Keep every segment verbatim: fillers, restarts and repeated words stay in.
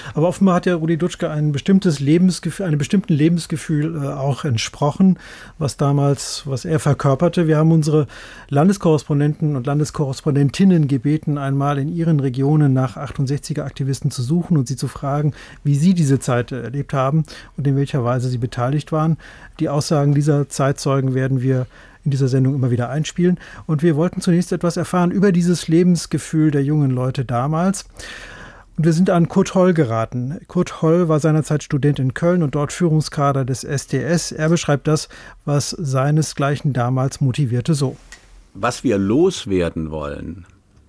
Aber offenbar hat ja Rudi Dutschke ein bestimmtes Lebensgefühl, einem bestimmten Lebensgefühl äh, auch entsprochen, was damals, was er verkörperte. Wir haben unsere Landeskorrespondenten und Landeskorrespondentinnen gebeten, einmal in ihren Regionen nach achtundsechziger-Aktivisten zu suchen und sie zu fragen, wie sie diese Zeit äh, erlebt haben und in welcher Weise sie beteiligt waren. Die Aussagen dieser Zeitzeugen werden wir in dieser Sendung immer wieder einspielen. Und wir wollten zunächst etwas erfahren über dieses Lebensgefühl der jungen Leute damals. Und wir sind an Kurt Holl geraten. Kurt Holl war seinerzeit Student in Köln und dort Führungskader des S D S. Er beschreibt das, was seinesgleichen damals motivierte, so. Was wir loswerden wollen,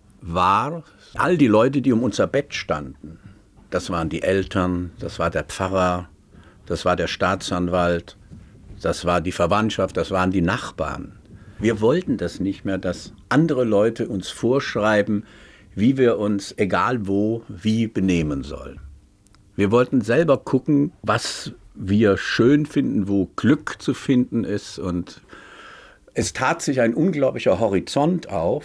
war all die Leute, die um unser Bett standen. Das waren die Eltern, das war der Pfarrer, das war der Staatsanwalt, das war die Verwandtschaft, das waren die Nachbarn. Wir wollten das nicht mehr, dass andere Leute uns vorschreiben, wie wir uns, egal wo, wie benehmen sollen. Wir wollten selber gucken, was wir schön finden, wo Glück zu finden ist. Und es tat sich ein unglaublicher Horizont auf.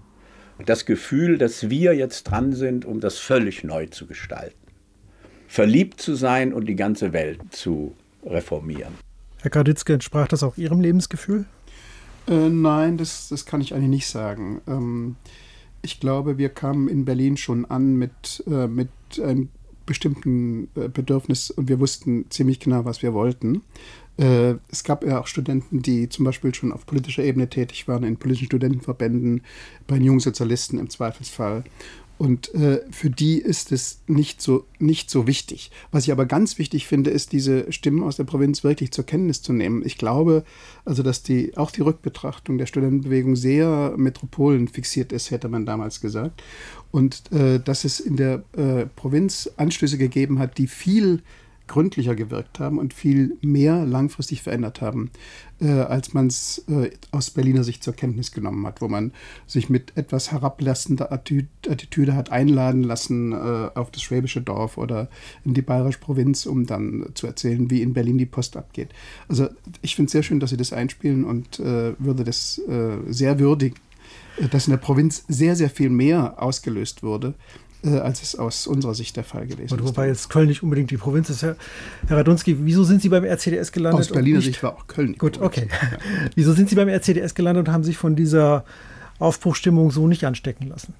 Das Gefühl, dass wir jetzt dran sind, um das völlig neu zu gestalten. Verliebt zu sein und die ganze Welt zu reformieren. Herr Graditzky, entsprach das auch Ihrem Lebensgefühl? Äh, nein, das, das kann ich eigentlich nicht sagen. Ähm, ich glaube, wir kamen in Berlin schon an mit, äh, mit einem bestimmten äh, Bedürfnis und wir wussten ziemlich genau, was wir wollten. Äh, es gab ja auch Studenten, die zum Beispiel schon auf politischer Ebene tätig waren, in politischen Studentenverbänden, bei den Jungsozialisten im Zweifelsfall. Und äh, für die ist es nicht so, nicht so wichtig. Was ich aber ganz wichtig finde, ist, diese Stimmen aus der Provinz wirklich zur Kenntnis zu nehmen. Ich glaube, also, dass die, auch die Rückbetrachtung der Studentenbewegung sehr metropolenfixiert ist, hätte man damals gesagt. Und äh, dass es in der äh, Provinz Anstöße gegeben hat, die viel gründlicher gewirkt haben und viel mehr langfristig verändert haben, äh, als man es äh, aus Berliner Sicht zur Kenntnis genommen hat, wo man sich mit etwas herablassender Attitüde hat einladen lassen äh, auf das schwäbische Dorf oder in die bayerische Provinz, um dann zu erzählen, wie in Berlin die Post abgeht. Also ich finde es sehr schön, dass Sie das einspielen und äh, würde das äh, sehr würdigen, äh, dass in der Provinz sehr, sehr viel mehr ausgelöst wurde, als es aus unserer Sicht der Fall gewesen und ist. Wobei jetzt Köln nicht unbedingt die Provinz ist. Herr, Herr Radunski, wieso sind Sie beim R C D S gelandet? Aus Berliner Sicht war auch Köln. Gut, okay. Ja. Wieso sind Sie beim R C D S gelandet und haben sich von dieser Aufbruchstimmung so nicht anstecken lassen?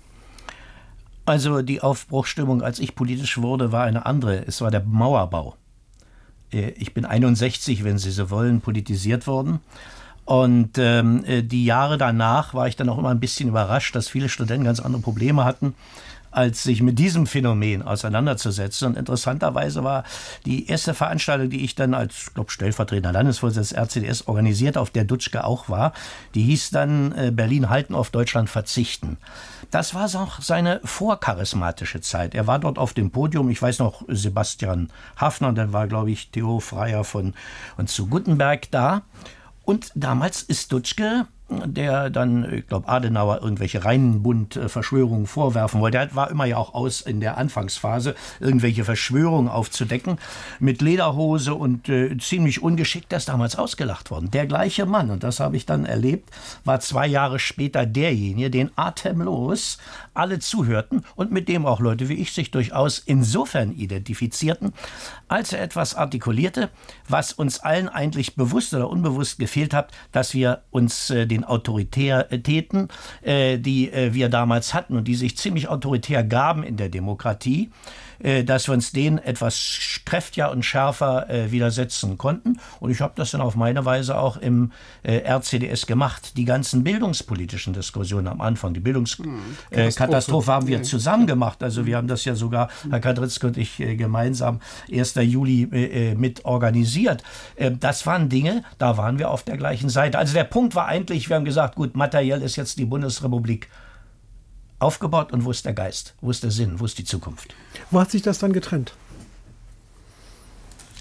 Also die Aufbruchstimmung, als ich politisch wurde, war eine andere. Es war der Mauerbau. Ich bin einundsechzig, wenn Sie so wollen, politisiert worden. Und ähm, die Jahre danach war ich dann auch immer ein bisschen überrascht, dass viele Studenten ganz andere Probleme hatten, als sich mit diesem Phänomen auseinanderzusetzen. Und interessanterweise war die erste Veranstaltung, die ich dann als glaub, stellvertretender Landesvorsitzender des R C D S organisiert, auf der Dutschke auch war, die hieß dann äh, Berlin halten, auf Deutschland verzichten. Das war auch seine vorcharismatische Zeit. Er war dort auf dem Podium, ich weiß noch, Sebastian Haffner, dann war, glaube ich, Theo Freier von und zu Guttenberg da. Und damals ist Dutschke, der dann, ich glaube, Adenauer irgendwelche Rheinbund-Verschwörungen vorwerfen wollte. Der war immer ja auch aus in der Anfangsphase, irgendwelche Verschwörungen aufzudecken, mit Lederhose und äh, ziemlich ungeschickt, der ist damals ausgelacht worden. Der gleiche Mann, und das habe ich dann erlebt, war zwei Jahre später derjenige, den atemlos alle zuhörten und mit dem auch Leute wie ich sich durchaus insofern identifizierten, als er etwas artikulierte, was uns allen eigentlich bewusst oder unbewusst gefehlt hat, dass wir uns äh, den Autoritäten, äh, die äh, wir damals hatten und die sich ziemlich autoritär gaben in der Demokratie, äh, dass wir uns denen etwas kräftiger und schärfer äh, widersetzen konnten. Und ich habe das dann auf meine Weise auch im äh, R C D S gemacht. Die ganzen bildungspolitischen Diskussionen am Anfang, die Bildungskatastrophe äh, haben wir zusammen gemacht. Also wir haben das ja sogar, Herr Kadritzky und ich, äh, gemeinsam ersten Juli äh, mit organisiert. Äh, das waren Dinge, da waren wir auf der gleichen Seite. Also der Punkt war eigentlich, wir haben gesagt, gut, materiell ist jetzt die Bundesrepublik aufgebaut und wo ist der Geist, wo ist der Sinn, wo ist die Zukunft? Wo hat sich das dann getrennt?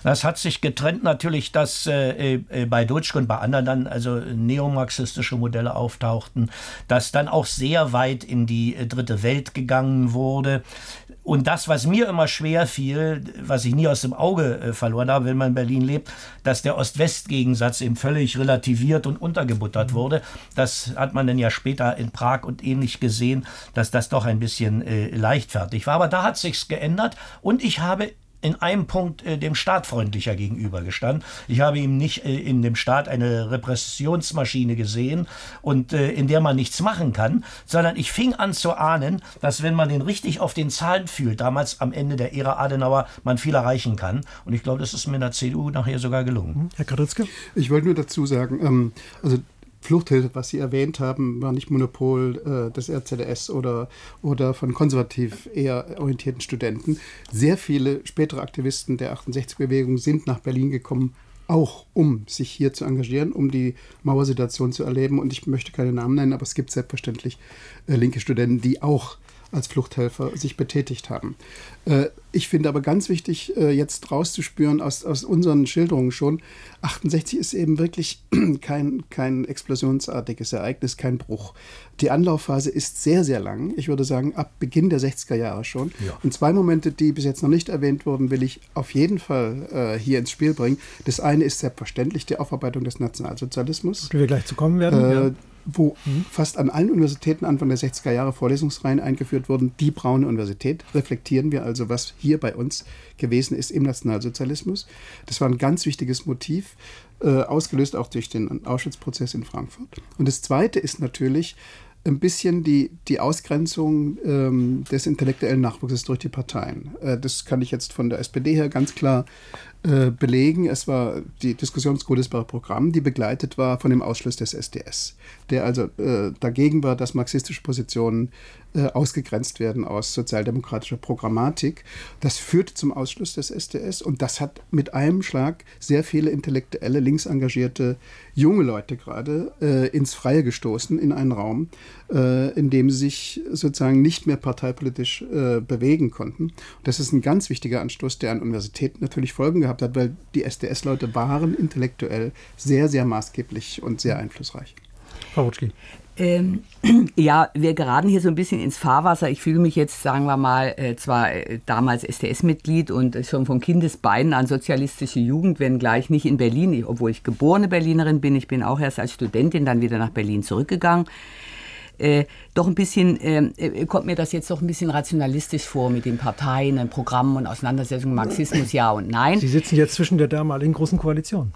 Das hat sich getrennt natürlich, dass äh, äh, bei Dutschke und bei anderen dann also neomarxistische Modelle auftauchten, dass dann auch sehr weit in die äh, dritte Welt gegangen wurde. Und das, was mir immer schwer fiel, was ich nie aus dem Auge äh, verloren habe, wenn man in Berlin lebt, dass der Ost-West-Gegensatz eben völlig relativiert und untergebuttert wurde. Das hat man dann ja später in Prag und ähnlich gesehen, dass das doch ein bisschen äh, leichtfertig war. Aber da hat sich's geändert und ich habe in einem Punkt äh, dem Staat freundlicher gegenübergestanden. Ich habe ihm nicht äh, in dem Staat eine Repressionsmaschine gesehen und äh, in der man nichts machen kann, sondern ich fing an zu ahnen, dass wenn man den richtig auf den Zahlen fühlt, damals am Ende der Ära Adenauer, man viel erreichen kann. Und ich glaube, das ist mir in der C D U nachher sogar gelungen. Herr Karitzke? Ich wollte nur dazu sagen, ähm, also Fluchthilfe, was Sie erwähnt haben, war nicht Monopol äh, des R Z S oder, oder von konservativ eher orientierten Studenten. Sehr viele spätere Aktivisten der achtundsechzig-Bewegung sind nach Berlin gekommen, auch um sich hier zu engagieren, um die Mauersituation zu erleben. Und ich möchte keine Namen nennen, aber es gibt selbstverständlich äh, linke Studenten, die auch als Fluchthelfer sich betätigt haben. Äh, ich finde aber ganz wichtig, äh, jetzt rauszuspüren aus, aus unseren Schilderungen schon, achtundsechzig ist eben wirklich kein, kein explosionsartiges Ereignis, kein Bruch. Die Anlaufphase ist sehr, sehr lang. Ich würde sagen, ab Beginn der sechziger Jahre schon. Ja. Und zwei Momente, die bis jetzt noch nicht erwähnt wurden, will ich auf jeden Fall äh, hier ins Spiel bringen. Das eine ist selbstverständlich die Aufarbeitung des Nationalsozialismus. Wie wir gleich zu kommen werden. Äh, ja. wo mhm. fast an allen Universitäten Anfang der sechziger Jahre Vorlesungsreihen eingeführt wurden. Die Braune Universität. Reflektieren wir also, was hier bei uns gewesen ist im Nationalsozialismus. Das war ein ganz wichtiges Motiv, äh, ausgelöst auch durch den Auschwitz-Prozess in Frankfurt. Und das Zweite ist natürlich ein bisschen die, die Ausgrenzung ähm, des intellektuellen Nachwuchses durch die Parteien. Äh, das kann ich jetzt von der S P D her ganz klar äh, belegen. Es war die Diskussionsgrundesbare Programm, die begleitet war von dem Ausschluss des S D S, der also äh, dagegen war, dass marxistische Positionen äh, ausgegrenzt werden aus sozialdemokratischer Programmatik. Das führte zum Ausschluss des S D S und das hat mit einem Schlag sehr viele intellektuelle, links engagierte junge Leute gerade äh, ins Freie gestoßen, in einen Raum, äh, in dem sie sich sozusagen nicht mehr parteipolitisch äh, bewegen konnten. Und das ist ein ganz wichtiger Anstoß, der an Universitäten natürlich Folgen gehabt hat, weil die S D S-Leute waren intellektuell sehr, sehr maßgeblich und sehr einflussreich. Frau Rutschki. Ähm, ja, wir geraten hier so ein bisschen ins Fahrwasser. Ich fühle mich jetzt, sagen wir mal, äh, zwar äh, damals S D S-Mitglied und äh, schon von Kindesbeinen an sozialistische Jugend, wenngleich nicht in Berlin, ich, obwohl ich geborene Berlinerin bin. Ich bin auch erst als Studentin dann wieder nach Berlin zurückgegangen. Äh, doch ein bisschen, äh, kommt mir das jetzt doch ein bisschen rationalistisch vor mit den Parteien, den Programmen und Auseinandersetzungen, Marxismus, ja und nein. Sie sitzen jetzt zwischen der damaligen Großen Koalition.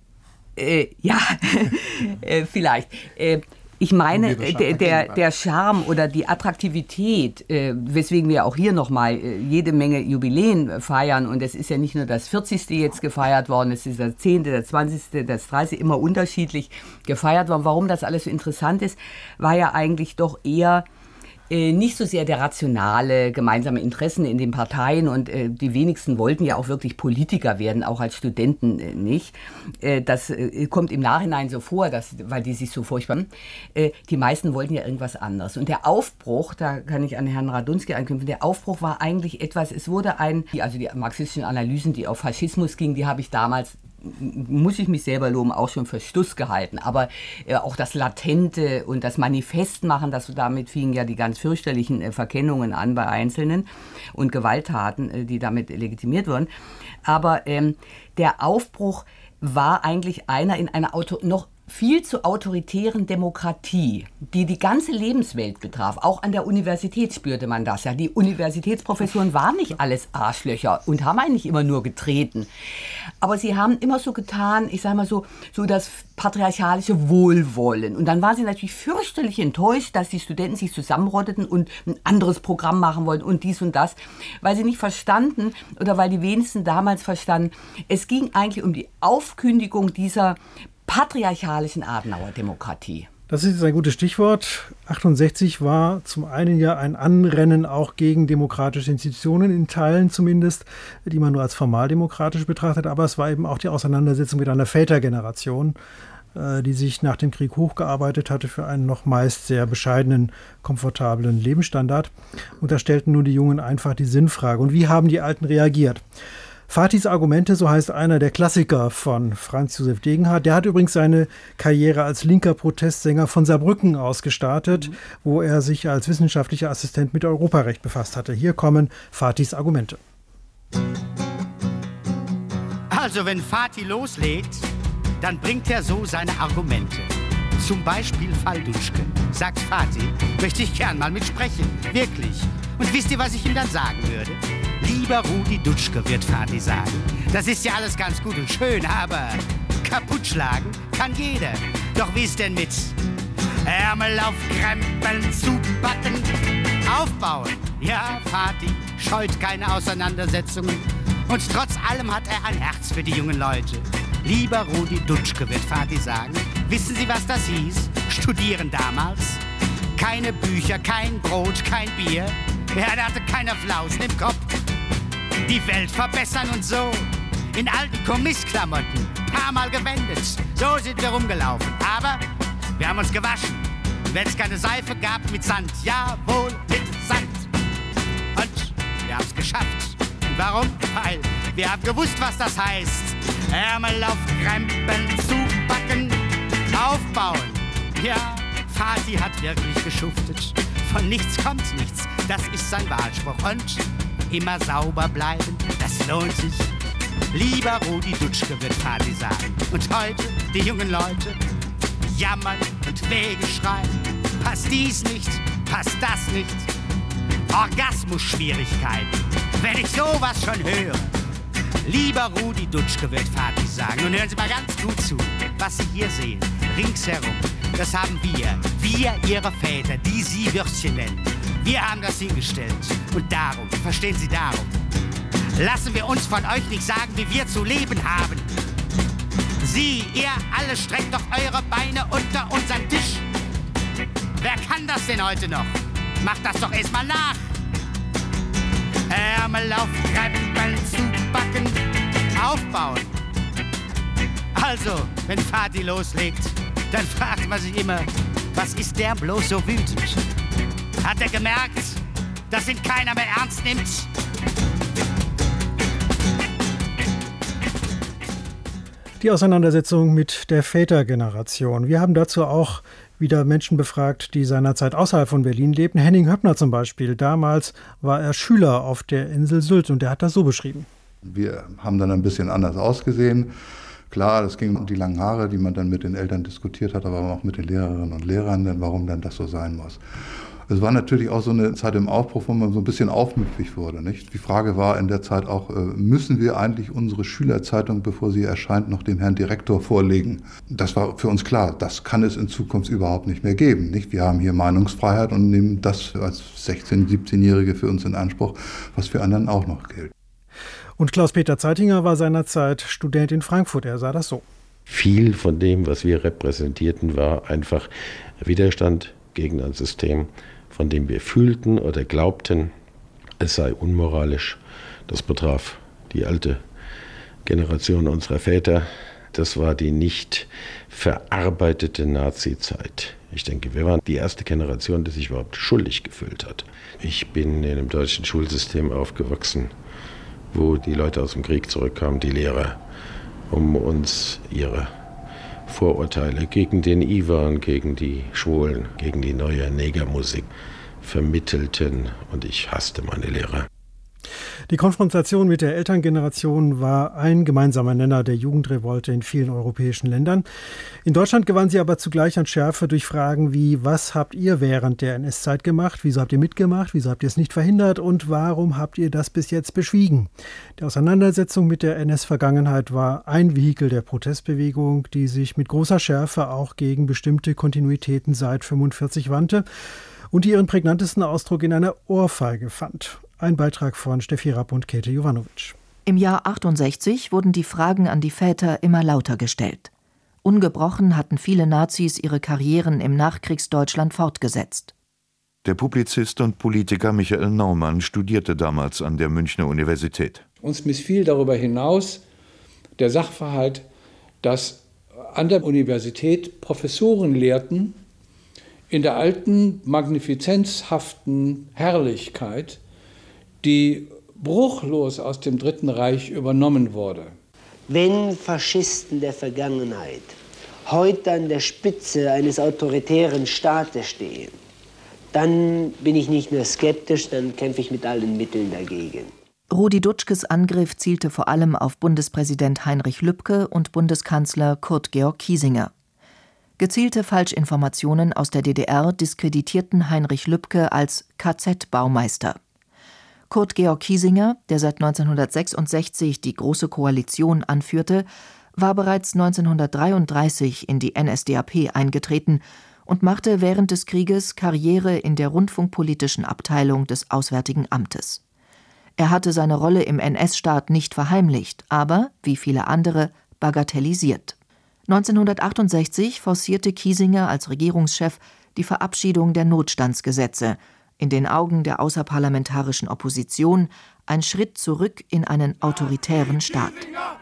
Äh, ja, äh, vielleicht. Äh, Ich meine, der, der, der Charme oder die Attraktivität, äh, weswegen wir auch hier nochmal äh, jede Menge Jubiläen feiern, und es ist ja nicht nur das vierzigste jetzt gefeiert worden, es ist das zehnte, das zwanzigste, das dreißigste, immer unterschiedlich gefeiert worden. Warum das alles so interessant ist, war ja eigentlich doch eher äh, nicht so sehr der rationale gemeinsame Interessen in den Parteien, und äh, die wenigsten wollten ja auch wirklich Politiker werden, auch als Studenten äh, nicht. Äh, das äh, kommt im Nachhinein so vor, dass, weil die sich so furchtbar, äh, die meisten wollten ja irgendwas anderes. Und der Aufbruch, da kann ich an Herrn Radunski anknüpfen, der Aufbruch war eigentlich etwas, es wurde ein, also die marxistischen Analysen, die auf Faschismus gingen, die habe ich damals, muss ich mich selber loben, auch schon für Stuss gehalten. Aber äh, auch das Latente und das Manifestmachen, das, damit fingen ja die ganz fürchterlichen äh, Verkennungen an bei Einzelnen und Gewalttaten, äh, die damit legitimiert wurden. Aber ähm, der Aufbruch war eigentlich einer in einer Auto noch viel zu autoritären Demokratie, die die ganze Lebenswelt betraf. Auch an der Universität spürte man das ja. Die Universitätsprofessoren waren nicht alles Arschlöcher und haben eigentlich immer nur getreten. Aber sie haben immer so getan, ich sage mal so, so das patriarchalische Wohlwollen. Und dann waren sie natürlich fürchterlich enttäuscht, dass die Studenten sich zusammenrotteten und ein anderes Programm machen wollten und dies und das, weil sie nicht verstanden oder weil die wenigsten damals verstanden, es ging eigentlich um die Aufkündigung dieser patriarchalischen Adenauer-Demokratie. Das ist jetzt ein gutes Stichwort. achtundsechzig war zum einen ja ein Anrennen auch gegen demokratische Institutionen, in Teilen zumindest, die man nur als formaldemokratisch betrachtet, aber es war eben auch die Auseinandersetzung mit einer Vätergeneration, die sich nach dem Krieg hochgearbeitet hatte für einen noch meist sehr bescheidenen, komfortablen Lebensstandard. Und da stellten nun die Jungen einfach die Sinnfrage. Und wie haben die Alten reagiert? Fatihs Argumente, so heißt einer der Klassiker von Franz Josef Degenhardt. Der hat übrigens seine Karriere als linker Protestsänger von Saarbrücken aus gestartet, mhm. wo er sich als wissenschaftlicher Assistent mit Europarecht befasst hatte. Hier kommen Fatihs Argumente. Also wenn Fatih loslegt, dann bringt er so seine Argumente. Zum Beispiel Falduschke. Sagt Fatih, möchte ich gern mal mitsprechen. Wirklich. Und wisst ihr, was ich ihm dann sagen würde? Lieber Rudi Dutschke, wird Fatih sagen. Das ist ja alles ganz gut und schön, aber kaputt schlagen kann jeder. Doch wie ist denn mit Ärmel auf Krempeln zupacken, aufbauen? Ja, Fatih scheut keine Auseinandersetzungen. Und trotz allem hat er ein Herz für die jungen Leute. Lieber Rudi Dutschke, wird Fatih sagen. Wissen Sie, was das hieß? Studieren damals. Keine Bücher, kein Brot, kein Bier. Ja, da hatte keiner Flausen im Kopf. Die Welt verbessern und so. In alten Kommissklamotten, paar Mal gewendet. So sind wir rumgelaufen. Aber wir haben uns gewaschen. Wenn es keine Seife gab, mit Sand. Jawohl, mit Sand. Und wir haben es geschafft. Und warum? Weil wir haben gewusst, was das heißt. Ärmel auf Krempeln zupacken, aufbauen. Ja, Fatih hat wirklich geschuftet. Von nichts kommt nichts, das ist sein Wahlspruch. Und immer sauber bleiben, das lohnt sich. Lieber Rudi Dutschke, wird Fatih sagen. Und heute, die jungen Leute, jammern und Wege schreien. Passt dies nicht, passt das nicht. Orgasmus-Schwierigkeiten, wenn ich sowas schon höre. Lieber Rudi Dutschke, wird Fatih sagen. Und hören Sie mal ganz gut zu, was Sie hier sehen, ringsherum. Das haben wir, wir, Ihre Väter, die Sie Würstchen nennen. Wir haben das hingestellt. Und darum, verstehen Sie darum, lassen wir uns von euch nicht sagen, wie wir zu leben haben. Sie, ihr alle, streckt doch eure Beine unter unseren Tisch. Wer kann das denn heute noch? Macht das doch erstmal nach. Ärmel auf Krempeln zupacken, aufbauen. Also, wenn Fatih loslegt, dann fragt man sich immer, was ist der bloß so wütend? Hat er gemerkt, dass ihn keiner mehr ernst nimmt? Die Auseinandersetzung mit der Vätergeneration. Wir haben dazu auch wieder Menschen befragt, die seinerzeit außerhalb von Berlin lebten. Henning Höppner zum Beispiel. Damals war er Schüler auf der Insel Sylt und der hat das so beschrieben. Wir haben dann ein bisschen anders ausgesehen. Klar, es ging um die langen Haare, die man dann mit den Eltern diskutiert hat, aber auch mit den Lehrerinnen und Lehrern, denn warum dann das so sein muss. Es war natürlich auch so eine Zeit im Aufbruch, wo man so ein bisschen aufmüpfig wurde, nicht? Die Frage war in der Zeit auch, müssen wir eigentlich unsere Schülerzeitung, bevor sie erscheint, noch dem Herrn Direktor vorlegen? Das war für uns klar, das kann es in Zukunft überhaupt nicht mehr geben, nicht? Wir haben hier Meinungsfreiheit und nehmen das als sechzehn-, siebzehnjährige für uns in Anspruch, was für anderen auch noch gilt. Und Klaus-Peter Zeitinger war seinerzeit Student in Frankfurt. Er sah das so. Viel von dem, was wir repräsentierten, war einfach Widerstand gegen ein System, von dem wir fühlten oder glaubten, es sei unmoralisch. Das betraf die alte Generation unserer Väter. Das war die nicht verarbeitete Nazi-Zeit. Ich denke, wir waren die erste Generation, die sich überhaupt schuldig gefühlt hat. Ich bin in einem deutschen Schulsystem aufgewachsen, wo die Leute aus dem Krieg zurückkamen, die Lehrer, um uns ihre Vorurteile gegen den Iwan, gegen die Schwulen, gegen die neue Negermusik vermittelten, und ich hasste meine Lehrer. Die Konfrontation mit der Elterngeneration war ein gemeinsamer Nenner der Jugendrevolte in vielen europäischen Ländern. In Deutschland gewann sie aber zugleich an Schärfe durch Fragen wie: Was habt ihr während der N S-Zeit gemacht? Wieso habt ihr mitgemacht? Wieso habt ihr es nicht verhindert? Und warum habt ihr das bis jetzt beschwiegen? Die Auseinandersetzung mit der N S-Vergangenheit war ein Vehikel der Protestbewegung, die sich mit großer Schärfe auch gegen bestimmte Kontinuitäten seit fünfundvierzig wandte und die ihren prägnantesten Ausdruck in einer Ohrfeige fand. Ein Beitrag von Steffi Rapp und Käthe Jovanovic. Im Jahr achtundsechzig wurden die Fragen an die Väter immer lauter gestellt. Ungebrochen hatten viele Nazis ihre Karrieren im Nachkriegsdeutschland fortgesetzt. Der Publizist und Politiker Michael Naumann studierte damals an der Münchner Universität. Uns missfiel darüber hinaus der Sachverhalt, dass an der Universität Professoren lehrten, in der alten, magnifizenzhaften Herrlichkeit, die bruchlos aus dem Dritten Reich übernommen wurde. Wenn Faschisten der Vergangenheit heute an der Spitze eines autoritären Staates stehen, dann bin ich nicht nur skeptisch, dann kämpfe ich mit allen Mitteln dagegen. Rudi Dutschkes Angriff zielte vor allem auf Bundespräsident Heinrich Lübke und Bundeskanzler Kurt Georg Kiesinger. Gezielte Falschinformationen aus der D D R diskreditierten Heinrich Lübke als K Z-Baumeister. Kurt Georg Kiesinger, der seit neunzehnhundertsechsundsechzig die Große Koalition anführte, war bereits neunzehnhundertdreiunddreißig in die N S D A P eingetreten und machte während des Krieges Karriere in der rundfunkpolitischen Abteilung des Auswärtigen Amtes. Er hatte seine Rolle im N S-Staat nicht verheimlicht, aber, wie viele andere, bagatellisiert. neunzehnhundertachtundsechzig forcierte Kiesinger als Regierungschef die Verabschiedung der Notstandsgesetze, in den Augen der außerparlamentarischen Opposition ein Schritt zurück in einen autoritären Staat.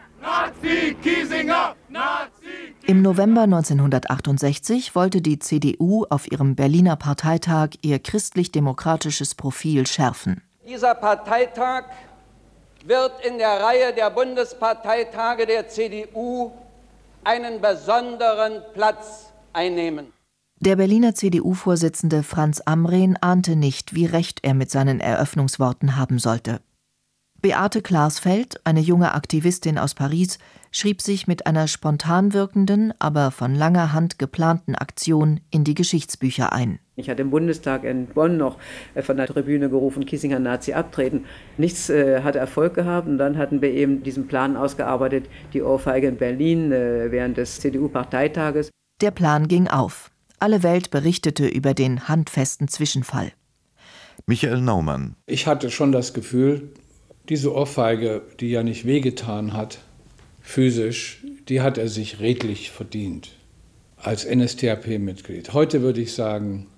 Nazi, Kiesinger, Nazi! Im November neunzehnhundertachtundsechzig wollte die C D U auf ihrem Berliner Parteitag ihr christlich-demokratisches Profil schärfen. Dieser Parteitag wird in der Reihe der Bundesparteitage der C D U einen besonderen Platz einnehmen. Der Berliner C D U-Vorsitzende Franz Amrehn ahnte nicht, wie recht er mit seinen Eröffnungsworten haben sollte. Beate Klarsfeld, eine junge Aktivistin aus Paris, schrieb sich mit einer spontan wirkenden, aber von langer Hand geplanten Aktion in die Geschichtsbücher ein. Ich hatte im Bundestag in Bonn noch von der Tribüne gerufen, Kiesinger Nazi abtreten. Nichts äh, hatte Erfolg gehabt und dann hatten wir eben diesen Plan ausgearbeitet, die Ohrfeige in Berlin äh, während des C D U-Parteitages. Der Plan ging auf. Alle Welt berichtete über den handfesten Zwischenfall. Michael Naumann. Ich hatte schon das Gefühl, diese Ohrfeige, die ja nicht wehgetan hat, physisch, die hat er sich redlich verdient als N S D A P-Mitglied. Heute würde ich sagen,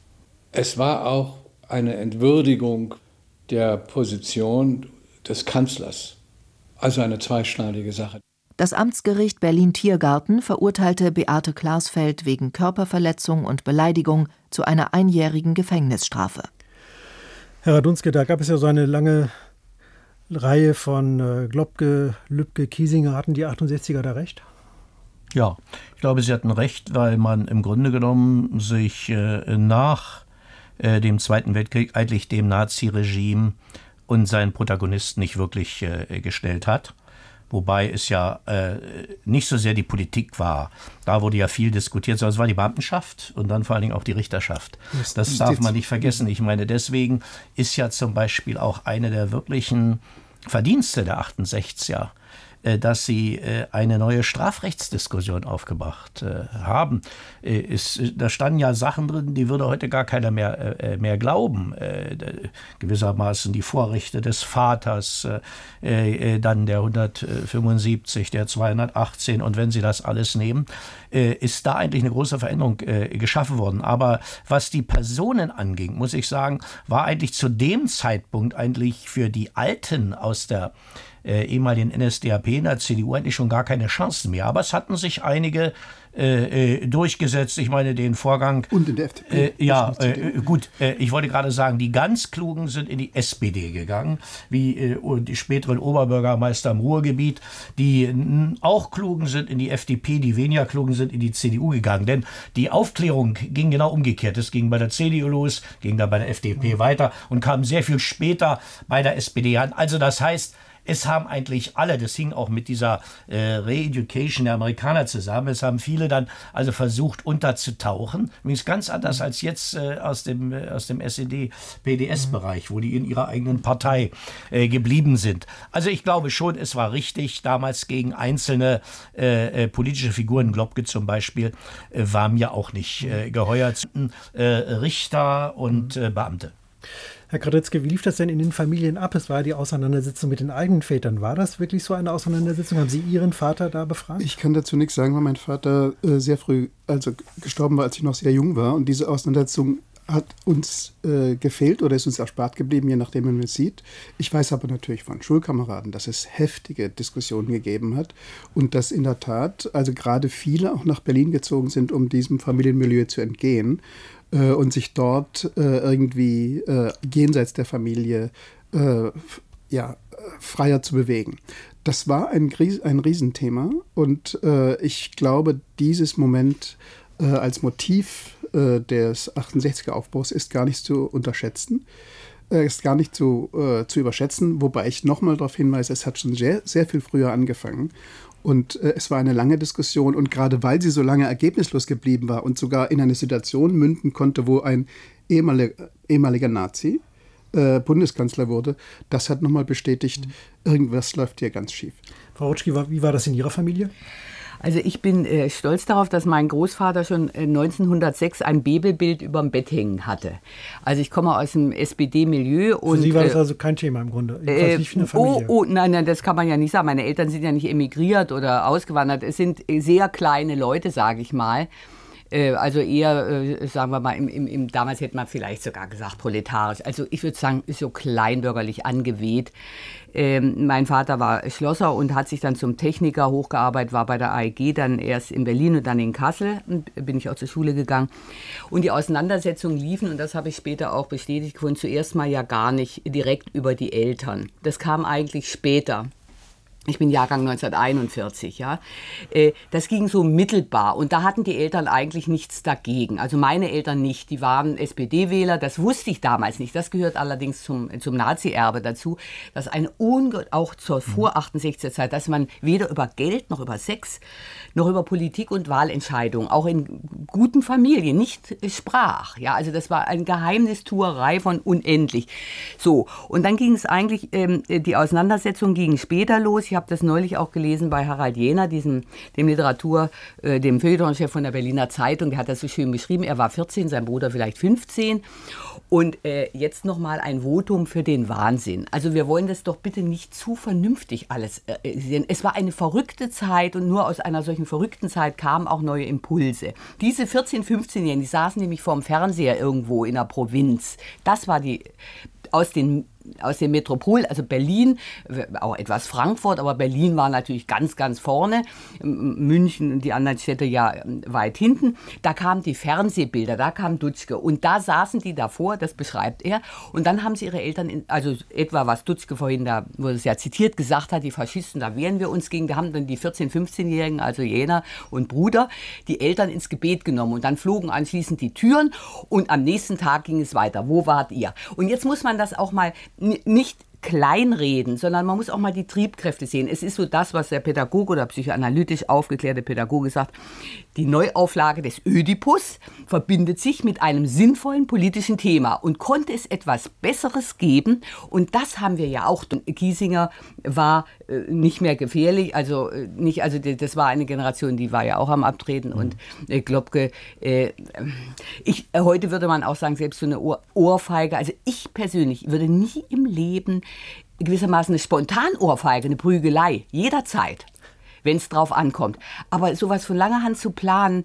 es war auch eine Entwürdigung der Position des Kanzlers. Also eine zweischneidige Sache. Das Amtsgericht Berlin-Tiergarten verurteilte Beate Klarsfeld wegen Körperverletzung und Beleidigung zu einer einjährigen Gefängnisstrafe. Herr Radunske, da gab es ja so eine lange Reihe von äh, Globke, Lübke, Kiesinger. Hatten die achtundsechziger da recht? Ja, ich glaube, sie hatten recht, weil man im Grunde genommen sich äh, nach äh, dem Zweiten Weltkrieg eigentlich dem Naziregime und seinen Protagonisten nicht wirklich äh, gestellt hat. Wobei es ja äh, nicht so sehr die Politik war. Da wurde ja viel diskutiert, sondern es war die Beamtenschaft und dann vor allen Dingen auch die Richterschaft. Das, das darf man nicht vergessen. Ich meine, deswegen ist ja zum Beispiel auch eine der wirklichen Verdienste der achtundsechziger, äh, dass sie äh, eine neue Strafrechtsdiskussion aufgebracht äh, haben. Äh, ist, da standen ja Sachen drin, die würde heute gar keiner mehr, äh, mehr glauben. Äh, gewissermaßen die Vorrechte des Vaters, äh, äh, dann der hundertfünfundsiebzig, der zweihundertachtzehn, und wenn Sie das alles nehmen, äh, ist da eigentlich eine große Veränderung äh, geschaffen worden. Aber was die Personen anging, muss ich sagen, war eigentlich zu dem Zeitpunkt eigentlich für die Alten aus der äh, ehemaligen N S D A P in der C D U eigentlich schon gar keine Chancen mehr. Aber es hatten sich einige äh, durchgesetzt. Ich meine, den Vorgang... Und in der F D P. Äh, ja, äh, gut. Äh, ich wollte gerade sagen, die ganz Klugen sind in die S P D gegangen, wie äh, die späteren Oberbürgermeister im Ruhrgebiet. Die n, auch Klugen sind in die F D P, die weniger Klugen sind in die C D U gegangen. Denn die Aufklärung ging genau umgekehrt. Es ging bei der C D U los, ging dann bei der F D P weiter und kam sehr viel später bei der S P D an. Also das heißt, es haben eigentlich alle, das hing auch mit dieser äh, Re-Education der Amerikaner zusammen, es haben viele dann also versucht unterzutauchen, übrigens ganz anders als jetzt äh, aus dem, äh, aus dem S E D-P D S-Bereich, wo die in ihrer eigenen Partei äh, geblieben sind. Also ich glaube schon, es war richtig, damals gegen einzelne äh, äh, politische Figuren, Globke zum Beispiel, äh, war mir auch nicht äh, geheuert, äh, Richter und äh, Beamte. Herr Gradetzky, wie lief das denn in den Familien ab? Es war die Auseinandersetzung mit den eigenen Vätern. War das wirklich so eine Auseinandersetzung? Haben Sie Ihren Vater da befragt? Ich kann dazu nichts sagen, weil mein Vater äh, sehr früh, also gestorben war, als ich noch sehr jung war. Und diese Auseinandersetzung hat uns äh, gefehlt oder ist uns erspart geblieben, je nachdem, wie man es sieht. Ich weiß aber natürlich von Schulkameraden, dass es heftige Diskussionen gegeben hat und dass in der Tat, also gerade viele auch nach Berlin gezogen sind, um diesem Familienmilieu zu entgehen. Und sich dort äh, irgendwie äh, jenseits der Familie äh, ja, freier zu bewegen. Das war ein, ein Riesenthema und äh, ich glaube, dieses Moment äh, als Motiv äh, des achtundsechziger Aufbruchs ist gar nicht zu unterschätzen, äh, ist gar nicht zu, äh, zu überschätzen, wobei ich nochmal darauf hinweise, es hat schon sehr, sehr viel früher angefangen. Und äh, es war eine lange Diskussion und gerade weil sie so lange ergebnislos geblieben war und sogar in eine Situation münden konnte, wo ein ehemaliger, ehemaliger Nazi äh, Bundeskanzler wurde, das hat nochmal bestätigt, mhm. irgendwas läuft hier ganz schief. Frau Rutschki, wie war das in Ihrer Familie? Also ich bin äh, stolz darauf, dass mein Großvater schon äh, neunzehnhundertsechs ein Bebelbild überm Bett hängen hatte. Also ich komme aus dem S P D-Milieu. Für Sie war das also kein Thema im Grunde? Äh, nicht für eine Familie. Oh, oh, nein, nein, das kann man ja nicht sagen. Meine Eltern sind ja nicht emigriert oder ausgewandert. Es sind sehr kleine Leute, sage ich mal. Also eher, sagen wir mal, im, im, im, damals hätte man vielleicht sogar gesagt proletarisch. Also ich würde sagen, so kleinbürgerlich angeweht. Ähm, mein Vater war Schlosser und hat sich dann zum Techniker hochgearbeitet, war bei der A E G, dann erst in Berlin und dann in Kassel. Und bin ich auch zur Schule gegangen. Und die Auseinandersetzungen liefen, und das habe ich später auch bestätigt gefunden, zuerst mal ja gar nicht direkt über die Eltern. Das kam eigentlich später. Ich bin Jahrgang neunzehnhunderteinundvierzig, ja. Das ging so mittelbar und da hatten die Eltern eigentlich nichts dagegen. Also meine Eltern nicht, die waren S P D-Wähler, das wusste ich damals nicht. Das gehört allerdings zum, zum Nazi-Erbe dazu, dass eine unge auch zur vor-achtundsechziger Zeit, dass man weder über Geld noch über Sex noch über Politik und Wahlentscheidungen, auch in guten Familien, nicht sprach. Ja, also das war eine Geheimnistuerei von unendlich. So, und dann ging es eigentlich, ähm, die Auseinandersetzung ging später los. Ich habe das neulich auch gelesen bei Harald Jähner, diesem, dem Literatur, äh, dem Feuilletonchef von der Berliner Zeitung, der hat das so schön beschrieben. Er war vierzehn, sein Bruder vielleicht fünfzehn. Und äh, jetzt nochmal ein Votum für den Wahnsinn. Also wir wollen das doch bitte nicht zu vernünftig alles äh, sehen. Es war eine verrückte Zeit und nur aus einer solchen verrückten Zeit kamen auch neue Impulse. Diese vierzehn-, fünfzehnjährigen, die saßen nämlich vorm Fernseher irgendwo in der Provinz. Das war die, aus den aus den Metropolen, also Berlin, auch etwas Frankfurt, aber Berlin war natürlich ganz, ganz vorne, München und die anderen Städte ja weit hinten. Da kamen die Fernsehbilder, da kam Dutschke und da saßen die davor, das beschreibt er, und dann haben sie ihre Eltern, in, also etwa was Dutschke vorhin, da wurde es ja zitiert, gesagt hat, die Faschisten, da wehren wir uns gegen, da haben dann die vierzehn-, fünfzehnjährigen, also Jähner und Bruder, die Eltern ins Gebet genommen und dann flogen anschließend die Türen und am nächsten Tag ging es weiter. Wo wart ihr? Und jetzt muss man das auch mal nicht kleinreden, sondern man muss auch mal die Triebkräfte sehen. Es ist so das, was der Pädagoge oder psychoanalytisch aufgeklärte Pädagoge sagt, die Neuauflage des Ödipus verbindet sich mit einem sinnvollen politischen Thema und konnte es etwas Besseres geben, und das haben wir ja auch. Kiesinger war äh, nicht mehr gefährlich, also äh, nicht, also das war eine Generation, die war ja auch am Abtreten, mhm. und äh, Globke, äh, ich, äh, heute würde man auch sagen, selbst so eine Ohr, Ohrfeige, also ich persönlich würde nie im Leben gewissermaßen eine Spontanohrfeige, eine Prügelei, jederzeit, wenn es drauf ankommt. Aber sowas von langer Hand zu planen,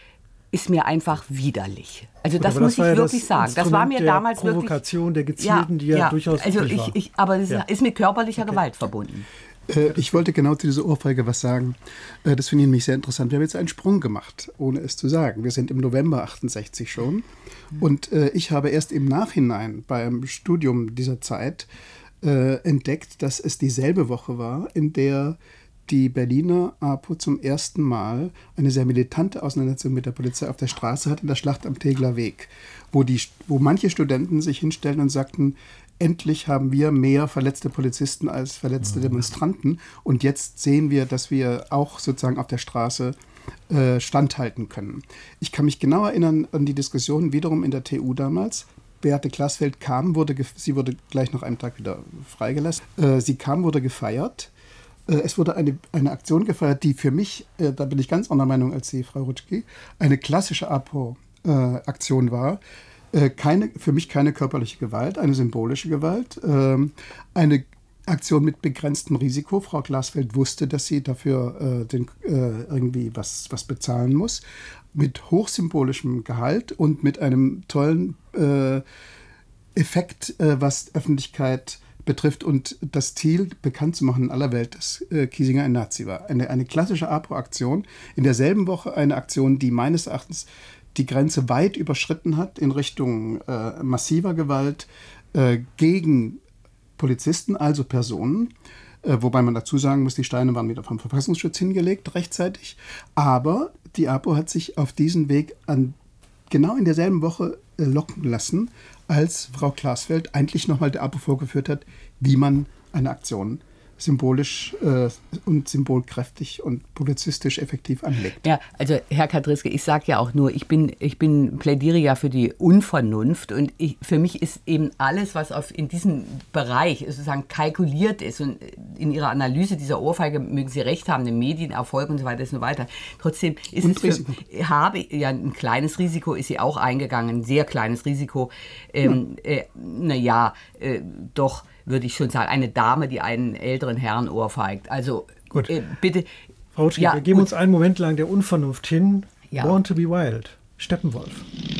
ist mir einfach widerlich. Also das, das muss ich ja wirklich sagen. Das war mir damals der Provokation, wirklich... der gezielten, ja, die ja, ja durchaus also ich, war. Ich, aber das ja. ist mit körperlicher okay. Gewalt verbunden. Äh, ich wollte genau zu dieser Ohrfeige was sagen. Äh, das finde ich nämlich sehr interessant. Wir haben jetzt einen Sprung gemacht, ohne es zu sagen. Wir sind im November achtundsechzig schon. Mhm. Und äh, ich habe erst im Nachhinein beim Studium dieser Zeit äh, entdeckt, dass es dieselbe Woche war, in der die Berliner APO zum ersten Mal eine sehr militante Auseinandersetzung mit der Polizei auf der Straße hat, in der Schlacht am Tegeler Weg, wo, die, wo manche Studenten sich hinstellen und sagten, endlich haben wir mehr verletzte Polizisten als verletzte Demonstranten, und jetzt sehen wir, dass wir auch sozusagen auf der Straße äh, standhalten können. Ich kann mich genau erinnern an die Diskussion wiederum in der T U damals. Beate Glasfeld kam, wurde ge- sie wurde gleich nach einem Tag wieder freigelassen. Äh, sie kam, wurde gefeiert. Es wurde eine, eine Aktion gefeiert, die für mich, äh, da bin ich ganz anderer Meinung als Sie, Frau Rutschki, eine klassische APO-Aktion äh, war. Äh, keine, für mich keine körperliche Gewalt, eine symbolische Gewalt. Äh, eine Aktion mit begrenztem Risiko. Frau Glasfeld wusste, dass sie dafür äh, den, äh, irgendwie was, was bezahlen muss. Mit hochsymbolischem Gehalt und mit einem tollen äh, Effekt, äh, was Öffentlichkeit betrifft und das Ziel, bekannt zu machen in aller Welt, dass äh, Kiesinger ein Nazi war. Eine, eine klassische APO-Aktion. In derselben Woche eine Aktion, die meines Erachtens die Grenze weit überschritten hat in Richtung äh, massiver Gewalt äh, gegen Polizisten, also Personen, äh, wobei man dazu sagen muss, die Steine waren wieder vom Verfassungsschutz hingelegt, rechtzeitig. Aber die APO hat sich auf diesen Weg an, genau in derselben Woche äh, locken lassen, als Frau Glasfeld eigentlich nochmal der APO vorgeführt hat, wie man eine Aktion symbolisch äh, und symbolkräftig und publizistisch effektiv anlegt. Ja, also Herr Kadriske, ich sage ja auch nur, ich bin, ich bin plädiere ja für die Unvernunft und ich, für mich ist eben alles, was auf, in diesem Bereich sozusagen kalkuliert ist und in Ihrer Analyse dieser Ohrfeige mögen Sie recht haben, den Medienerfolg und so weiter und so weiter. Trotzdem ist und es für, habe ja ein kleines Risiko, ist sie auch eingegangen, ein sehr kleines Risiko. Ähm, ja. äh, naja, äh, doch würde ich schon sagen, eine Dame, die einen älteren Herrn ohrfeigt. Also gut. Äh, bitte. Frau Utschke, ja, wir geben gut. uns einen Moment lang der Unvernunft hin. Ja. Born to be Wild, Steppenwolf.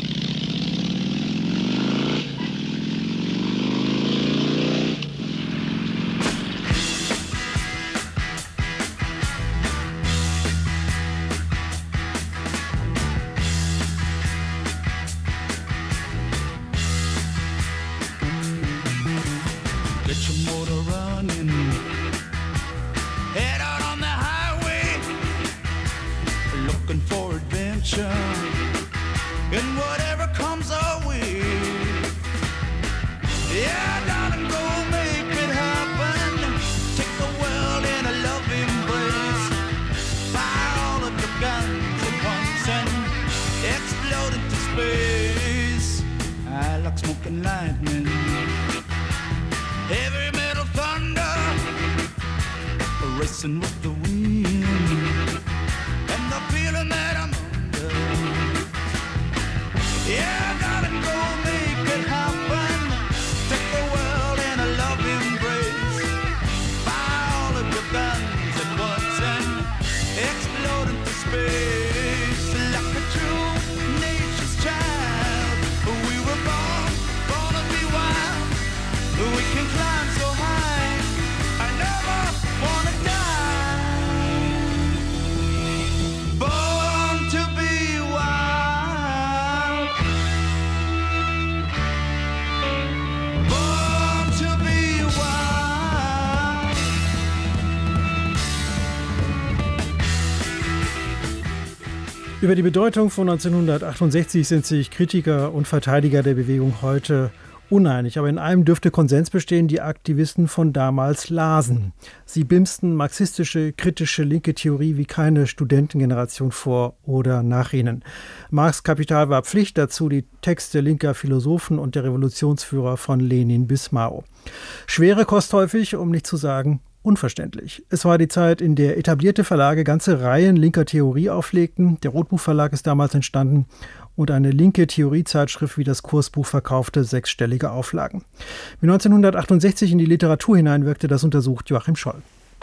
Über die Bedeutung von neunzehnhundertachtundsechzig sind sich Kritiker und Verteidiger der Bewegung heute uneinig. Aber in einem dürfte Konsens bestehen, die Aktivisten von damals lasen. Sie bimsten marxistische, kritische linke Theorie wie keine Studentengeneration vor oder nach ihnen. Marx' Kapital war Pflicht, dazu die Texte linker Philosophen und der Revolutionsführer von Lenin bis Mao. Schwere Kost häufig, um nicht zu sagen unverständlich. Es war die Zeit, in der etablierte Verlage ganze Reihen linker Theorie auflegten. Der Rotbuch Verlag ist damals entstanden und eine linke Theoriezeitschrift wie das Kursbuch verkaufte sechsstellige Auflagen. Wie neunzehnhundertachtundsechzig in die Literatur hineinwirkte, das untersucht Joachim Scholl.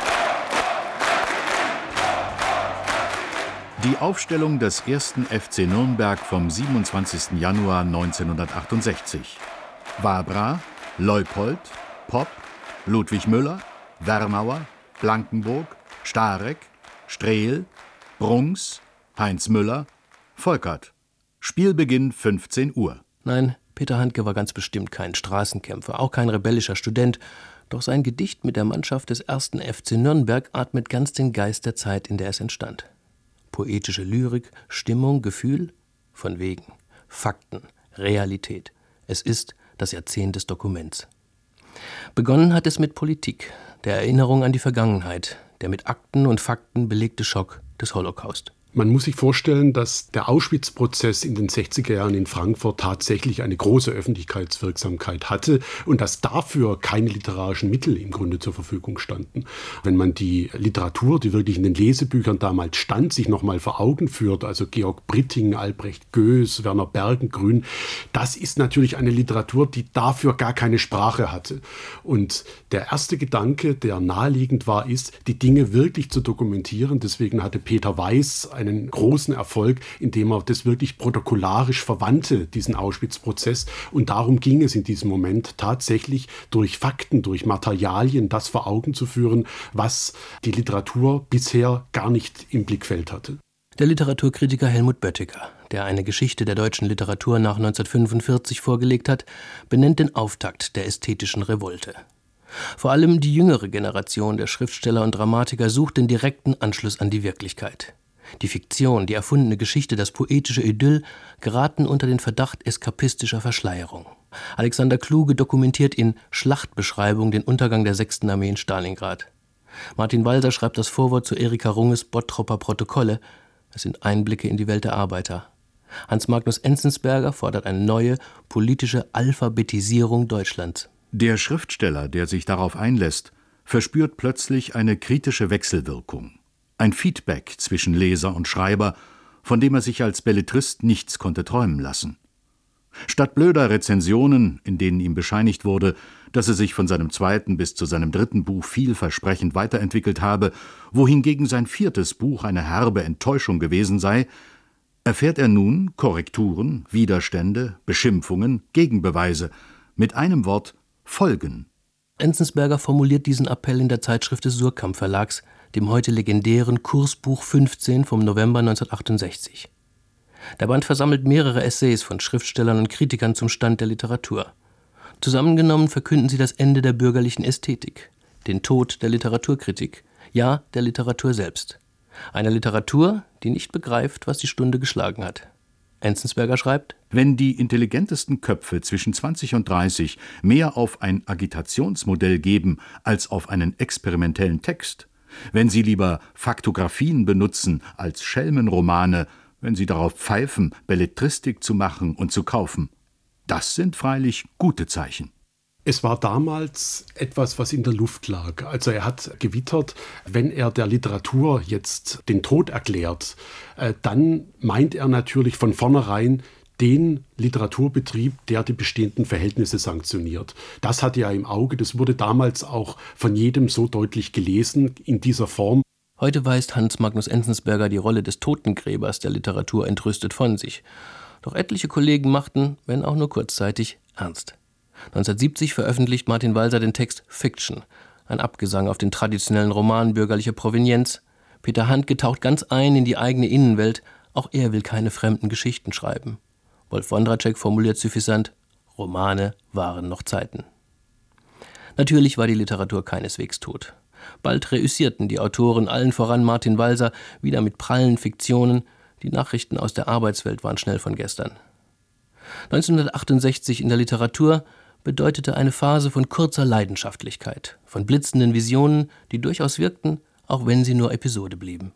Die Aufstellung des ersten F C Nürnberg vom siebenundzwanzigsten Januar neunzehnhundertachtundsechzig. Wabra, Leupold, Popp, Ludwig Müller, Wernauer, Blankenburg, Starek, Strehl, Brunks, Heinz Müller, Volkert. Spielbeginn fünfzehn Uhr. Nein, Peter Handke war ganz bestimmt kein Straßenkämpfer, auch kein rebellischer Student. Doch sein Gedicht mit der Mannschaft des ersten F C Nürnberg atmet ganz den Geist der Zeit, in der es entstand. Poetische Lyrik, Stimmung, Gefühl, von wegen. Fakten, Realität. Es ist das Jahrzehnt des Dokuments. Begonnen hat es mit Politik, der Erinnerung an die Vergangenheit, der mit Akten und Fakten belegte Schock des Holocaust. Man muss sich vorstellen, dass der Auschwitz-Prozess in den sechziger Jahren in Frankfurt tatsächlich eine große Öffentlichkeitswirksamkeit hatte und dass dafür keine literarischen Mittel im Grunde zur Verfügung standen. Wenn man die Literatur, die wirklich in den Lesebüchern damals stand, sich nochmal vor Augen führt, also Georg Britting, Albrecht Goes, Werner Bergengrün, das ist natürlich eine Literatur, die dafür gar keine Sprache hatte. Und der erste Gedanke, der naheliegend war, ist, die Dinge wirklich zu dokumentieren. Deswegen hatte Peter Weiß einen großen Erfolg, indem er das wirklich protokollarisch verwandte, diesen Auschwitz-Prozess. Und darum ging es in diesem Moment tatsächlich, durch Fakten, durch Materialien das vor Augen zu führen, was die Literatur bisher gar nicht im Blickfeld hatte. Der Literaturkritiker Helmut Böttiger, der eine Geschichte der deutschen Literatur nach neunzehnhundertfünfundvierzig vorgelegt hat, benennt den Auftakt der ästhetischen Revolte. Vor allem die jüngere Generation der Schriftsteller und Dramatiker sucht den direkten Anschluss an die Wirklichkeit. Die Fiktion, die erfundene Geschichte, das poetische Idyll geraten unter den Verdacht eskapistischer Verschleierung. Alexander Kluge dokumentiert in Schlachtbeschreibung den Untergang der sechsten Armee in Stalingrad. Martin Walser schreibt das Vorwort zu Erika Runges Bottropper Protokolle. Es sind Einblicke in die Welt der Arbeiter. Hans Magnus Enzensberger fordert eine neue politische Alphabetisierung Deutschlands. Der Schriftsteller, der sich darauf einlässt, verspürt plötzlich eine kritische Wechselwirkung. Ein Feedback zwischen Leser und Schreiber, von dem er sich als Belletrist nichts konnte träumen lassen. Statt blöder Rezensionen, in denen ihm bescheinigt wurde, dass er sich von seinem zweiten bis zu seinem dritten Buch vielversprechend weiterentwickelt habe, wohingegen sein viertes Buch eine herbe Enttäuschung gewesen sei, erfährt er nun Korrekturen, Widerstände, Beschimpfungen, Gegenbeweise, mit einem Wort Folgen. Enzensberger formuliert diesen Appell in der Zeitschrift des Suhrkamp Verlags, dem heute legendären Kursbuch fünfzehn vom November neunzehnhundertachtundsechzig. Der Band versammelt mehrere Essays von Schriftstellern und Kritikern zum Stand der Literatur. Zusammengenommen verkünden sie das Ende der bürgerlichen Ästhetik, den Tod der Literaturkritik, ja der Literatur selbst. Eine Literatur, die nicht begreift, was die Stunde geschlagen hat. Enzensberger schreibt: Wenn die intelligentesten Köpfe zwischen zwanzig und dreißig mehr auf ein Agitationsmodell geben als auf einen experimentellen Text, wenn sie lieber Faktographien benutzen als Schelmenromane, wenn sie darauf pfeifen, Belletristik zu machen und zu kaufen, das sind freilich gute Zeichen. Es war damals etwas, was in der Luft lag. Also er hat gewittert, wenn er der Literatur jetzt den Tod erklärt, äh, dann meint er natürlich von vornherein den Literaturbetrieb, der die bestehenden Verhältnisse sanktioniert. Das hatte er im Auge, das wurde damals auch von jedem so deutlich gelesen in dieser Form. Heute weist Hans Magnus Enzensberger die Rolle des Totengräbers der Literatur entrüstet von sich. Doch etliche Kollegen machten, wenn auch nur kurzzeitig, ernst. neunzehnhundertsiebzig veröffentlicht Martin Walser den Text Fiction, ein Abgesang auf den traditionellen Roman bürgerlicher Provenienz. Peter Handke taucht ganz ein in die eigene Innenwelt, auch er will keine fremden Geschichten schreiben. Wolf Wondracek formuliert suffisant: Romane waren noch Zeiten. Natürlich war die Literatur keineswegs tot. Bald reüssierten die Autoren, allen voran Martin Walser, wieder mit prallen Fiktionen. Die Nachrichten aus der Arbeitswelt waren schnell von gestern. neunzehnhundertachtundsechzig in der Literatur bedeutete eine Phase von kurzer Leidenschaftlichkeit, von blitzenden Visionen, die durchaus wirkten, auch wenn sie nur Episode blieben.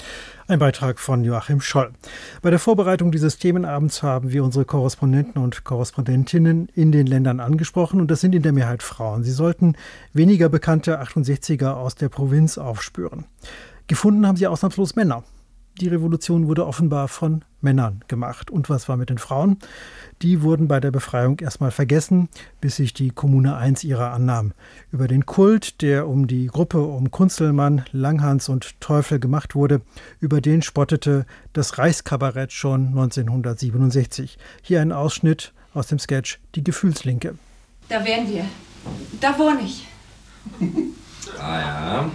Ein Beitrag von Joachim Scholl. Bei der Vorbereitung dieses Themenabends haben wir unsere Korrespondenten und Korrespondentinnen in den Ländern angesprochen, und das sind in der Mehrheit Frauen. Sie sollten weniger bekannte achtundsechziger aus der Provinz aufspüren. Gefunden haben sie ausnahmslos Männer. Die Revolution wurde offenbar von Männern gemacht. Und was war mit den Frauen? Die wurden bei der Befreiung erstmal vergessen, bis sich die Kommune eins ihrer annahm. Über den Kult, der um die Gruppe um Kunzelmann, Langhans und Teufel gemacht wurde, über den spottete das Reichskabarett schon neunzehnhundertsiebenundsechzig. Hier ein Ausschnitt aus dem Sketch Die Gefühlslinke. Da wären wir. Da wohne ich. Ah ja.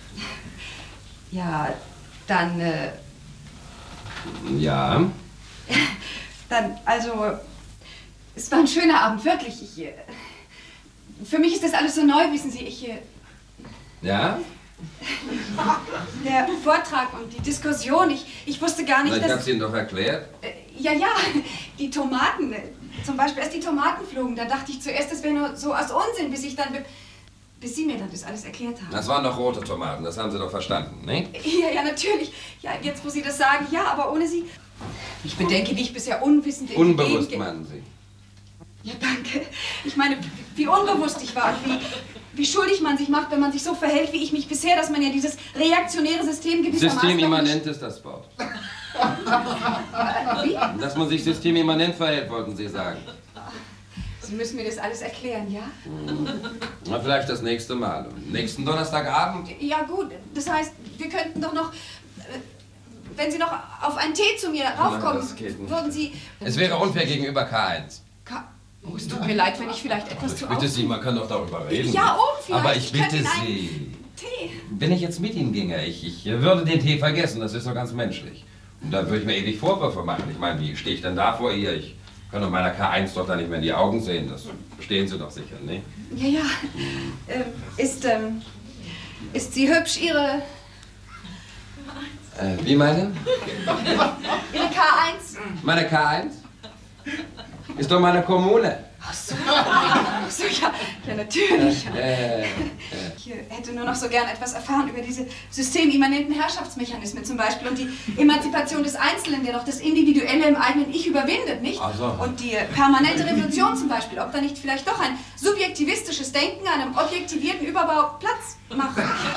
Ja, dann... Äh Ja. Dann, also, es war ein schöner Abend, wirklich. Ich, äh, für mich ist das alles so neu, wissen Sie. Ich, äh, Ja? Der Vortrag und die Diskussion, ich, ich wusste gar nicht, Na, ich dass... hab's Ihnen doch erklärt. Äh, ja, ja, die Tomaten, äh, zum Beispiel, als die Tomaten flogen, da dachte ich zuerst, das wäre nur so aus Unsinn, bis ich dann... Bis Sie mir dann das alles erklärt haben. Das waren doch rote Tomaten, das haben Sie doch verstanden, ne? Ja, ja, natürlich. Ja, jetzt, wo Sie das sagen, ja, aber ohne Sie... Ich bedenke, wie ich bisher unwissend... Unbewusst, meinen Sie? Ja, danke. Ich meine, wie unbewusst ich war und wie, wie schuldig man sich macht, wenn man sich so verhält, wie ich mich bisher, dass man ja dieses reaktionäre System gewissermaßen... Systemimmanent ist das Wort. Wie? Dass man sich systemimmanent verhält, wollten Sie sagen. Sie müssen mir das alles erklären, ja? Na, vielleicht das nächste Mal. Nächsten Donnerstagabend? Ja, gut. Das heißt, wir könnten doch noch... Wenn Sie noch auf einen Tee zu mir raufkommen, das geht nicht. würden Sie... Es wäre unfair gegenüber K eins. K oh, es tut mir leid, wenn ich vielleicht etwas zu Ich bitte Sie, man kann doch darüber reden. Ja, oben vielleicht. Aber ich bitte Ihnen Sie, Tee. wenn ich jetzt mit Ihnen ginge, ich, ich würde den Tee vergessen, das ist doch ganz menschlich. Und dann würde ich mir ewig Vorwürfe machen. Ich meine, wie stehe ich denn da vor ihr? Ich Können doch meiner K eins doch da nicht mehr in die Augen sehen. Das verstehen Sie doch sicher, ne? Ja, ja. Ähm, ist, ähm, ist sie hübsch, Ihre... Äh, wie meinen? Ihre K eins? Meine K eins? Ist doch meine Kommune. Ach so. Ach so, ja, ja natürlich. Äh, äh, äh. Ich äh, hätte nur noch so gern etwas erfahren über diese systemimmanenten Herrschaftsmechanismen zum Beispiel und die Emanzipation des Einzelnen, der doch das Individuelle im eigenen Ich überwindet, nicht? Ach so. Und die äh, permanente Revolution zum Beispiel, ob da nicht vielleicht doch ein subjektivistisches Denken einem objektivierten Überbau Platz macht.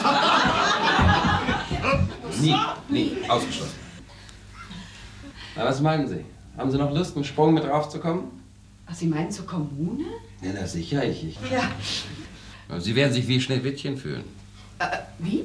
Nie, nie, ausgeschlossen. Na, was meinen Sie? Haben Sie noch Lust, einen Sprung mit draufzukommen? Ach, Sie meinen zur Kommune? Ja, na sicher, ich. ich. Ja. Sie werden sich wie Schneewittchen fühlen. Äh, wie?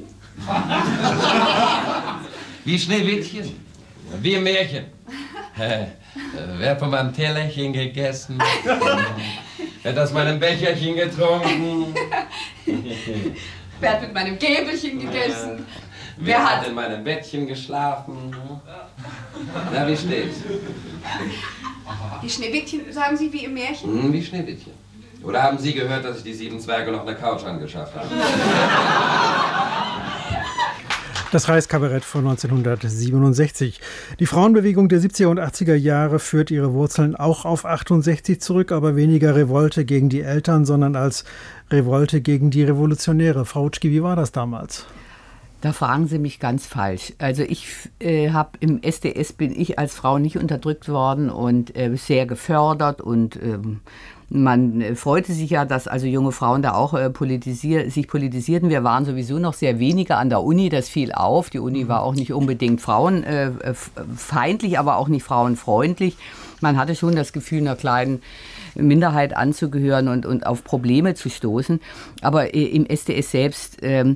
Wie Schneewittchen. Wie im Märchen. Äh, wer hat von meinem Tellerchen gegessen? Wer hat aus meinem Becherchen getrunken? Wer hat mit meinem Gäbelchen gegessen? Wer, Wer hat in meinem Bettchen geschlafen? Na, wie steht's? Die Schneewittchen, sagen Sie, wie im Märchen? Hm, wie Schneewittchen. Oder haben Sie gehört, dass ich die sieben Zwerge noch eine Couch angeschafft habe? Das Reichskabarett von neunzehnhundertsiebenundsechzig. Die Frauenbewegung der siebziger und achtziger Jahre führt ihre Wurzeln auch auf achtundsechzig zurück, aber weniger Revolte gegen die Eltern, sondern als Revolte gegen die Revolutionäre. Frau Utschki, wie war das damals? Da fragen Sie mich ganz falsch. Also ich äh, habe im S D S bin ich als Frau nicht unterdrückt worden und äh, sehr gefördert und ähm, man äh, freute sich ja, dass also junge Frauen da auch äh, politisier sich politisierten. Wir waren sowieso noch sehr wenige an der Uni, das fiel auf. Die Uni war auch nicht unbedingt frauenfeindlich, aber auch nicht frauenfreundlich. Man hatte schon das Gefühl, einer kleinen Minderheit anzugehören und, und auf Probleme zu stoßen. Aber äh, im S D S selbst... Ähm,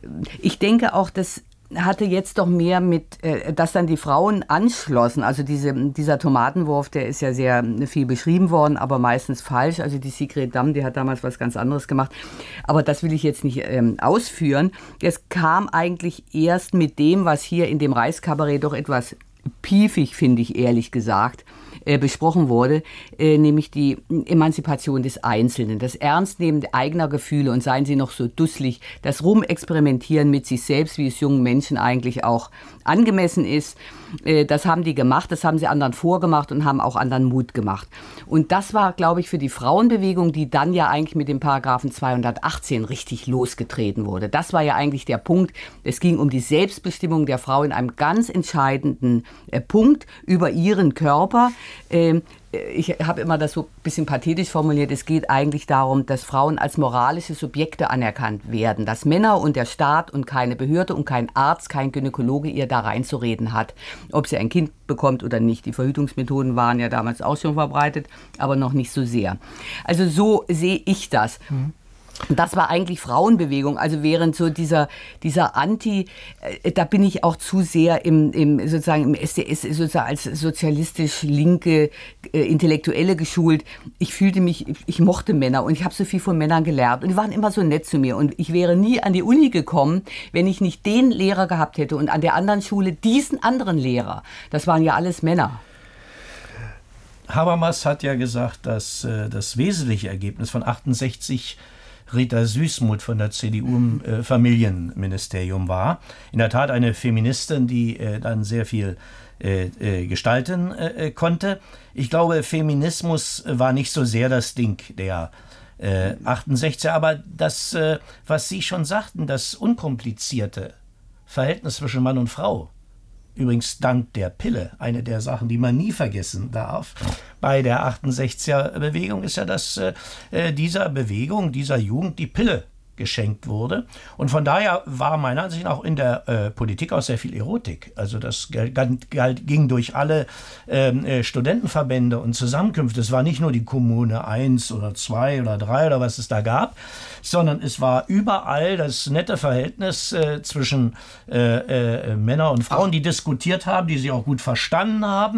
Ich denke auch, das hatte jetzt doch mehr mit, äh, dass dann die Frauen anschlossen. Also diese, dieser Tomatenwurf, der ist ja sehr viel beschrieben worden, aber meistens falsch. Also die Sigrid Damm, die hat damals was ganz anderes gemacht. Aber das will ich jetzt nicht ähm, ausführen. Es kam eigentlich erst mit dem, was hier in dem Reichskabarett doch etwas piefig, finde ich ehrlich gesagt, äh, besprochen wurde, äh, nämlich die Emanzipation des Einzelnen, das Ernstnehmen eigener Gefühle und seien sie noch so dusselig, das Rumexperimentieren mit sich selbst, wie es jungen Menschen eigentlich auch angemessen ist. Äh, das haben die gemacht, das haben sie anderen vorgemacht und haben auch anderen Mut gemacht. Und das war, glaube ich, für die Frauenbewegung, die dann ja eigentlich mit dem Paragraphen zweihundertachtzehn richtig losgetreten wurde. Das war ja eigentlich der Punkt. Es ging um die Selbstbestimmung der Frau in einem ganz entscheidenden äh, Punkt über ihren Körper. Ähm, ich habe immer das so ein bisschen pathetisch formuliert, es geht eigentlich darum, dass Frauen als moralische Subjekte anerkannt werden, dass Männer und der Staat und keine Behörde und kein Arzt, kein Gynäkologe ihr da reinzureden hat, ob sie ein Kind bekommt oder nicht. Die Verhütungsmethoden waren ja damals auch schon verbreitet, aber noch nicht so sehr. Also so sehe ich das. Mhm. Das war eigentlich Frauenbewegung, also während so dieser, dieser Anti, äh, da bin ich auch zu sehr im, im, sozusagen im S D S sozusagen als sozialistisch linke äh, Intellektuelle geschult. Ich fühlte mich, ich, ich mochte Männer und ich habe so viel von Männern gelernt und die waren immer so nett zu mir und ich wäre nie an die Uni gekommen, wenn ich nicht den Lehrer gehabt hätte und an der anderen Schule diesen anderen Lehrer. Das waren ja alles Männer. Habermas hat ja gesagt, dass äh, das wesentliche Ergebnis von achtundsechzig Rita Süßmuth von der C D U im äh, Familienministerium war. In der Tat eine Feministin, die äh, dann sehr viel äh, äh, gestalten äh, konnte. Ich glaube, Feminismus war nicht so sehr das Ding der äh, achtundsechziger, aber das, äh, was Sie schon sagten, das unkomplizierte Verhältnis zwischen Mann und Frau, übrigens dank der Pille, eine der Sachen, die man nie vergessen darf, bei der achtundsechziger-Bewegung ist ja, dass äh, dieser Bewegung, dieser Jugend die Pille geschenkt wurde. Und von daher war meiner Ansicht nach auch in der äh, Politik auch sehr viel Erotik. Also das galt, galt, ging durch alle äh, Studentenverbände und Zusammenkünfte. Es war nicht nur die Kommune eins oder zwei oder drei oder was es da gab, sondern es war überall das nette Verhältnis äh, zwischen äh, äh, Männern und Frauen, die diskutiert haben, die sich auch gut verstanden haben.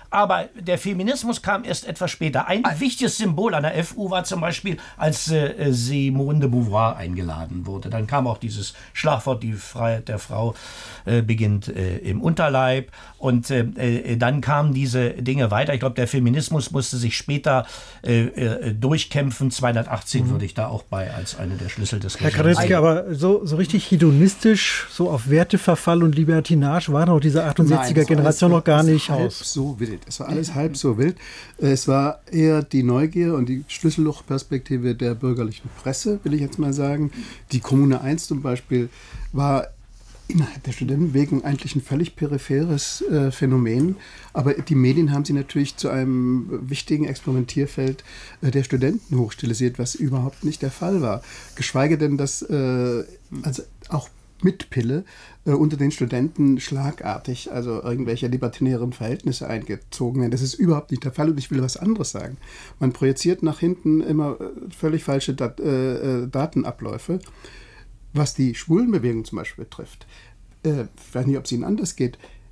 Aber der Feminismus kam erst etwas später. Ein wichtiges Symbol an der F U war zum Beispiel, als äh, Simone de Beauvoir eingeladen wurde. Dann kam auch dieses Schlagwort, die Freiheit der Frau äh, beginnt äh, im Unterleib. Und äh, äh, dann kamen diese Dinge weiter. Ich glaube, der Feminismus musste sich später äh, äh, durchkämpfen. zweihundertachtzehn mhm. würde ich da auch bei als eine der Schlüssel des Herr Karetzky, aber so, so richtig hedonistisch, so auf Werteverfall und Libertinage war noch diese achtundsechziger Generation noch gar nicht aus. So wild. Es war alles halb so wild. Es war eher die Neugier und die Schlüssellochperspektive der bürgerlichen Presse, will ich jetzt mal sagen. Die Kommune eins zum Beispiel war innerhalb der Studentenbewegung eigentlich ein völlig peripheres äh, Phänomen. Aber die Medien haben sie natürlich zu einem wichtigen Experimentierfeld äh, der Studenten hochstilisiert, was überhaupt nicht der Fall war. Geschweige denn, dass äh, also auch mit Pille äh, unter den Studenten schlagartig, also irgendwelche libertinären Verhältnisse eingezogen werden. Das ist überhaupt nicht der Fall und ich will was anderes sagen. Man projiziert nach hinten immer äh, völlig falsche Dat- äh, Datenabläufe, was die Schwulenbewegung zum Beispiel betrifft. Äh, ich weiß nicht, ob es Ihnen anders geht.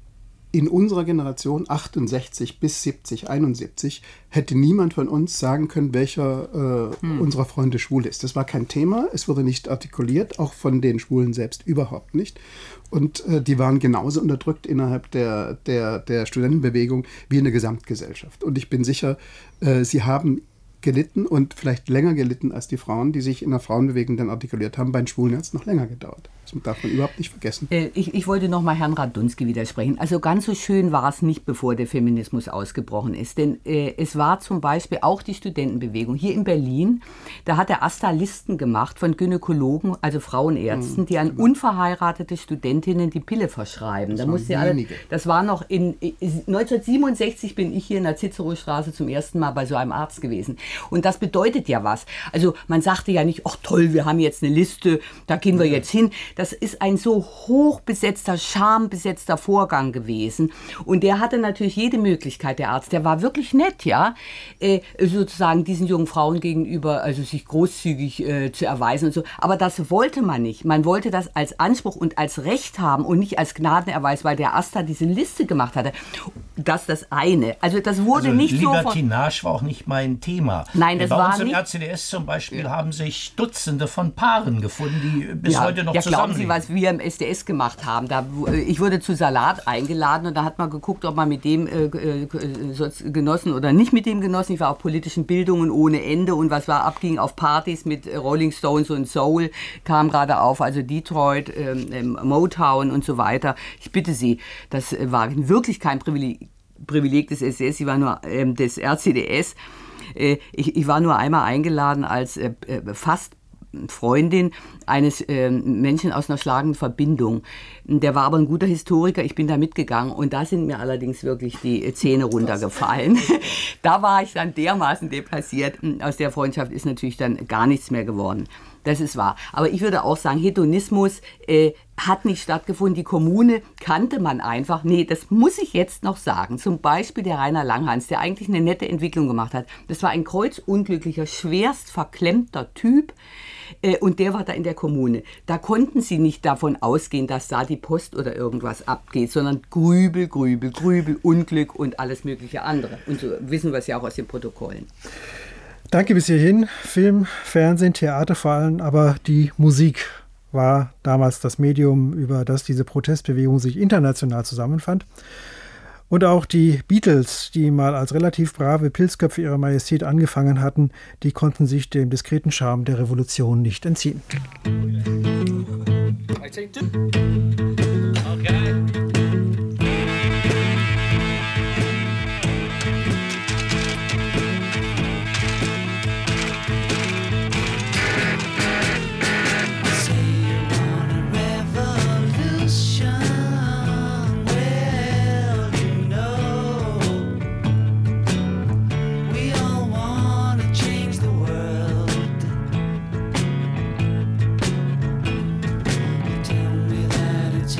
In unserer Generation, achtundsechzig bis siebzig, einundsiebzig, hätte niemand von uns sagen können, welcher äh, hm. unserer Freunde schwul ist. Das war kein Thema, es wurde nicht artikuliert, auch von den Schwulen selbst überhaupt nicht. Und äh, die waren genauso unterdrückt innerhalb der, der, der Studentenbewegung wie in der Gesamtgesellschaft. Und ich bin sicher, äh, sie haben gelitten und vielleicht länger gelitten als die Frauen, die sich in der Frauenbewegung dann artikuliert haben. Bei den Schwulen hat es noch länger gedauert. Das darf man überhaupt nicht vergessen. Äh, ich, ich wollte noch mal Herrn Radunski widersprechen. Also ganz so schön war es nicht, bevor der Feminismus ausgebrochen ist. Denn äh, es war zum Beispiel auch die Studentenbewegung. Hier in Berlin, da hat der Asta Listen gemacht von Gynäkologen, also Frauenärzten, mhm, die an unverheiratete Studentinnen die Pille verschreiben. Das, da musste alle, das war noch in neunzehnhundertsiebenundsechzig bin ich hier in der Cicerostraße zum ersten Mal bei so einem Arzt gewesen. Und das bedeutet ja was. Also man sagte ja nicht, ach toll, wir haben jetzt eine Liste, da gehen wir jetzt hin. Das ist ein so hochbesetzter, schambesetzter Vorgang gewesen. Und der hatte natürlich jede Möglichkeit, der Arzt. Der war wirklich nett, ja, äh, sozusagen diesen jungen Frauen gegenüber, also sich großzügig äh, zu erweisen und so. Aber das wollte man nicht. Man wollte das als Anspruch und als Recht haben und nicht als Gnadenerweis, weil der Asta diese Liste gemacht hatte. Das ist das eine. Also das wurde also nicht so von... Libertinage war auch nicht mein Thema. Nein, das Bei war uns im nicht... R C D S zum Beispiel ja. haben sich Dutzende von Paaren gefunden, die bis ja, heute noch ja, zusammenleben. Glauben Sie, was wir im S D S gemacht haben? Da, ich wurde zu Salat eingeladen und da hat man geguckt, ob man mit dem äh, genossen oder nicht mit dem genossen. Ich war auf politischen Bildungen ohne Ende und was war abging auf Partys mit Rolling Stones und Soul kam gerade auf, also Detroit, ähm, Motown und so weiter. Ich bitte Sie, das war wirklich kein Privileg, Privileg des S D S, ich war nur ähm, des R C D S. Äh, ich, ich war nur einmal eingeladen als äh, fast Freundin eines äh, Menschen aus einer schlagenden Verbindung. Der war aber ein guter Historiker, ich bin da mitgegangen und da sind mir allerdings wirklich die Zähne runtergefallen. Da war ich dann dermaßen deplaciert. Aus der Freundschaft ist natürlich dann gar nichts mehr geworden. Das ist wahr. Aber ich würde auch sagen, Hedonismus äh, hat nicht stattgefunden. Die Kommune kannte man einfach. Nee, das muss ich jetzt noch sagen. Zum Beispiel der Rainer Langhans, der eigentlich eine nette Entwicklung gemacht hat. Das war ein kreuzunglücklicher, schwerst verklemmter Typ. Äh, und der war da in der Kommune. Da konnten sie nicht davon ausgehen, dass da die Post oder irgendwas abgeht, sondern Grübel, Grübel, Grübel, Unglück und alles mögliche andere. Und so wissen wir es ja auch aus den Protokollen. Danke bis hierhin. Film, Fernsehen, Theater vor allem, aber die Musik war damals das Medium, über das diese Protestbewegung sich international zusammenfand. Und auch die Beatles, die mal als relativ brave Pilzköpfe ihrer Majestät angefangen hatten, die konnten sich dem diskreten Charme der Revolution nicht entziehen. Okay. Tell me that it's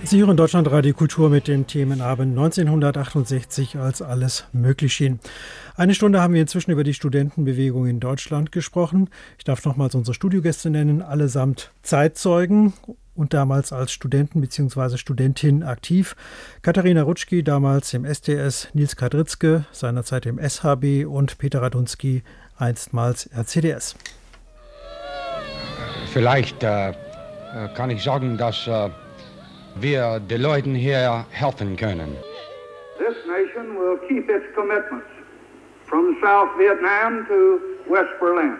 Sie hören Deutschlandradio Kultur mit dem Themenabend neunzehnhundertachtundsechzig, als alles möglich schien. Eine Stunde haben wir inzwischen über die Studentenbewegung in Deutschland gesprochen. Ich darf nochmals unsere Studiogäste nennen, allesamt Zeitzeugen und damals als Studenten bzw. Studentin aktiv. Katharina Rutschki, damals im S D S, Nils Kadritzke, seinerzeit im S H B und Peter Radunski, einstmals R C D S. Vielleicht äh, kann ich sagen, dass äh, wir den Leuten hier helfen können. This nation will keep its commitments from South Vietnam to West Berlin.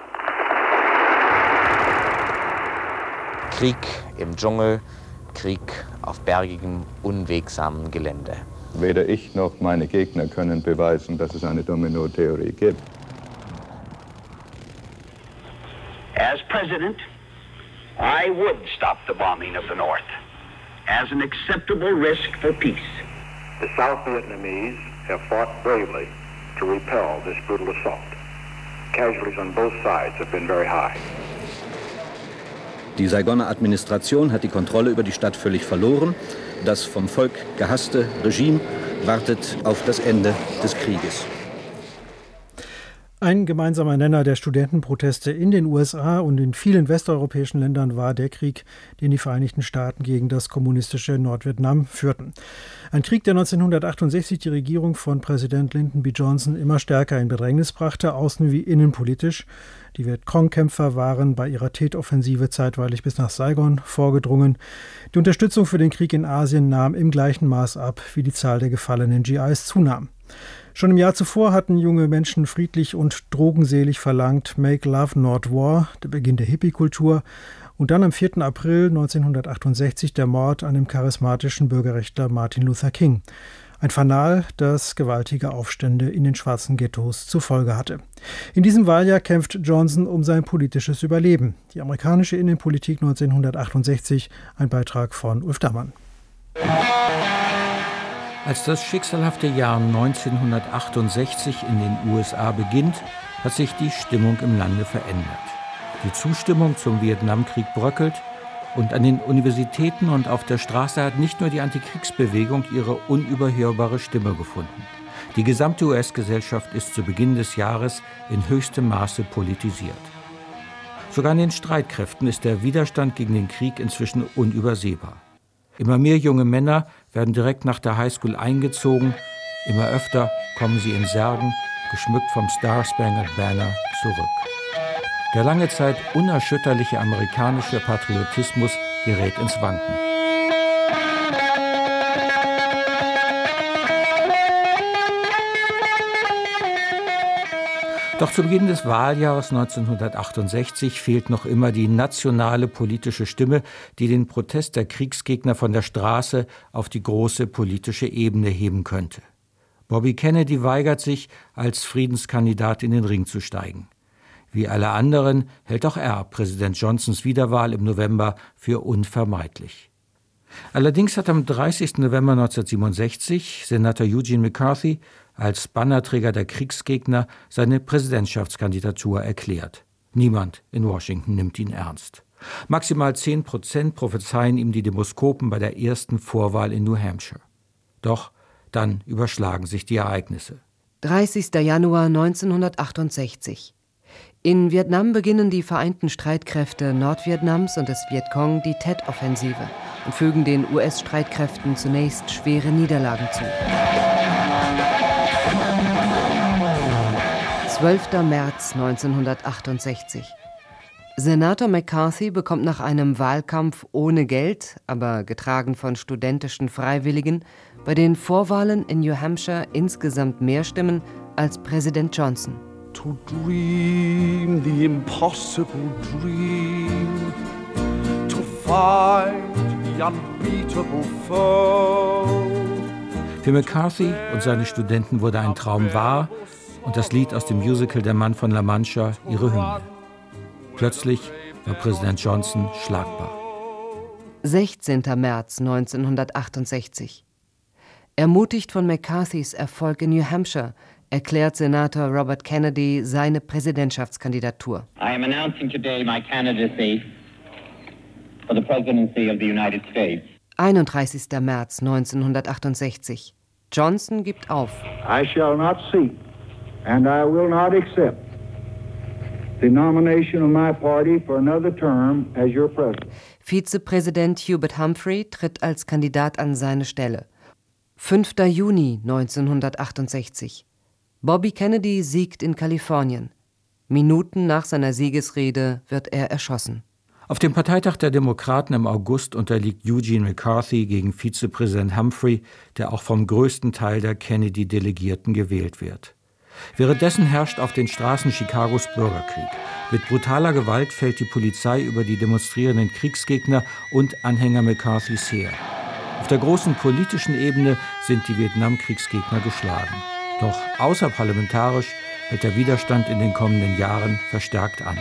Krieg im Dschungel, Krieg auf bergigem, unwegsamen Gelände. Weder ich noch meine Gegner können beweisen, dass es eine Domino-Theorie gibt. As president, I would stop the bombing of the North as an acceptable risk for peace. The South Vietnamese have fought bravely to repel this brutal assault. Casualties on both sides have been very high. Die Saigoner Administration hat die Kontrolle über die Stadt völlig verloren. Das vom Volk gehasste Regime wartet auf das Ende des Krieges. Ein gemeinsamer Nenner der Studentenproteste in den U S A und in vielen westeuropäischen Ländern war der Krieg, den die Vereinigten Staaten gegen das kommunistische Nordvietnam führten. Ein Krieg, der neunzehnhundertachtundsechzig die Regierung von Präsident Lyndon B. Johnson immer stärker in Bedrängnis brachte, außen- wie innenpolitisch. Die Vietcong-Kämpfer waren bei ihrer Tet-Offensive zeitweilig bis nach Saigon vorgedrungen. Die Unterstützung für den Krieg in Asien nahm im gleichen Maß ab, wie die Zahl der gefallenen G Is zunahm. Schon im Jahr zuvor hatten junge Menschen friedlich und drogenselig verlangt, Make Love Not War, der Beginn der Hippie-Kultur, und dann am vierten April neunzehnhundertachtundsechzig der Mord an dem charismatischen Bürgerrechtler Martin Luther King. Ein Fanal, das gewaltige Aufstände in den schwarzen Ghettos zur Folge hatte. In diesem Wahljahr kämpft Johnson um sein politisches Überleben. Die amerikanische Innenpolitik neunzehnhundertachtundsechzig, ein Beitrag von Ulf Dammann. Als das schicksalhafte Jahr neunzehnhundertachtundsechzig in den U S A beginnt, hat sich die Stimmung im Lande verändert. Die Zustimmung zum Vietnamkrieg bröckelt und an den Universitäten und auf der Straße hat nicht nur die Antikriegsbewegung ihre unüberhörbare Stimme gefunden. Die gesamte U S-Gesellschaft ist zu Beginn des Jahres in höchstem Maße politisiert. Sogar in den Streitkräften ist der Widerstand gegen den Krieg inzwischen unübersehbar. Immer mehr junge Männer werden direkt nach der Highschool eingezogen. Immer öfter kommen sie in Särgen, geschmückt vom Star-Spangled Banner, zurück. Der lange Zeit unerschütterliche amerikanische Patriotismus gerät ins Wanken. Doch zu Beginn des Wahljahres neunzehnhundertachtundsechzig fehlt noch immer die nationale politische Stimme, die den Protest der Kriegsgegner von der Straße auf die große politische Ebene heben könnte. Bobby Kennedy weigert sich, als Friedenskandidat in den Ring zu steigen. Wie alle anderen hält auch er Präsident Johnsons Wiederwahl im November für unvermeidlich. Allerdings hat am dreißigsten November neunzehnhundertsiebenundsechzig Senator Eugene McCarthy als Bannerträger der Kriegsgegner seine Präsidentschaftskandidatur erklärt. Niemand in Washington nimmt ihn ernst. Maximal zehn Prozent prophezeien ihm die Demoskopen bei der ersten Vorwahl in New Hampshire. Doch dann überschlagen sich die Ereignisse. dreißigster Januar neunzehnhundertachtundsechzig. In Vietnam beginnen die vereinten Streitkräfte Nordvietnams und des Vietcong die Tet-Offensive und fügen den U S-Streitkräften zunächst schwere Niederlagen zu. zwölfter März neunzehnhundertachtundsechzig. Senator McCarthy bekommt nach einem Wahlkampf ohne Geld, aber getragen von studentischen Freiwilligen, bei den Vorwahlen in New Hampshire insgesamt mehr Stimmen als Präsident Johnson. To dream the impossible dream, to fight the unbeatable foe. Für McCarthy und seine Studenten wurde ein Traum wahr und das Lied aus dem Musical Der Mann von La Mancha ihre Hymne. Plötzlich war Präsident Johnson schlagbar. sechzehnter März neunzehnhundertachtundsechzig. Ermutigt von McCarthys Erfolg in New Hampshire erklärt Senator Robert Kennedy seine Präsidentschaftskandidatur. I am announcing today my candidacy for the presidency of the United States. einunddreißigster März neunzehnhundertachtundsechzig. Johnson gibt auf. I shall not seek and I will not accept the nomination of my party for another term as your president. Vizepräsident Hubert Humphrey tritt als Kandidat an seine Stelle. fünfter Juni neunzehnhundertachtundsechzig. Bobby Kennedy siegt in Kalifornien. Minuten nach seiner Siegesrede wird er erschossen. Auf dem Parteitag der Demokraten im August unterliegt Eugene McCarthy gegen Vizepräsident Humphrey, der auch vom größten Teil der Kennedy-Delegierten gewählt wird. Währenddessen herrscht auf den Straßen Chicagos Bürgerkrieg. Mit brutaler Gewalt fällt die Polizei über die demonstrierenden Kriegsgegner und Anhänger McCarthys her. Auf der großen politischen Ebene sind die Vietnamkriegsgegner geschlagen. Doch außerparlamentarisch hält der Widerstand in den kommenden Jahren verstärkt an.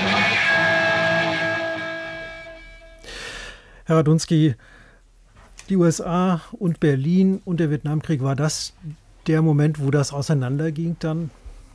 Herr Radunski, die U S A und Berlin und der Vietnamkrieg, war das der Moment, wo das auseinanderging dann?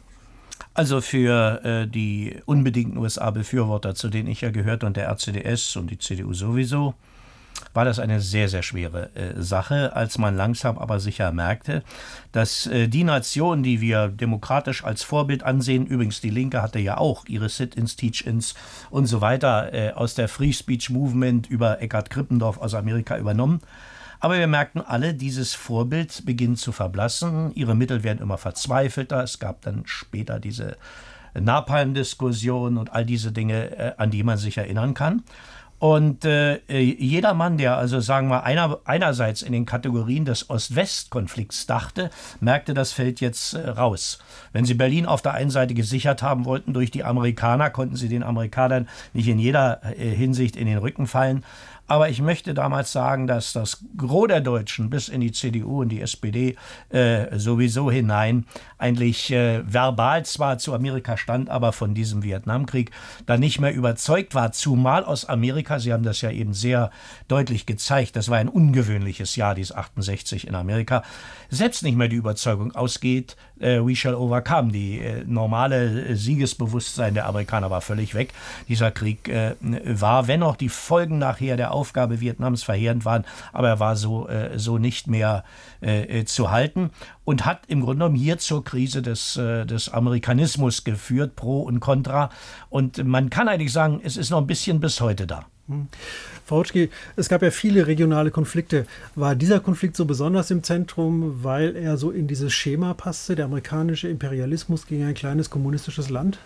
Also für äh, die unbedingten U S A-Befürworter, zu denen ich ja gehörte, und der R C D S und die C D U sowieso, war das eine sehr, sehr schwere äh, Sache, als man langsam aber sicher merkte, dass äh, die Nation, die wir demokratisch als Vorbild ansehen, übrigens die Linke hatte ja auch ihre Sit-ins, Teach-ins und so weiter äh, aus der Free Speech Movement über Eckhard Krippendorf aus Amerika übernommen. Aber wir merkten alle, dieses Vorbild beginnt zu verblassen, ihre Mittel werden immer verzweifelter, es gab dann später diese Napalm-Diskussion und all diese Dinge, äh, an die man sich erinnern kann. Und äh, jeder Mann, der also sagen wir einer, einerseits in den Kategorien des Ost-West-Konflikts dachte, merkte, das fällt jetzt äh, raus. Wenn sie Berlin auf der einen Seite gesichert haben wollten durch die Amerikaner, konnten sie den Amerikanern nicht in jeder äh, Hinsicht in den Rücken fallen. Aber ich möchte damals sagen, dass das Gros der Deutschen bis in die C D U und die S P D äh, sowieso hinein eigentlich äh, verbal zwar zu Amerika stand, aber von diesem Vietnamkrieg dann nicht mehr überzeugt war. Zumal aus Amerika, Sie haben das ja eben sehr deutlich gezeigt, das war ein ungewöhnliches Jahr, dieses achtundsechzig in Amerika, selbst nicht mehr die Überzeugung ausgeht, äh, we shall overcome. Die äh, normale äh, Siegesbewusstsein der Amerikaner war völlig weg. Dieser Krieg äh, war, wenn auch die Folgen nachher der Aufgabe Vietnams verheerend waren, aber er war so, äh, so nicht mehr äh, zu halten und hat im Grunde genommen hier zur Krise des, äh, des Amerikanismus geführt, Pro und Contra. Und man kann eigentlich sagen, es ist noch ein bisschen bis heute da. Hm. Frau Hotschke, es gab ja viele regionale Konflikte. War dieser Konflikt so besonders im Zentrum, weil er so in dieses Schema passte, der amerikanische Imperialismus gegen ein kleines kommunistisches Land?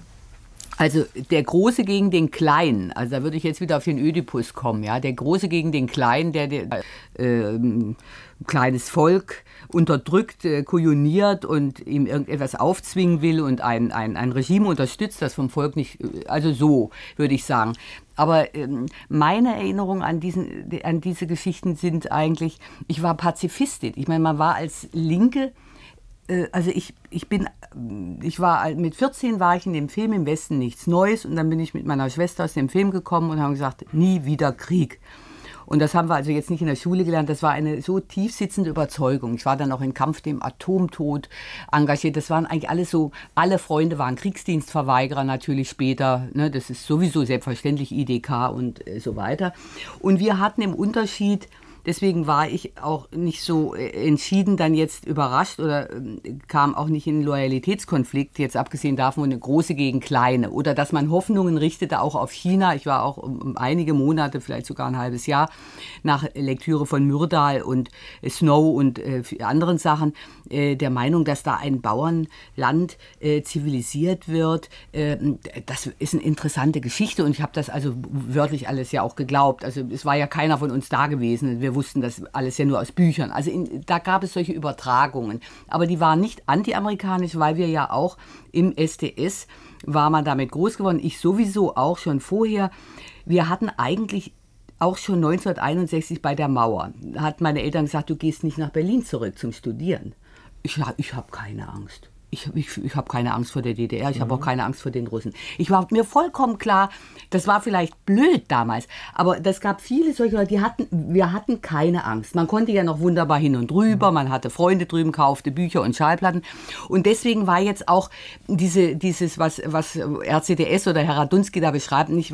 Also der Große gegen den Kleinen, also da würde ich jetzt wieder auf den Ödipus kommen, ja, der Große gegen den Kleinen, der, der äh, kleines Volk unterdrückt, äh, kujoniert und ihm irgendetwas aufzwingen will und ein, ein, ein Regime unterstützt, das vom Volk nicht, also so würde ich sagen. Aber ähm, meine Erinnerungen an, diesen, an diese Geschichten sind eigentlich, ich war Pazifistin, ich meine, man war als Linke, also ich, ich bin, ich war, mit vierzehn war ich in dem Film Im Westen nichts Neues und dann bin ich mit meiner Schwester aus dem Film gekommen und haben gesagt, nie wieder Krieg. Und das haben wir also jetzt nicht in der Schule gelernt, das war eine so tief sitzende Überzeugung. Ich war dann auch im Kampf dem Atomtod engagiert, das waren eigentlich alles so, alle Freunde waren Kriegsdienstverweigerer natürlich später, ne, das ist sowieso selbstverständlich I D K und äh, so weiter. Und wir hatten im Unterschied, deswegen war ich auch nicht so entschieden dann jetzt überrascht oder kam auch nicht in einen Loyalitätskonflikt, jetzt abgesehen davon eine Große gegen Kleine. Oder dass man Hoffnungen richtete auch auf China. Ich war auch um einige Monate, vielleicht sogar ein halbes Jahr, nach Lektüre von Myrdal und Snow und äh, anderen Sachen, äh, der Meinung, dass da ein Bauernland äh, zivilisiert wird. Äh, das ist eine interessante Geschichte und ich habe das also wörtlich alles ja auch geglaubt. Also es war ja keiner von uns da gewesen. Wir wussten das alles ja nur aus Büchern. Also in, da gab es solche Übertragungen. Aber die waren nicht anti-amerikanisch, weil wir ja auch im S D S war man damit groß geworden. Ich sowieso auch schon vorher. Wir hatten eigentlich auch schon neunzehnhunderteinundsechzig bei der Mauer, hat meine Eltern gesagt, du gehst nicht nach Berlin zurück zum Studieren. Ich, ich habe keine Angst. ich, ich, ich habe keine Angst vor der D D R, ich mhm. habe auch keine Angst vor den Russen. Ich war mir vollkommen klar, das war vielleicht blöd damals, aber es gab viele solche Leute, die hatten, wir hatten keine Angst. Man konnte ja noch wunderbar hin und rüber, man hatte Freunde drüben, kaufte Bücher und Schallplatten. Und deswegen war jetzt auch diese, dieses, was, was R C D S oder Herr Radunski da beschreibt, nicht,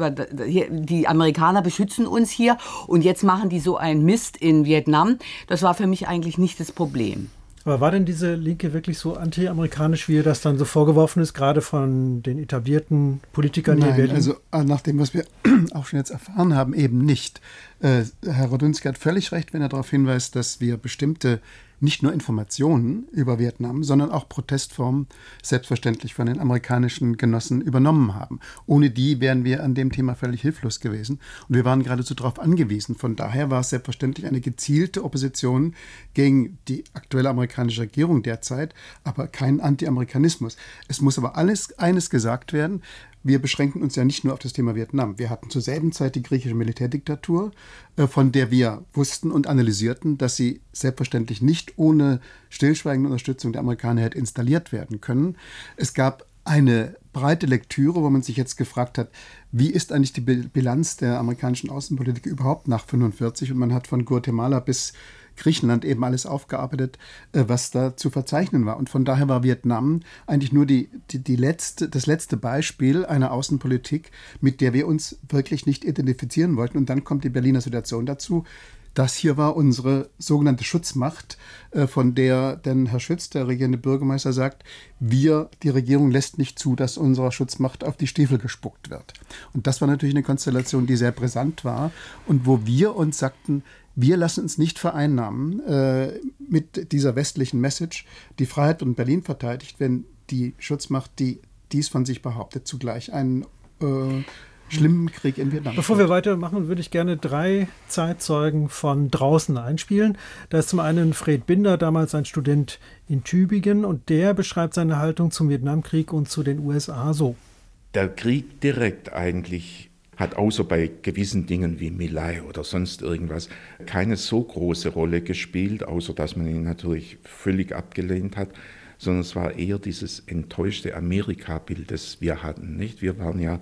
die Amerikaner beschützen uns hier und jetzt machen die so einen Mist in Vietnam. Das war für mich eigentlich nicht das Problem. Aber war denn diese Linke wirklich so anti-amerikanisch, wie ihr das dann so vorgeworfen ist, gerade von den etablierten Politikern Nein, hier in Berlin? Also nach dem, was wir auch schon jetzt erfahren haben, eben nicht. Äh, Herr Radunski hat völlig recht, wenn er darauf hinweist, dass wir bestimmte nicht nur Informationen über Vietnam, sondern auch Protestformen selbstverständlich von den amerikanischen Genossen übernommen haben. Ohne die wären wir an dem Thema völlig hilflos gewesen. Und wir waren geradezu darauf angewiesen. Von daher war es selbstverständlich eine gezielte Opposition gegen die aktuelle amerikanische Regierung derzeit, aber kein Anti-Amerikanismus. Es muss aber alles eines gesagt werden. Wir beschränken uns ja nicht nur auf das Thema Vietnam. Wir hatten zur selben Zeit die griechische Militärdiktatur, von der wir wussten und analysierten, dass sie selbstverständlich nicht ohne stillschweigende Unterstützung der Amerikaner hätte installiert werden können. Es gab eine breite Lektüre, wo man sich jetzt gefragt hat, wie ist eigentlich die Bilanz der amerikanischen Außenpolitik überhaupt nach fünfundvierzig? Und man hat von Guatemala bis Griechenland eben alles aufgearbeitet, was da zu verzeichnen war. Und von daher war Vietnam eigentlich nur die, die, die letzte, das letzte Beispiel einer Außenpolitik, mit der wir uns wirklich nicht identifizieren wollten. Und dann kommt die Berliner Situation dazu. Das hier war unsere sogenannte Schutzmacht, von der denn Herr Schütz, der regierende Bürgermeister, sagt, wir, die Regierung lässt nicht zu, dass unserer Schutzmacht auf die Stiefel gespuckt wird. Und das war natürlich eine Konstellation, die sehr brisant war und wo wir uns sagten, wir lassen uns nicht vereinnahmen äh, mit dieser westlichen Message, die Freiheit und Berlin verteidigt, wenn die Schutzmacht, die dies von sich behauptet, zugleich einen äh, schlimmen Krieg in Vietnam. Bevor wir weitermachen, würde ich gerne drei Zeitzeugen von draußen einspielen. Da ist zum einen Fred Binder, damals ein Student in Tübingen, und der beschreibt seine Haltung zum Vietnamkrieg und zu den U S A so. Der Krieg direkt eigentlich hat außer bei gewissen Dingen wie My Lai oder sonst irgendwas keine so große Rolle gespielt, außer dass man ihn natürlich völlig abgelehnt hat, sondern es war eher dieses enttäuschte Amerika-Bild, das wir hatten. Nicht? Wir waren ja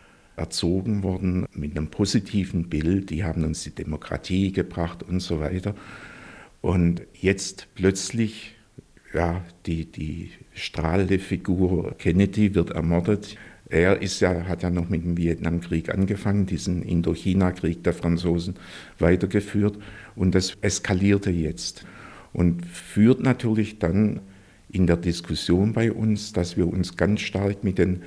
erzogen worden mit einem positiven Bild, die haben uns die Demokratie gebracht und so weiter. Und jetzt plötzlich, ja, die, die strahlende Figur Kennedy wird ermordet. Er ist ja, hat ja noch mit dem Vietnamkrieg angefangen, diesen Indochina-Krieg der Franzosen weitergeführt. Und das eskalierte jetzt und führt natürlich dann in der Diskussion bei uns, dass wir uns ganz stark mit den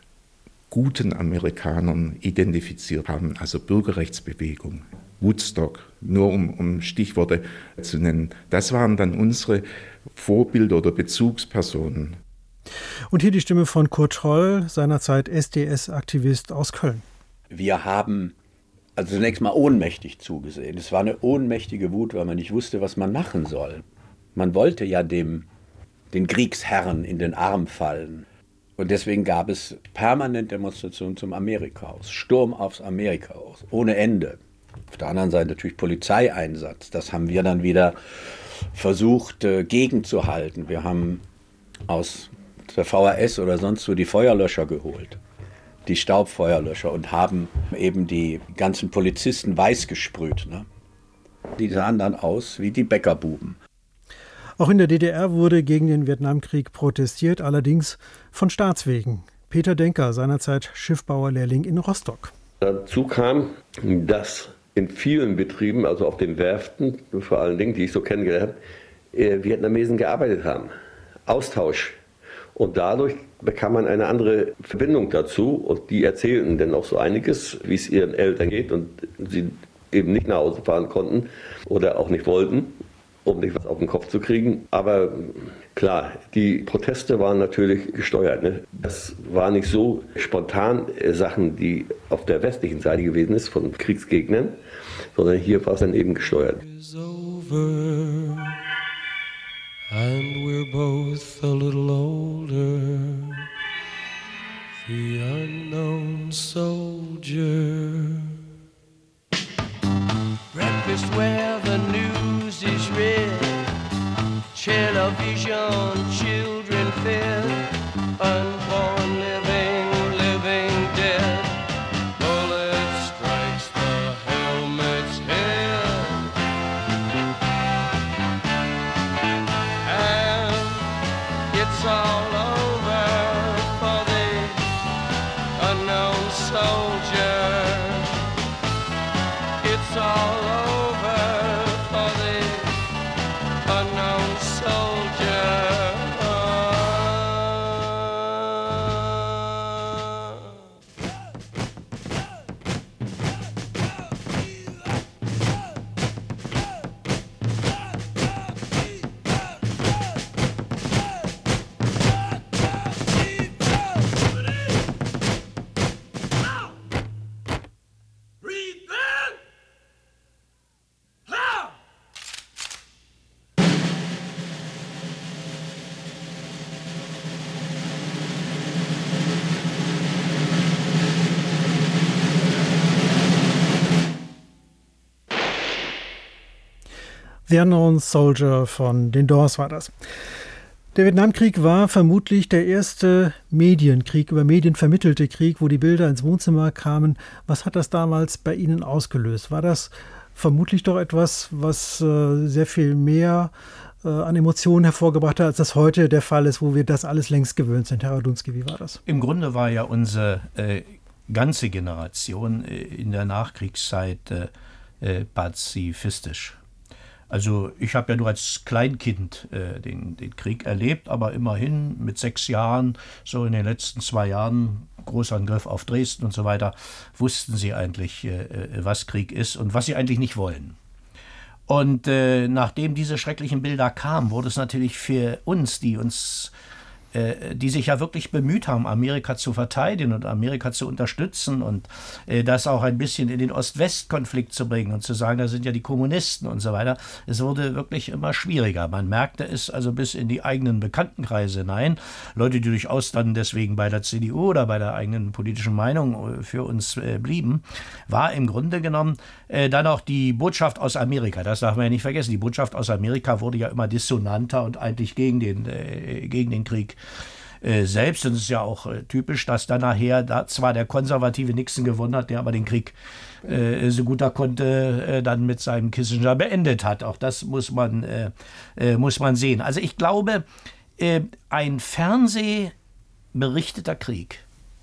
guten Amerikanern identifiziert haben, also Bürgerrechtsbewegung, Woodstock, nur um, um Stichworte zu nennen. Das waren dann unsere Vorbilder oder Bezugspersonen. Und hier die Stimme von Kurt Scholl, seinerzeit S D S-Aktivist aus Köln. Wir haben also zunächst mal ohnmächtig zugesehen. Es war eine ohnmächtige Wut, weil man nicht wusste, was man machen soll. Man wollte ja dem, den Kriegsherren in den Arm fallen. Und deswegen gab es permanent Demonstrationen zum Amerikahaus, Sturm aufs Amerikahaus, ohne Ende. Auf der anderen Seite natürlich Polizeieinsatz. Das haben wir dann wieder versucht, äh, gegenzuhalten. Wir haben aus der V H S oder sonst wo die Feuerlöscher geholt, die Staubfeuerlöscher, und haben eben die ganzen Polizisten weiß gesprüht. Ne? Die sahen dann aus wie die Bäckerbuben. Auch in der D D R wurde gegen den Vietnamkrieg protestiert, allerdings von Staatswegen. Peter Denker, seinerzeit Schiffbauerlehrling in Rostock. Dazu kam, dass in vielen Betrieben, also auf den Werften, vor allen Dingen, die ich so kennengelernt habe, Vietnamesen gearbeitet haben. Austausch. Und dadurch bekam man eine andere Verbindung dazu, und die erzählten dann auch so einiges, wie es ihren Eltern geht, und sie eben nicht nach Hause fahren konnten oder auch nicht wollten, um nicht was auf den Kopf zu kriegen. Aber klar, die Proteste waren natürlich gesteuert. Ne? Das war nicht so spontan Sachen, die auf der westlichen Seite gewesen ist, von Kriegsgegnern, sondern hier war es dann eben gesteuert. And we're both a little older, the unknown soldier. Breakfast where the news is read, television, children fed, It's all over for the unknown soldier. It's all over for the unknown soldier. The Unknown Soldier von den Doors war das. Der Vietnamkrieg war vermutlich der erste Medienkrieg, über Medien vermittelte Krieg, wo die Bilder ins Wohnzimmer kamen. Was hat das damals bei Ihnen ausgelöst? War das vermutlich doch etwas, was äh, sehr viel mehr äh, an Emotionen hervorgebracht hat, als das heute der Fall ist, wo wir das alles längst gewöhnt sind? Herr Radunski, wie war das? Im Grunde war ja unsere äh, ganze Generation äh, in der Nachkriegszeit äh, äh, pazifistisch. Also ich habe ja nur als Kleinkind äh, den, den Krieg erlebt, aber immerhin mit sechs Jahren, so in den letzten zwei Jahren, Großangriff auf Dresden und so weiter, wussten sie eigentlich, äh, was Krieg ist und was sie eigentlich nicht wollen. Und äh, nachdem diese schrecklichen Bilder kamen, wurde es natürlich für uns, die uns die sich ja wirklich bemüht haben, Amerika zu verteidigen und Amerika zu unterstützen und äh, das auch ein bisschen in den Ost-West-Konflikt zu bringen und zu sagen, da sind ja die Kommunisten und so weiter. Es wurde wirklich immer schwieriger. Man merkte es also bis in die eigenen Bekanntenkreise hinein. Leute, die durchaus dann deswegen bei der C D U oder bei der eigenen politischen Meinung für uns äh, blieben, war im Grunde genommen äh, dann auch die Botschaft aus Amerika. Das darf man ja nicht vergessen. Die Botschaft aus Amerika wurde ja immer dissonanter und eigentlich gegen den, äh, gegen den Krieg Äh, selbst. Und es ist ja auch äh, typisch, dass dann nachher da zwar der konservative Nixon gewonnen hat, der aber den Krieg äh, so gut er konnte äh, dann mit seinem Kissinger beendet hat. Auch das muss man, äh, äh, muss man sehen. Also ich glaube, äh, ein fernsehberichteter Krieg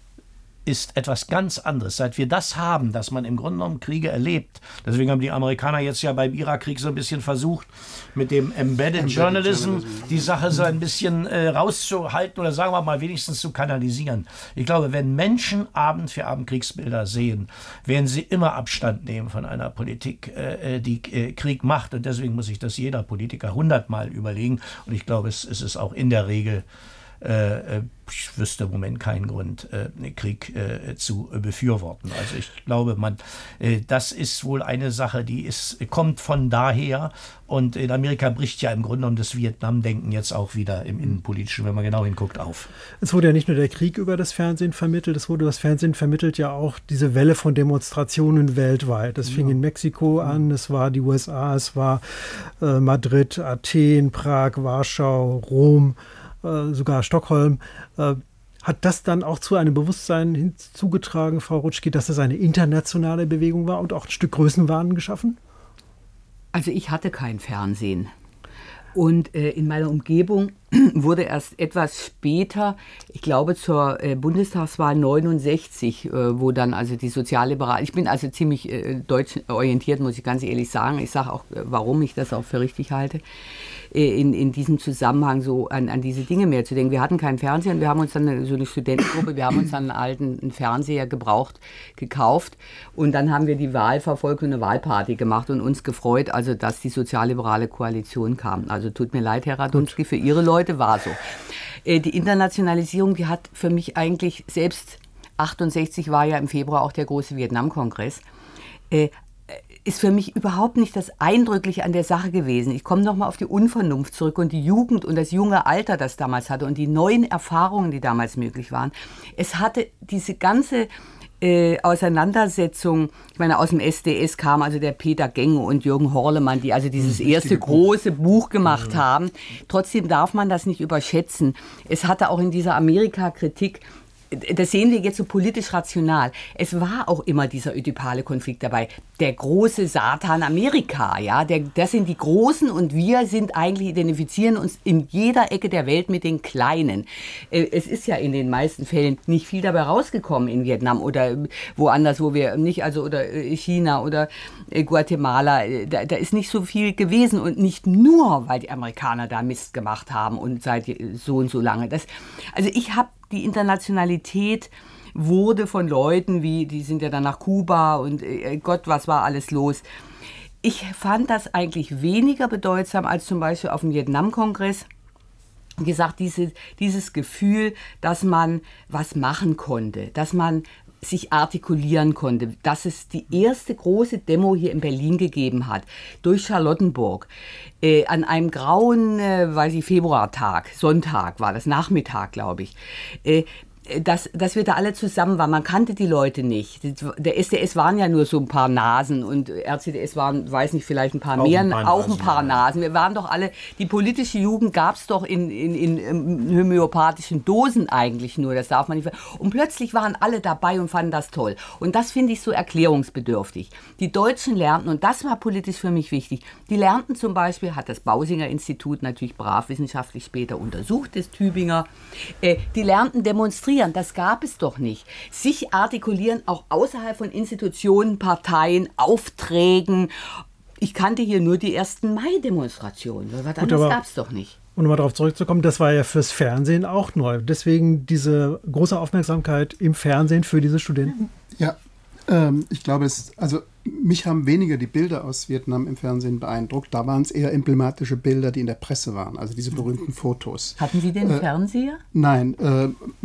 ist etwas ganz anderes. Seit wir das haben, dass man im Grunde genommen Kriege erlebt, deswegen haben die Amerikaner jetzt ja beim Irakkrieg so ein bisschen versucht, mit dem Embedded, Embedded Journalism, Journalism die Sache so ein bisschen äh, rauszuhalten oder sagen wir mal wenigstens zu kanalisieren. Ich glaube, wenn Menschen Abend für Abend Kriegsbilder sehen, werden sie immer Abstand nehmen von einer Politik, äh, die äh, Krieg macht. Und deswegen muss sich das jeder Politiker hundertmal überlegen. Und ich glaube, es, es ist auch in der Regel Äh, ich wüsste im Moment keinen Grund, äh, Krieg äh, zu äh, befürworten. Also ich glaube, man, äh, das ist wohl eine Sache, die ist, kommt von daher. Und in Amerika bricht ja im Grunde genommen das Vietnam-Denken jetzt auch wieder im Innenpolitischen, wenn man genau hinguckt, auf. Es wurde ja nicht nur der Krieg über das Fernsehen vermittelt, es wurde das Fernsehen vermittelt ja auch diese Welle von Demonstrationen weltweit. Das fing ja in Mexiko an, es war die U S A, es war äh, Madrid, Athen, Prag, Warschau, Rom, sogar Stockholm. Hat das dann auch zu einem Bewusstsein hinzugetragen, Frau Rutschki, dass es eine internationale Bewegung war und auch ein Stück Größenwahn geschaffen? Also ich hatte kein Fernsehen. Und äh, in meiner Umgebung wurde erst etwas später, ich glaube zur äh, Bundestagswahl neunundsechzig, äh, wo dann also die Sozialliberalen, ich bin also ziemlich äh, deutsch orientiert, muss ich ganz ehrlich sagen. Ich sage auch, äh, warum ich das auch für richtig halte, äh, in, in diesem Zusammenhang so an, an diese Dinge mehr zu denken. Wir hatten keinen Fernseher und wir haben uns dann eine, so eine Studentengruppe, wir haben uns dann einen alten einen Fernseher gebraucht, gekauft und dann haben wir die Wahl verfolgt und eine Wahlparty gemacht und uns gefreut, also dass die sozialliberale Koalition kam. Also tut mir leid, Herr Radunski, für Ihre Leute war so. Die Internationalisierung, die hat für mich eigentlich, selbst achtundsechzig war ja im Februar auch der große Vietnamkongress, ist für mich überhaupt nicht das Eindrückliche an der Sache gewesen. Ich komme nochmal auf die Unvernunft zurück und die Jugend und das junge Alter, das damals hatte und die neuen Erfahrungen, die damals möglich waren. Es hatte diese ganze Äh, Auseinandersetzung, ich meine, aus dem S D S kam also der Peter Genge und Jürgen Horlemann, die also dieses erste große Buch gemacht haben. Trotzdem darf man das nicht überschätzen. Es hatte auch in dieser Amerika-Kritik das sehen wir jetzt so politisch rational. Es war auch immer dieser ödipale Konflikt dabei. Der große Satan Amerika, ja, der, das sind die Großen und wir sind eigentlich, identifizieren uns in jeder Ecke der Welt mit den Kleinen. Es ist ja in den meisten Fällen nicht viel dabei rausgekommen in Vietnam oder woanders, wo wir nicht, also oder China oder Guatemala, da, da ist nicht so viel gewesen und nicht nur, weil die Amerikaner da Mist gemacht haben und seit so und so lange. Das, also ich habe die Internationalität wurde von Leuten wie, die sind ja dann nach Kuba und äh, Gott, was war alles los. Ich fand das eigentlich weniger bedeutsam als zum Beispiel auf dem Vietnam-Kongress. Wie gesagt, diese, dieses Gefühl, dass man was machen konnte, dass man sich artikulieren konnte, dass es die erste große Demo hier in Berlin gegeben hat, durch Charlottenburg, äh, an einem grauen, äh, weiß ich, Februartag, Sonntag war das, Nachmittag, glaube ich, äh, Dass, dass wir da alle zusammen waren. Man kannte die Leute nicht. Der S D S waren ja nur so ein paar Nasen und R C D S waren, weiß nicht, vielleicht ein paar auch mehr, ein paar auch ein paar Nasen. Wir waren doch alle, die politische Jugend gab es doch in, in, in homöopathischen Dosen eigentlich nur, das darf man nicht. Und plötzlich waren alle dabei und fanden das toll. Und das finde ich so erklärungsbedürftig. Die Deutschen lernten, und das war politisch für mich wichtig, die lernten zum Beispiel, hat das Bausinger Institut natürlich brav wissenschaftlich später untersucht, das Tübinger, äh, die lernten demonstrieren. Das gab es doch nicht. Sich artikulieren, auch außerhalb von Institutionen, Parteien, Aufträgen. Ich kannte hier nur die ersten Mai-Demonstrationen. Was anderes gab es doch nicht. Um nochmal darauf zurückzukommen, das war ja fürs Fernsehen auch neu. Deswegen diese große Aufmerksamkeit im Fernsehen für diese Studenten? Ja, ähm, ich glaube, es, also mich haben weniger die Bilder aus Vietnam im Fernsehen beeindruckt. Da waren es eher emblematische Bilder, die in der Presse waren, also diese berühmten Fotos. Hatten Sie den äh, Fernseher? Nein, äh,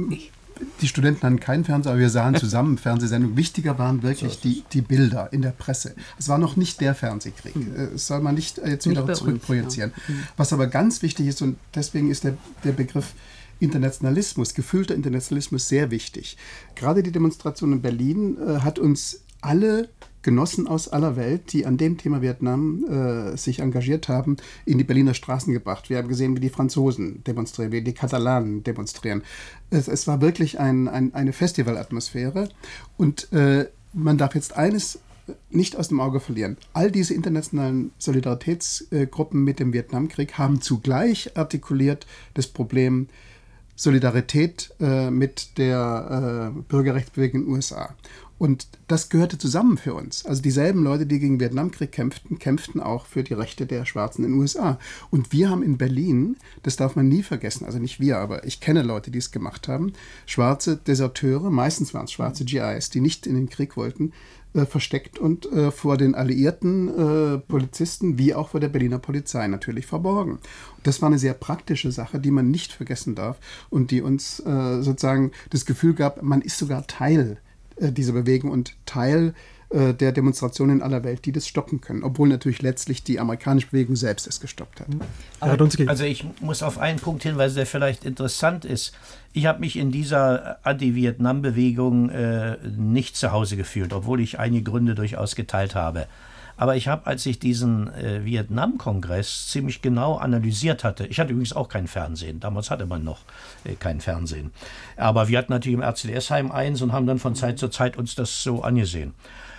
die Studenten hatten keinen Fernseher, aber wir sahen zusammen Fernsehsendungen. Wichtiger waren wirklich die, die Bilder in der Presse. Es war noch nicht der Fernsehkrieg. Das soll man nicht jetzt wieder zurückprojizieren. Ja. Was aber ganz wichtig ist, und deswegen ist der, der Begriff Internationalismus, gefühlter Internationalismus sehr wichtig. Gerade die Demonstration in Berlin äh, hat uns alle Genossen aus aller Welt, die an dem Thema Vietnam äh, sich engagiert haben, in die Berliner Straßen gebracht. Wir haben gesehen, wie die Franzosen demonstrieren, wie die Katalanen demonstrieren. Es, es war wirklich ein, ein, eine Festivalatmosphäre. Und äh, man darf jetzt eines nicht aus dem Auge verlieren. All diese internationalen Solidaritätsgruppen mit dem Vietnamkrieg haben zugleich artikuliert das Problem Solidarität äh, mit der äh, Bürgerrechtsbewegung in den U S A. Und das gehörte zusammen für uns. Also dieselben Leute, die gegen den Vietnamkrieg kämpften, kämpften auch für die Rechte der Schwarzen in den U S A. Und wir haben in Berlin, das darf man nie vergessen, also nicht wir, aber ich kenne Leute, die es gemacht haben, schwarze Deserteure, meistens waren es schwarze G Is, die nicht in den Krieg wollten, äh, versteckt und äh, vor den alliierten äh, Polizisten wie auch vor der Berliner Polizei natürlich verborgen. Und das war eine sehr praktische Sache, die man nicht vergessen darf und die uns äh, sozusagen das Gefühl gab, man ist sogar Teil diese Bewegung und Teil äh, der Demonstrationen in aller Welt, die das stoppen können. Obwohl natürlich letztlich die amerikanische Bewegung selbst es gestoppt hat. Aber, also ich muss auf einen Punkt hinweisen, der vielleicht interessant ist. Ich habe mich in dieser Anti-Vietnam-Bewegung äh, nicht zu Hause gefühlt, obwohl ich einige Gründe durchaus geteilt habe. Aber ich habe, als ich diesen äh, Vietnam-Kongress ziemlich genau analysiert hatte, ich hatte übrigens auch kein Fernsehen, damals hatte man noch äh, kein Fernsehen, aber wir hatten natürlich im R C D S-Heim eins und haben dann von Zeit zu Zeit uns das so angesehen.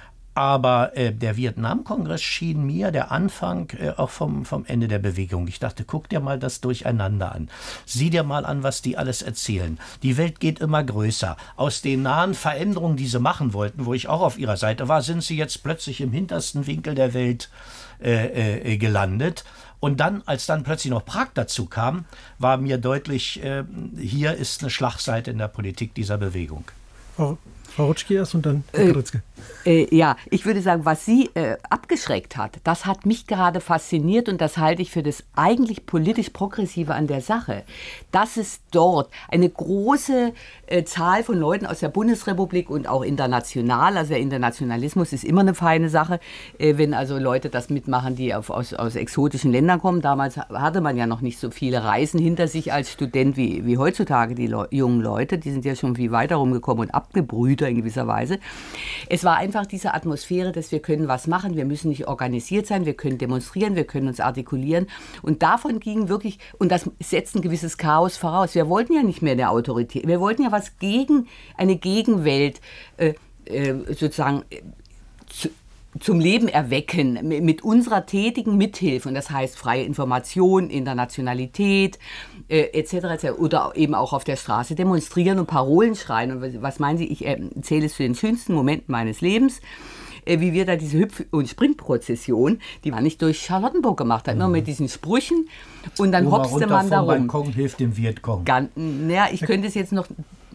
Aber äh, der Vietnam-Kongress schien mir der Anfang äh, auch vom, vom Ende der Bewegung. Ich dachte, guck dir mal das Durcheinander an. Sieh dir mal an, was die alles erzählen. Die Welt geht immer größer. Aus den nahen Veränderungen, die sie machen wollten, wo ich auch auf ihrer Seite war, sind sie jetzt plötzlich im hintersten Winkel der Welt äh, äh, gelandet. Und dann, als dann plötzlich noch Prag dazu kam, war mir deutlich, äh, hier ist eine Schlagseite in der Politik dieser Bewegung. Frau, Frau Rutschke erst und dann Herr Karitzke. Äh, äh, ja, ich würde sagen, was Sie äh, abgeschreckt hat, das hat mich gerade fasziniert und das halte ich für das eigentlich politisch Progressive an der Sache. Dass es dort eine große äh, Zahl von Leuten aus der Bundesrepublik und auch international, also der Internationalismus ist immer eine feine Sache, äh, wenn also Leute das mitmachen, die auf, aus, aus exotischen Ländern kommen. Damals hatte man ja noch nicht so viele Reisen hinter sich als Student wie, wie heutzutage die Le- jungen Leute, die sind ja schon viel weiter rumgekommen und abgebrüht. Güter in gewisser Weise. Es war einfach diese Atmosphäre, dass wir können was machen, wir müssen nicht organisiert sein, wir können demonstrieren, wir können uns artikulieren. Und davon ging wirklich, und das setzt ein gewisses Chaos voraus. Wir wollten ja nicht mehr eine Autorität, wir wollten ja was gegen, eine Gegenwelt äh, äh, sozusagen äh, zu, zum Leben erwecken, mit unserer tätigen Mithilfe, und das heißt freie Information, Internationalität, äh, et cetera et cetera, oder eben auch auf der Straße demonstrieren und Parolen schreien. Und was meinen Sie, ich erzähle es zu den schönsten Momenten meines Lebens, äh, wie wir da diese Hüpf- und Springprozession, die war nicht durch Charlottenburg gemacht, mhm. immer mit diesen Sprüchen, und dann Oma hopste man da rum. Balkon hilft dem Vietcong. Ganz, ja, ich könnte es jetzt noch...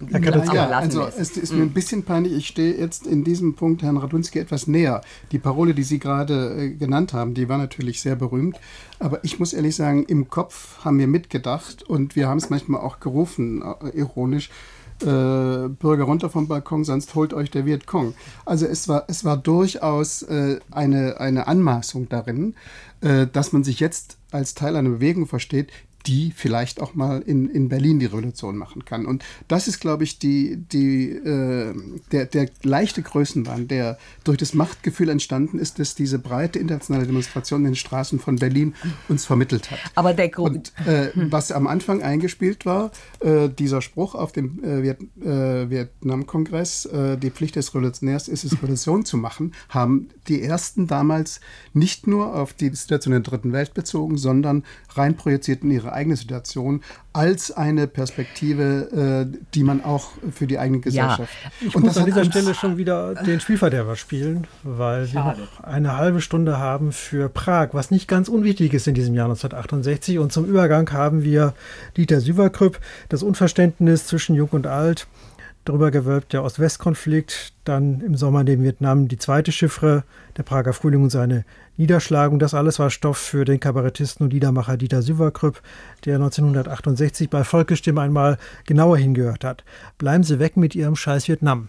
Ja, also es ist mir ein bisschen peinlich, ich stehe jetzt in diesem Punkt Herrn Radunski etwas näher. Die Parole, die Sie gerade äh, genannt haben, die war natürlich sehr berühmt, aber ich muss ehrlich sagen, im Kopf haben wir mitgedacht und wir haben es manchmal auch gerufen, äh, ironisch, äh, Bürger runter vom Balkon, sonst holt euch der Vietcong. Also es war, es war durchaus äh, eine, eine Anmaßung darin, äh, dass man sich jetzt als Teil einer Bewegung versteht, die vielleicht auch mal in, in Berlin die Revolution machen kann. Und das ist, glaube ich, die, die, äh, der, der leichte Größenwahn, der durch das Machtgefühl entstanden ist, dass diese breite internationale Demonstration in den Straßen von Berlin uns vermittelt hat. Aber der Grund... Und äh, was am Anfang eingespielt war, äh, dieser Spruch auf dem äh, Viet, äh, Vietnam-Kongress, äh, die Pflicht des Revolutionärs ist es, Revolution zu machen, haben die Ersten damals nicht nur auf die Situation in der Dritten Welt bezogen, sondern rein projiziert in ihre eigene Situation als eine Perspektive, äh, die man auch für die eigene Gesellschaft... Ja. Ich und muss das an dieser uns, Stelle schon wieder den Spielverderber spielen, weil Schade. wir noch eine halbe Stunde haben für Prag, was nicht ganz unwichtig ist in diesem Jahr neunzehnhundertachtundsechzig. Und zum Übergang haben wir Dieter Syverkrüpp, das Unverständnis zwischen Jung und Alt, darüber gewölbt der Ost-West-Konflikt, dann im Sommer neben Vietnam die zweite Chiffre, der Prager Frühling und seine Niederschlagung. Das alles war Stoff für den Kabarettisten und Liedermacher Dieter Syverkrüpp, der neunzehnhundertachtundsechzig bei Volkesstimme einmal genauer hingehört hat. Bleiben Sie weg mit Ihrem Scheiß Vietnam.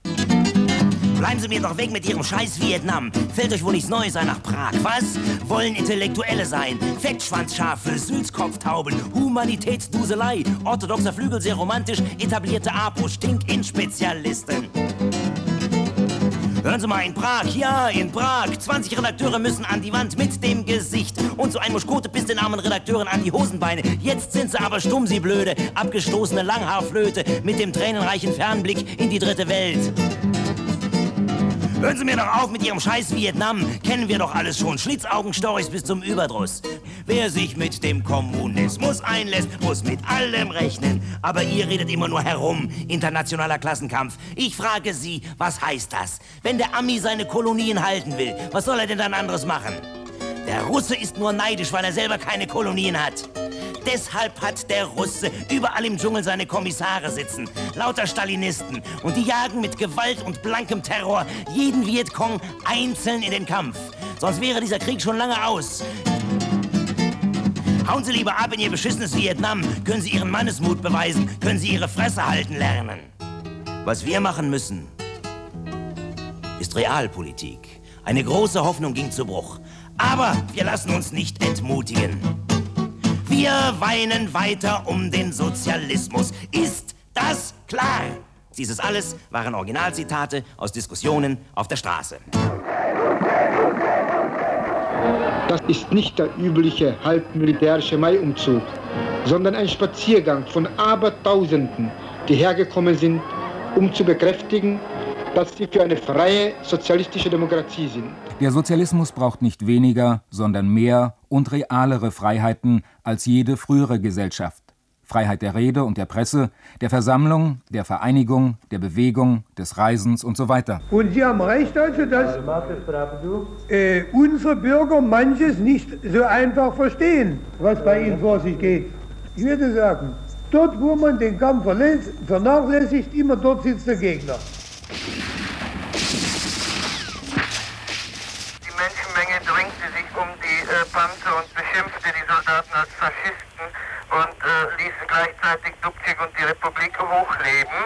Bleiben Sie mir doch weg mit Ihrem Scheiß Vietnam. Fällt euch wohl nichts Neues ein nach Prag, was? Wollen Intellektuelle sein, Fettschwanzschafe, Sülzkopftauben, Humanitätsduselei, orthodoxer Flügel, sehr romantisch, etablierte Apo-Stink-In-Spezialisten. Hören Sie mal, in Prag, ja, in Prag, zwanzig Redakteure müssen an die Wand mit dem Gesicht und so ein Muschkote pisst den armen Redakteuren an die Hosenbeine. Jetzt sind sie aber stumm, sie blöde, abgestoßene Langhaarflöte mit dem tränenreichen Fernblick in die dritte Welt. Hören Sie mir doch auf mit Ihrem Scheiß Vietnam. Kennen wir doch alles schon. Schlitzaugen-Storys bis zum Überdruss. Wer sich mit dem Kommunismus einlässt, muss mit allem rechnen. Aber ihr redet immer nur herum. Internationaler Klassenkampf. Ich frage Sie, was heißt das? Wenn der Ami seine Kolonien halten will, was soll er denn dann anderes machen? Der Russe ist nur neidisch, weil er selber keine Kolonien hat. Deshalb hat der Russe überall im Dschungel seine Kommissare sitzen. Lauter Stalinisten. Und die jagen mit Gewalt und blankem Terror jeden Vietcong einzeln in den Kampf. Sonst wäre dieser Krieg schon lange aus. Hauen Sie lieber ab in Ihr beschissenes Vietnam. Können Sie Ihren Mannesmut beweisen. Können Sie Ihre Fresse halten lernen. Was wir machen müssen, ist Realpolitik. Eine große Hoffnung ging zu Bruch. Aber wir lassen uns nicht entmutigen. Wir weinen weiter um den Sozialismus. Ist das klar? Dieses alles waren Originalzitate aus Diskussionen auf der Straße. Das ist nicht der übliche halbmilitärische Maiumzug, sondern ein Spaziergang von Abertausenden, die hergekommen sind, um zu bekräftigen, dass sie für eine freie sozialistische Demokratie sind. Der Sozialismus braucht nicht weniger, sondern mehr und realere Freiheiten als jede frühere Gesellschaft. Freiheit der Rede und der Presse, der Versammlung, der Vereinigung, der Bewegung, des Reisens und so weiter. Und Sie haben recht, also, dass äh, unsere Bürger manches nicht so einfach verstehen, was bei ihnen vor sich geht. Ich würde sagen, dort, wo man den Kampf vernachlässigt, immer dort sitzt der Gegner. Die Menschenmenge drängte sich um die äh, Panzer und beschimpfte die Soldaten als Faschisten und äh, ließen gleichzeitig Dubček und die Republik hochleben.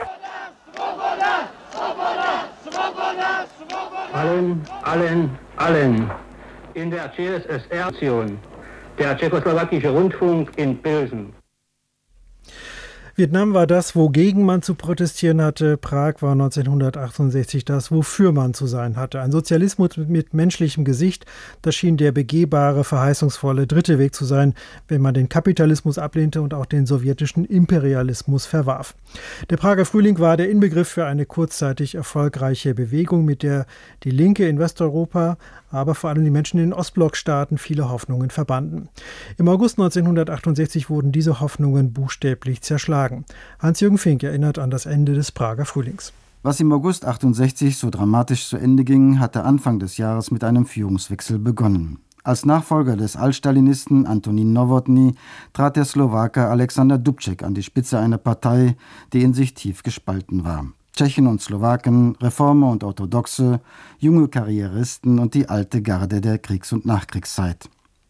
Allen, allen, allen in der C S S R-Nation, der tschechoslowakische Rundfunk in Pilsen. Vietnam war das, wogegen man zu protestieren hatte. Prag war neunzehnhundertachtundsechzig das, wofür man zu sein hatte. Ein Sozialismus mit menschlichem Gesicht, das schien der begehbare, verheißungsvolle dritte Weg zu sein, wenn man den Kapitalismus ablehnte und auch den sowjetischen Imperialismus verwarf. Der Prager Frühling war der Inbegriff für eine kurzzeitig erfolgreiche Bewegung, mit der die Linke in Westeuropa, aber vor allem die Menschen in den Ostblockstaaten viele Hoffnungen verbanden. Im August neunzehnhundertachtundsechzig wurden diese Hoffnungen buchstäblich zerschlagen. Hans-Jürgen Fink erinnert an das Ende des Prager Frühlings. Was im August achtunddsechzig so dramatisch zu Ende ging, hatte Anfang des Jahres mit einem Führungswechsel begonnen. Als Nachfolger des Altstalinisten Antonín Novotný trat der Slowake Alexander Dubček an die Spitze einer Partei, die in sich tief gespalten war. Tschechen und Slowaken, Reformer und Orthodoxe, junge Karrieristen und die alte Garde der Kriegs- und Nachkriegszeit.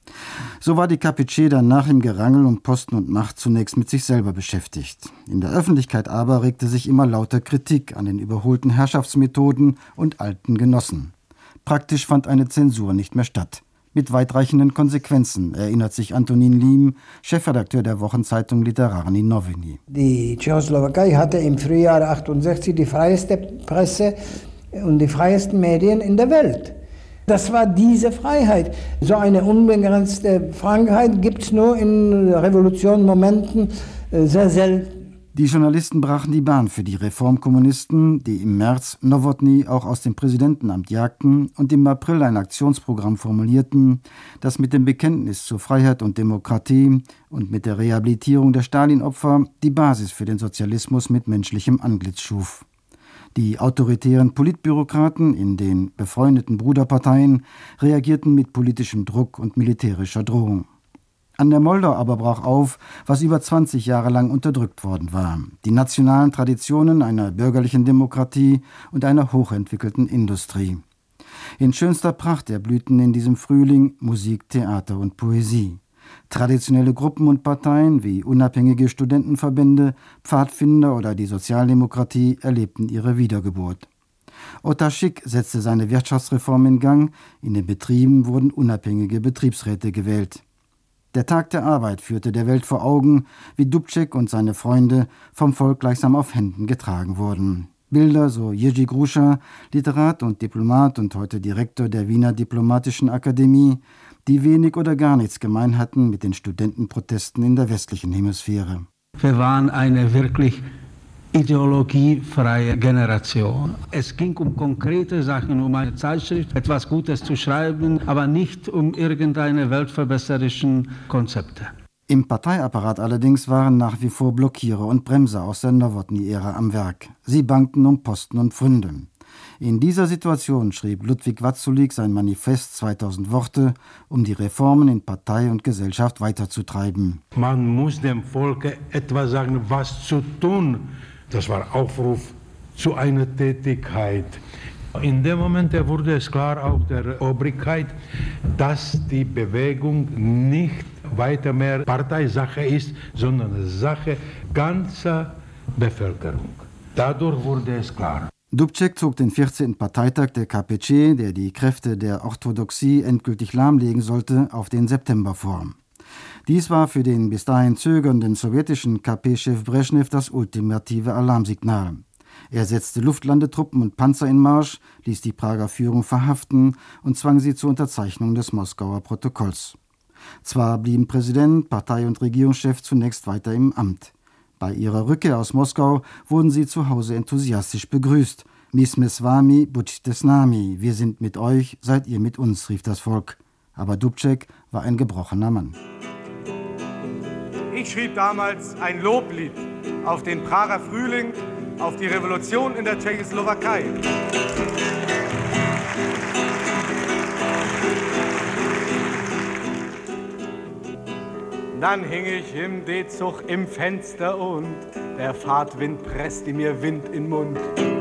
So war die K P C dann nach dem Gerangel um Posten und Macht zunächst mit sich selber beschäftigt. In der Öffentlichkeit aber regte sich immer lauter Kritik an den überholten Herrschaftsmethoden und alten Genossen. Praktisch fand eine Zensur nicht mehr statt. Mit weitreichenden Konsequenzen, erinnert sich Antonín Lim, Chefredakteur der Wochenzeitung Literárny Noviny. Die Tschechoslowakei hatte im Frühjahr achtundsechzig die freieste Presse und die freiesten Medien in der Welt. Das war diese Freiheit. So eine unbegrenzte Freiheit gibt es nur in Revolutionmomenten sehr selten. Die Journalisten brachen die Bahn für die Reformkommunisten, die im März Novotný auch aus dem Präsidentenamt jagten und im April ein Aktionsprogramm formulierten, das mit dem Bekenntnis zur Freiheit und Demokratie und mit der Rehabilitierung der Stalin-Opfer die Basis für den Sozialismus mit menschlichem Antlitz schuf. Die autoritären Politbürokraten in den befreundeten Bruderparteien reagierten mit politischem Druck und militärischer Drohung. An der Moldau aber brach auf, was über zwanzig Jahre lang unterdrückt worden war: die nationalen Traditionen einer bürgerlichen Demokratie und einer hochentwickelten Industrie. In schönster Pracht erblühten in diesem Frühling Musik, Theater und Poesie. Traditionelle Gruppen und Parteien wie unabhängige Studentenverbände, Pfadfinder oder die Sozialdemokratie erlebten ihre Wiedergeburt. Otar Schick setzte seine Wirtschaftsreform in Gang, in den Betrieben wurden unabhängige Betriebsräte gewählt. Der Tag der Arbeit führte der Welt vor Augen, wie Dubček und seine Freunde vom Volk gleichsam auf Händen getragen wurden. Bilder, so Jerzy Gruscha, Literat und Diplomat und heute Direktor der Wiener Diplomatischen Akademie, die wenig oder gar nichts gemein hatten mit den Studentenprotesten in der westlichen Hemisphäre. Wir waren eine wirklich ideologiefreie Generation. Es ging um konkrete Sachen, um eine Zeitschrift, etwas Gutes zu schreiben, aber nicht um irgendeine weltverbesserischen Konzepte. Im Parteiapparat allerdings waren nach wie vor Blockierer und Bremser aus der Novotný-Ära am Werk. Sie bangten um Posten und Pfründe. In dieser Situation schrieb Ludwig Watzulík sein Manifest zweitausend Worte, um die Reformen in Partei und Gesellschaft weiterzutreiben. Man muss dem Volke etwas sagen, was zu tun. Das war Aufruf zu einer Tätigkeit. In dem Moment wurde es klar auch der Obrigkeit, dass die Bewegung nicht weiter mehr Parteisache ist, sondern Sache ganzer Bevölkerung. Dadurch wurde es klar. Dubček zog den vierzehnten Parteitag der K P C, der die Kräfte der Orthodoxie endgültig lahmlegen sollte, auf den September vor. Dies war für den bis dahin zögernden sowjetischen K P-Chef Breschnew das ultimative Alarmsignal. Er setzte Luftlandetruppen und Panzer in Marsch, ließ die Prager Führung verhaften und zwang sie zur Unterzeichnung des Moskauer Protokolls. Zwar blieben Präsident, Partei- und Regierungschef zunächst weiter im Amt. Bei ihrer Rückkehr aus Moskau wurden sie zu Hause enthusiastisch begrüßt. My jsme s vámi, buďte s námi. Wir sind mit euch, seid ihr mit uns, rief das Volk. Aber Dubček war ein gebrochener Mann. Ich schrieb damals ein Loblied auf den Prager Frühling, auf die Revolution in der Tschechoslowakei. Dann hing ich im D-Zug im Fenster und der Fahrtwind presste mir Wind in den Mund.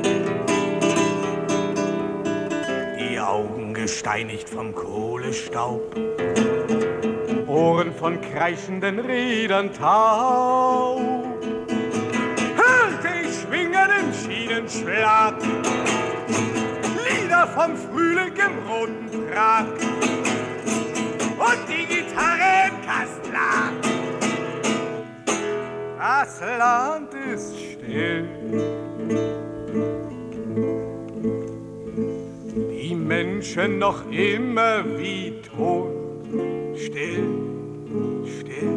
Die Augen gesteinigt vom Kohlestaub, Ohren von kreischenden Rädern taub. Hörte ich schwingenden Schienenschlag, Lieder vom Frühling im roten Prag und die Gitarre im Kasten lag. Da das Land ist still. Die Menschen noch immer wie tot, still, still.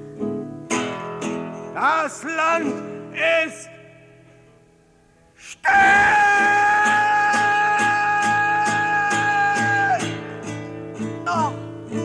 Das Land ist still. Oh.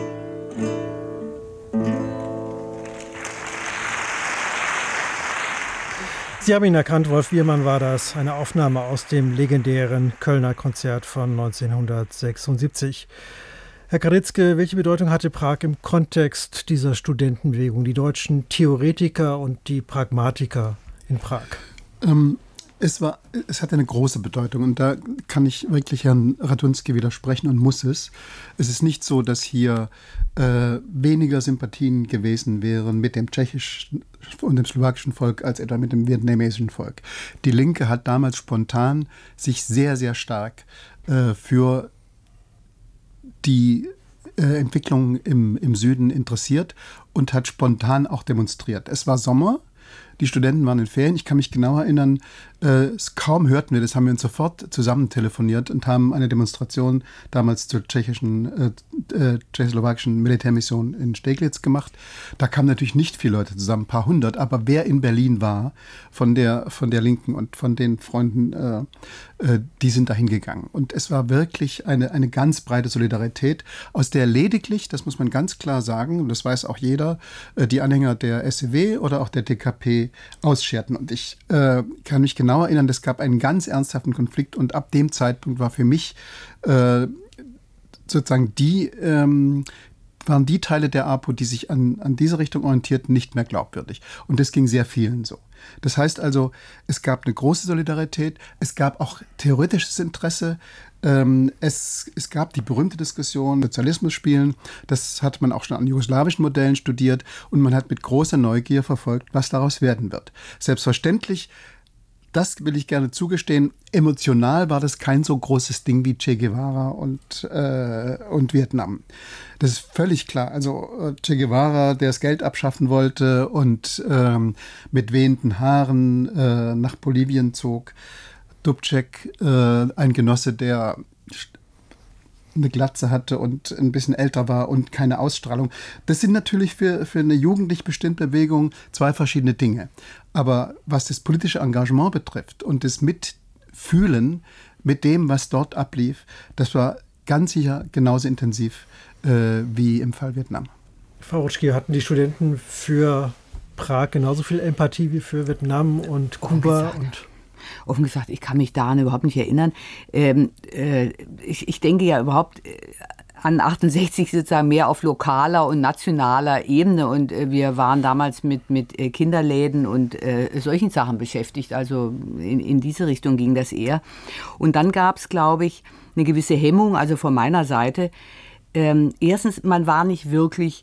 Sie haben ihn erkannt, Wolf Biermann war das, eine Aufnahme aus dem legendären Kölner Konzert von neunzehnhundertsechsundsiebzig. Herr Kralitzke, welche Bedeutung hatte Prag im Kontext dieser Studentenbewegung, die deutschen Theoretiker und die Pragmatiker in Prag? Ähm, es, war, es hatte eine große Bedeutung und da kann ich wirklich Herrn Radunski widersprechen und muss es. Es ist nicht so, dass hier äh, weniger Sympathien gewesen wären mit dem tschechischen und dem slowakischen Volk als etwa mit dem vietnamesischen Volk. Die Linke hat damals spontan sich sehr, sehr stark äh, für die äh, Entwicklung im, im Süden interessiert und hat spontan auch demonstriert. Es war Sommer, die Studenten waren in Ferien. Ich kann mich genau erinnern, äh, kaum hörten wir das, haben wir uns sofort zusammen telefoniert und haben eine Demonstration damals zur tschechischen, äh, äh, tschechoslowakischen Militärmission in Steglitz gemacht. Da kamen natürlich nicht viele Leute zusammen, ein paar hundert, aber wer in Berlin war von der, von der Linken und von den Freunden, äh, äh, die sind dahin gegangen. Und es war wirklich eine, eine ganz breite Solidarität, aus der lediglich, das muss man ganz klar sagen, und das weiß auch jeder, äh, die Anhänger der S E W oder auch der D K P ausscherten. Und ich äh, kann mich genau erinnern, es gab einen ganz ernsthaften Konflikt und ab dem Zeitpunkt war für mich äh, sozusagen die, ähm, waren die Teile der A P O, die sich an, an diese Richtung orientierten, nicht mehr glaubwürdig. Und das ging sehr vielen so. Das heißt also, es gab eine große Solidarität, es gab auch theoretisches Interesse, ähm, es, es gab die berühmte Diskussion, Sozialismus spielen, das hat man auch schon an jugoslawischen Modellen studiert und man hat mit großer Neugier verfolgt, was daraus werden wird. Selbstverständlich, das will ich gerne zugestehen, emotional war das kein so großes Ding wie Che Guevara und, äh, und Vietnam. Das ist völlig klar. Also Che Guevara, der das Geld abschaffen wollte und ähm, mit wehenden Haaren äh, nach Bolivien zog. Dubček, äh, ein Genosse, der eine Glatze hatte und ein bisschen älter war und keine Ausstrahlung. Das sind natürlich für, für eine jugendlich bestimmte Bewegung zwei verschiedene Dinge. Aber was das politische Engagement betrifft und das Mitfühlen mit dem, was dort ablief, das war ganz sicher genauso intensiv äh, wie im Fall Vietnam. Frau Rutschke, hatten die Studenten für Prag genauso viel Empathie wie für Vietnam und Kuba? Und Offen gesagt, ich kann mich daran überhaupt nicht erinnern. Ähm, äh, ich, ich denke ja überhaupt äh, an achtundsechzig sozusagen mehr auf lokaler und nationaler Ebene und äh, wir waren damals mit, mit äh, Kinderläden und äh, solchen Sachen beschäftigt. Also in, in diese Richtung ging das eher. Und dann gab es, glaube ich, eine gewisse Hemmung, also von meiner Seite. Ähm, erstens, man war nicht wirklich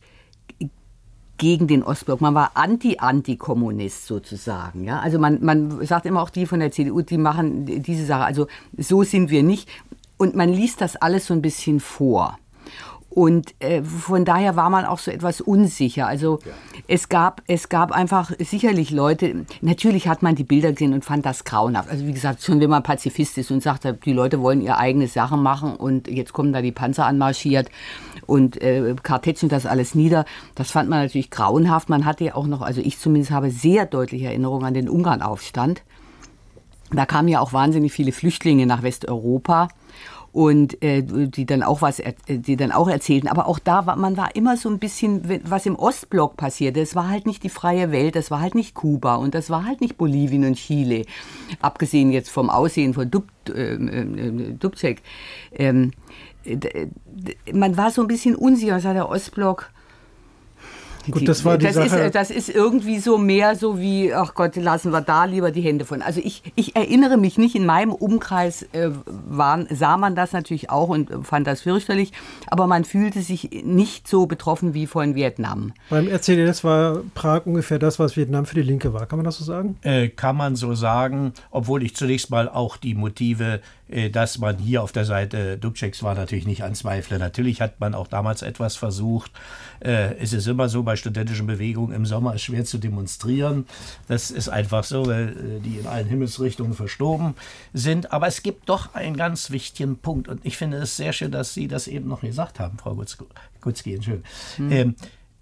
gegen den Ostblock. Man war Anti-Antikommunist sozusagen. Ja? Also man, man sagt immer auch die von der C D U, die machen diese Sache. Also so sind wir nicht. Und man liest das alles so ein bisschen vor. Und äh, von daher war man auch so etwas unsicher. Also ja. es gab, es gab einfach sicherlich Leute, natürlich hat man die Bilder gesehen und fand das grauenhaft. Also wie gesagt, schon wenn man Pazifist ist und sagt, die Leute wollen ihre eigene Sache machen und jetzt kommen da die Panzer anmarschiert und äh, kartätschen das alles nieder. Das fand man natürlich grauenhaft. Man hatte ja auch noch, also ich zumindest habe sehr deutliche Erinnerungen an den Ungarnaufstand. Da kamen ja auch wahnsinnig viele Flüchtlinge nach Westeuropa. Und äh, die dann auch was, die dann auch erzählten. Aber auch da war man war immer so ein bisschen, was im Ostblock passierte. Es war halt nicht die freie Welt, das war halt nicht Kuba und das war halt nicht Bolivien und Chile. Abgesehen jetzt vom Aussehen von Dub, äh, äh, Dubček. Ähm, äh, man war so ein bisschen unsicher, was hat der Ostblock. Gut, das war die das Sache. Ist, das ist irgendwie so mehr so wie, ach Gott, lassen wir da lieber die Hände von. Also ich, ich erinnere mich nicht, in meinem Umkreis äh, waren, sah man das natürlich auch und fand das fürchterlich, aber man fühlte sich nicht so betroffen wie von Vietnam. Beim R C D S war Prag ungefähr das, was Vietnam für die Linke war. Kann man das so sagen? Äh, kann man so sagen, obwohl ich zunächst mal auch die Motive, äh, dass man hier auf der Seite Dubčeks war, natürlich nicht anzweifle. Natürlich hat man auch damals etwas versucht. Äh, es ist immer so bei bei studentischen Bewegungen im Sommer ist schwer zu demonstrieren. Das ist einfach so, weil die in allen Himmelsrichtungen verstoben sind. Aber es gibt doch einen ganz wichtigen Punkt. Und ich finde es sehr schön, dass Sie das eben noch gesagt haben, Frau Gutzki. Schön. Hm. Ähm,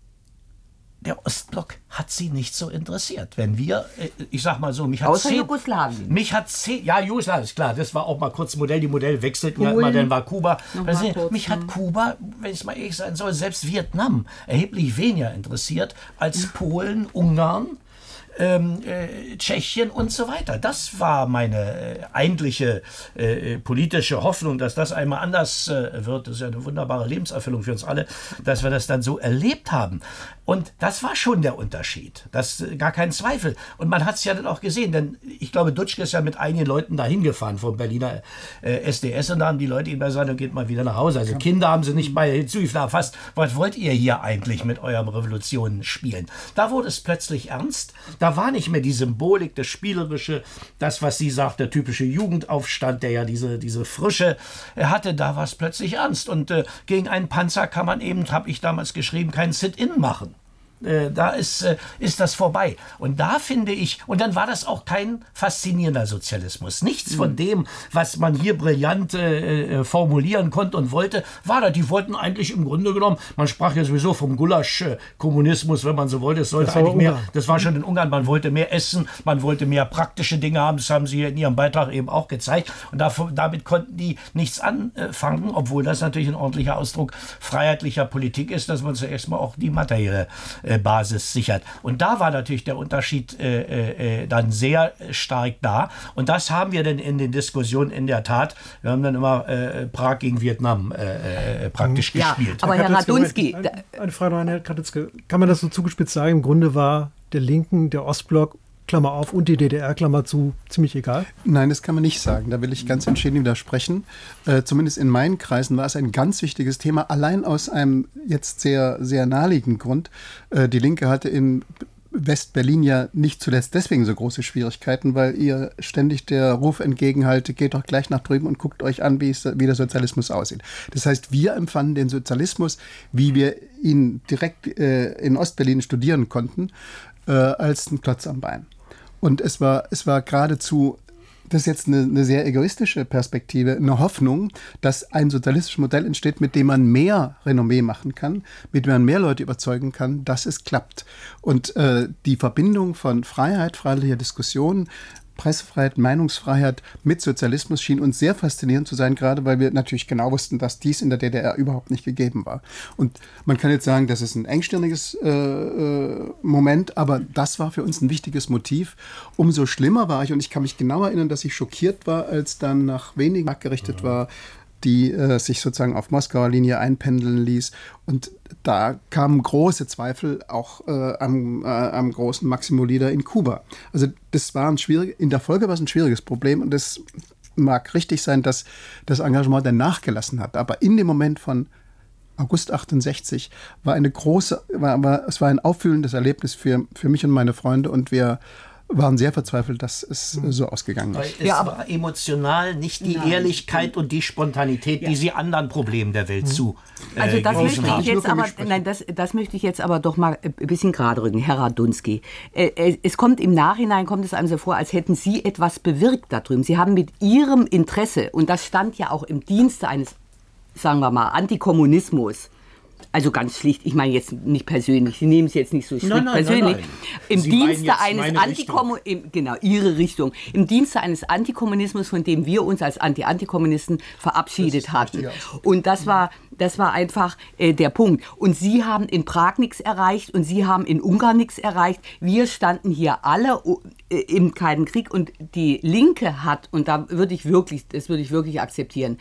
Der Ostblock hat sie nicht so interessiert. Wenn wir, ich sag mal so, mich hat Außer zehn, Jugoslawien. Mich hat zehn, ja, Jugoslawien ist klar, das war auch mal kurz Modell, die Modelle wechselten ja immer, dann war Kuba. Also, kurz, mich hat Kuba, wenn ich mal ehrlich sein soll, selbst Vietnam erheblich weniger interessiert als Polen, Ungarn, Ähm, äh, Tschechien und so weiter. Das war meine äh, eigentliche äh, politische Hoffnung, dass das einmal anders äh, wird. Das ist ja eine wunderbare Lebenserfüllung für uns alle, dass wir das dann so erlebt haben. Und das war schon der Unterschied. Das äh, gar kein Zweifel. Und man hat es ja dann auch gesehen, denn ich glaube, Dutschke ist ja mit einigen Leuten dahin gefahren vom Berliner äh, S D S und da haben die Leute ihm gesagt, dann geht mal wieder nach Hause. Also ja. Kinder haben sie nicht bei hinzugefahren. Fast, was wollt ihr hier eigentlich mit eurem Revolutionen spielen? Da wurde es plötzlich ernst. Da war nicht mehr die Symbolik, das Spielerische, das, was sie sagt, der typische Jugendaufstand, der ja diese, diese Frische hatte, da war es plötzlich ernst. Und äh, gegen einen Panzer kann man eben, habe ich damals geschrieben, keinen Sit-In machen. Äh, da ist, äh, ist das vorbei. Und da finde ich, und dann war das auch kein faszinierender Sozialismus. Nichts von dem, was man hier brillant äh, formulieren konnte und wollte, war da. Die wollten eigentlich im Grunde genommen, man sprach ja sowieso vom Gulasch-Kommunismus, wenn man so wollte. Es sollte das eigentlich mehr, das war schon in Ungarn, man wollte mehr essen, man wollte mehr praktische Dinge haben. Das haben sie in ihrem Beitrag eben auch gezeigt. Und davon, damit konnten die nichts anfangen, obwohl das natürlich ein ordentlicher Ausdruck freiheitlicher Politik ist, dass man zuerst mal auch die materielle äh, Basis sichert. Und da war natürlich der Unterschied äh, äh, dann sehr stark da. Und das haben wir dann in den Diskussionen in der Tat, wir haben dann immer äh, Prag gegen Vietnam äh, äh, praktisch ja, gespielt. Aber Herr Radunski... Eine, eine Frage noch an Herrn Katetzke. Kann man das so zugespitzt sagen? Im Grunde war der Linken, der Ostblock, Klammer auf, und die D D R, Klammer zu, ziemlich egal? Nein, das kann man nicht sagen. Da will ich ganz entschieden widersprechen. Äh, zumindest in meinen Kreisen war es ein ganz wichtiges Thema, allein aus einem jetzt sehr, sehr naheliegenden Grund. Äh, die Linke hatte in West-Berlin ja nicht zuletzt deswegen so große Schwierigkeiten, weil ihr ständig der Ruf entgegenhalte, geht doch gleich nach drüben und guckt euch an, wie, es, wie der Sozialismus aussieht. Das heißt, wir empfanden den Sozialismus, wie wir ihn direkt äh, in Ostberlin studieren konnten, äh, als ein Klotz am Bein. Und es war, es war geradezu, das ist jetzt eine, eine sehr egoistische Perspektive, eine Hoffnung, dass ein sozialistisches Modell entsteht, mit dem man mehr Renommee machen kann, mit dem man mehr Leute überzeugen kann, dass es klappt. Und äh, die Verbindung von Freiheit, freiheitlicher Diskussion, Pressefreiheit, Meinungsfreiheit mit Sozialismus schien uns sehr faszinierend zu sein, gerade weil wir natürlich genau wussten, dass dies in der D D R überhaupt nicht gegeben war. Und man kann jetzt sagen, das ist ein engstirniges äh, äh, Moment, aber das war für uns ein wichtiges Motiv. Umso schlimmer war ich, und ich kann mich genau erinnern, dass ich schockiert war, als dann nach wenigen Tagen gerichtet war, die äh, sich sozusagen auf Moskauer Linie einpendeln ließ. Und da kamen große Zweifel auch äh, am, äh, am großen Maximo Lieder in Kuba. Also das war ein schwierig, in der Folge war es ein schwieriges Problem, und es mag richtig sein, dass das Engagement dann nachgelassen hat. Aber in dem Moment von August achtundsechzig war eine große, war, war, es war ein auffühlendes Erlebnis für, für mich und meine Freunde, und wir waren sehr verzweifelt, dass es so ausgegangen ist. Es ja, aber war emotional nicht die Nein. Ehrlichkeit und die Spontanität, ja. die sie anderen Problemen der Welt zu äh, Also das möchte haben. ich jetzt aber, nein, das, das möchte ich jetzt aber doch mal ein bisschen gerade rücken, Herr Radunski. Äh, es kommt im Nachhinein, kommt es einem so vor, als hätten Sie etwas bewirkt da drüben. Sie haben mit Ihrem Interesse, und das stand ja auch im Dienste eines, sagen wir mal, Antikommunismus, also ganz schlicht, ich meine jetzt nicht persönlich, Sie nehmen es jetzt nicht so strikt nein, nein, persönlich. Nein, nein. Im Sie Dienste eines Antikommunismus, genau, Ihre Richtung, im Dienste eines Antikommunismus, von dem wir uns als Anti-Antikommunisten verabschiedet hatten. Und das war, das war einfach äh, der Punkt. Und Sie haben in Prag nichts erreicht und Sie haben in Ungarn nichts erreicht. Wir standen hier alle äh, im Kalten Krieg, und die Linke hat, und da würde ich wirklich, das würde ich wirklich akzeptieren,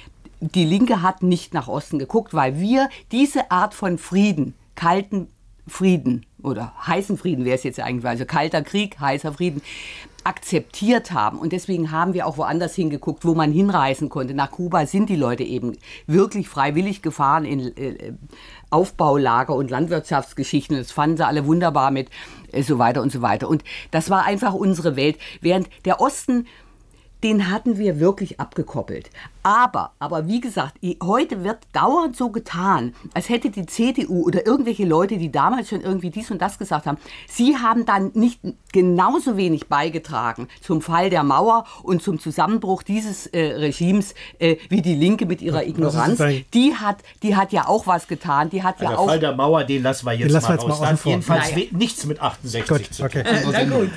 die Linke hat nicht nach Osten geguckt, weil wir diese Art von Frieden, kalten Frieden oder heißen Frieden wäre es jetzt eigentlich, also kalter Krieg, heißer Frieden, akzeptiert haben. Und deswegen haben wir auch woanders hingeguckt, wo man hinreisen konnte. Nach Kuba sind die Leute eben wirklich freiwillig gefahren in äh, Aufbaulager und Landwirtschaftsgeschichten. Das fanden sie alle wunderbar mit, äh, so weiter und so weiter. Und das war einfach unsere Welt. Während der Osten, den hatten wir wirklich abgekoppelt. Aber, aber wie gesagt, heute wird dauernd so getan, als hätte die C D U oder irgendwelche Leute, die damals schon irgendwie dies und das gesagt haben, sie haben dann nicht genauso wenig beigetragen zum Fall der Mauer und zum Zusammenbruch dieses äh, Regimes äh, wie die Linke mit ihrer Ignoranz. Die hat, die hat ja auch was getan. Die hat ja der auch Fall der Mauer, den lassen wir jetzt lassen mal wir jetzt raus. mal Das hat jedenfalls naja. nichts mit achtundsechzig Gut, zu tun. okay. Na gut.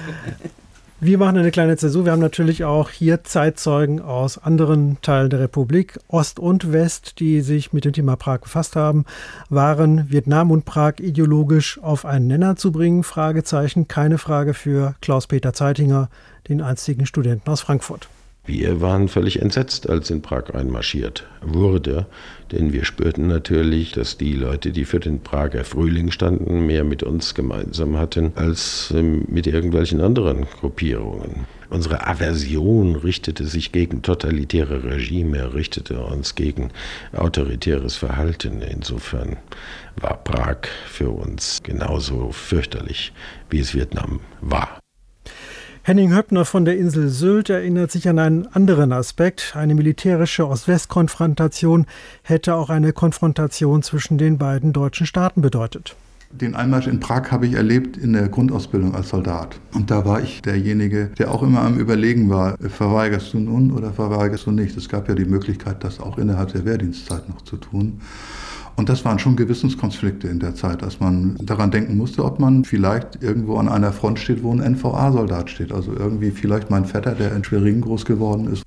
Wir machen eine kleine Zäsur. Wir haben natürlich auch hier Zeitzeugen aus anderen Teilen der Republik, Ost und West, die sich mit dem Thema Prag befasst haben. Waren Vietnam und Prag ideologisch auf einen Nenner zu bringen? Fragezeichen. Keine Frage für Klaus-Peter Zeitinger, den einstigen Studenten aus Frankfurt. Wir waren völlig entsetzt, als in Prag einmarschiert wurde, denn wir spürten natürlich, dass die Leute, die für den Prager Frühling standen, mehr mit uns gemeinsam hatten als mit irgendwelchen anderen Gruppierungen. Unsere Aversion richtete sich gegen totalitäre Regime, richtete uns gegen autoritäres Verhalten. Insofern war Prag für uns genauso fürchterlich, wie es Vietnam war. Henning Höppner von der Insel Sylt erinnert sich an einen anderen Aspekt. Eine militärische Ost-West-Konfrontation hätte auch eine Konfrontation zwischen den beiden deutschen Staaten bedeutet. Den Einmarsch in Prag habe ich erlebt in der Grundausbildung als Soldat. Und da war ich derjenige, der auch immer am Überlegen war, verweigerst du nun oder verweigerst du nicht. Es gab ja die Möglichkeit, das auch innerhalb der Wehrdienstzeit noch zu tun. Und das waren schon Gewissenskonflikte in der Zeit, dass man daran denken musste, ob man vielleicht irgendwo an einer Front steht, wo ein N V A-Soldat steht. Also irgendwie vielleicht mein Vetter, der in Schwerin groß geworden ist.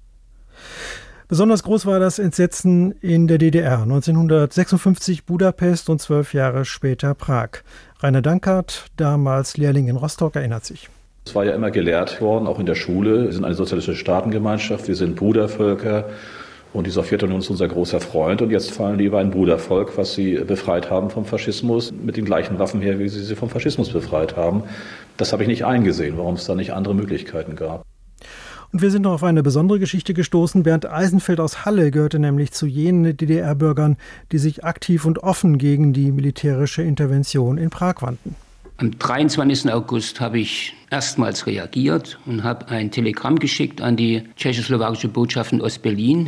Besonders groß war das Entsetzen in der D D R. neunzehnhundertsechsundfünfzig Budapest und zwölf Jahre später Prag. Rainer Dankert, damals Lehrling in Rostock, erinnert sich. Es war ja immer gelehrt worden, auch in der Schule. Wir sind eine sozialistische Staatengemeinschaft, wir sind Brudervölker. Und die Sowjetunion ist unser großer Freund. Und jetzt fallen die über ein Brudervolk, was sie befreit haben vom Faschismus, mit den gleichen Waffen her, wie sie sie vom Faschismus befreit haben. Das habe ich nicht eingesehen, warum es da nicht andere Möglichkeiten gab. Und wir sind noch auf eine besondere Geschichte gestoßen. Bernd Eisenfeld aus Halle gehörte nämlich zu jenen D D R-Bürgern, die sich aktiv und offen gegen die militärische Intervention in Prag wandten. Am dreiundzwanzigsten August habe ich erstmals reagiert und habe ein Telegramm geschickt an die tschechoslowakische Botschaft in Ostberlin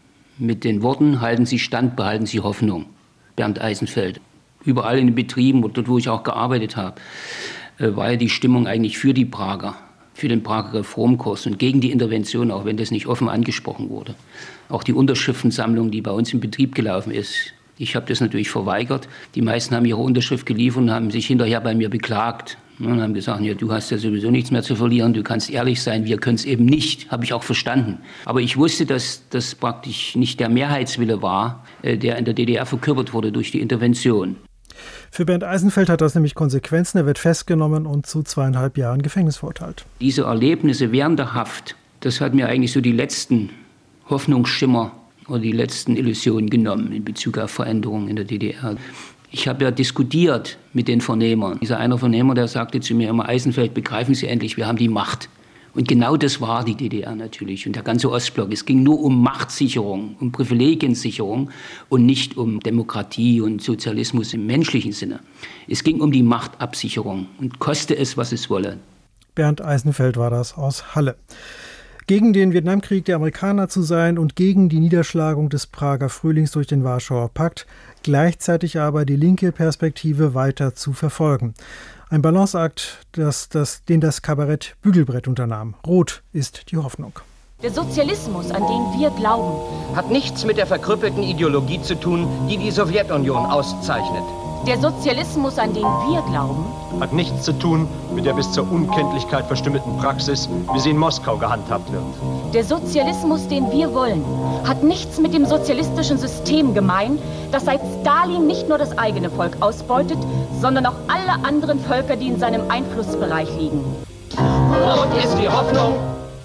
mit den Worten: Halten Sie Stand, behalten Sie Hoffnung. Bernd Eisenfeld. Überall in den Betrieben, dort wo ich auch gearbeitet habe, war ja die Stimmung eigentlich für die Prager, für den Prager Reformkurs und gegen die Intervention, auch wenn das nicht offen angesprochen wurde. Auch die Unterschriftensammlung, die bei uns im Betrieb gelaufen ist, ich habe das natürlich verweigert. Die meisten haben ihre Unterschrift geliefert und haben sich hinterher bei mir beklagt. Und haben gesagt, ja, du hast ja sowieso nichts mehr zu verlieren, du kannst ehrlich sein, wir können es eben nicht, habe ich auch verstanden. Aber ich wusste, dass das praktisch nicht der Mehrheitswille war, der in der D D R verkörpert wurde durch die Intervention. Für Bernd Eisenfeld hat das nämlich Konsequenzen. Er wird festgenommen und zu zweieinhalb Jahren Gefängnis verurteilt. Diese Erlebnisse während der Haft, das hat mir eigentlich so die letzten Hoffnungsschimmer oder die letzten Illusionen genommen in Bezug auf Veränderungen in der D D R. Ich habe ja diskutiert mit den Vernehmern. Dieser eine Vernehmer, der sagte zu mir immer: Eisenfeld, begreifen Sie endlich, wir haben die Macht. Und genau das war die D D R natürlich und der ganze Ostblock. Es ging nur um Machtsicherung, um Privilegiensicherung und nicht um Demokratie und Sozialismus im menschlichen Sinne. Es ging um die Machtabsicherung und koste es, was es wolle. Bernd Eisenfeld war das aus Halle. Gegen den Vietnamkrieg der Amerikaner zu sein und gegen die Niederschlagung des Prager Frühlings durch den Warschauer Pakt, gleichzeitig aber die linke Perspektive weiter zu verfolgen. Ein Balanceakt, das, das, den das Kabarett Bügelbrett unternahm. Rot ist die Hoffnung. Der Sozialismus, an den wir glauben, hat nichts mit der verkrüppelten Ideologie zu tun, die die Sowjetunion auszeichnet. Der Sozialismus, an den wir glauben, hat nichts zu tun mit der bis zur Unkenntlichkeit verstümmelten Praxis, wie sie in Moskau gehandhabt wird. Der Sozialismus, den wir wollen, hat nichts mit dem sozialistischen System gemein, das seit Stalin nicht nur das eigene Volk ausbeutet, sondern auch alle anderen Völker, die in seinem Einflussbereich liegen. Rot ist die Hoffnung.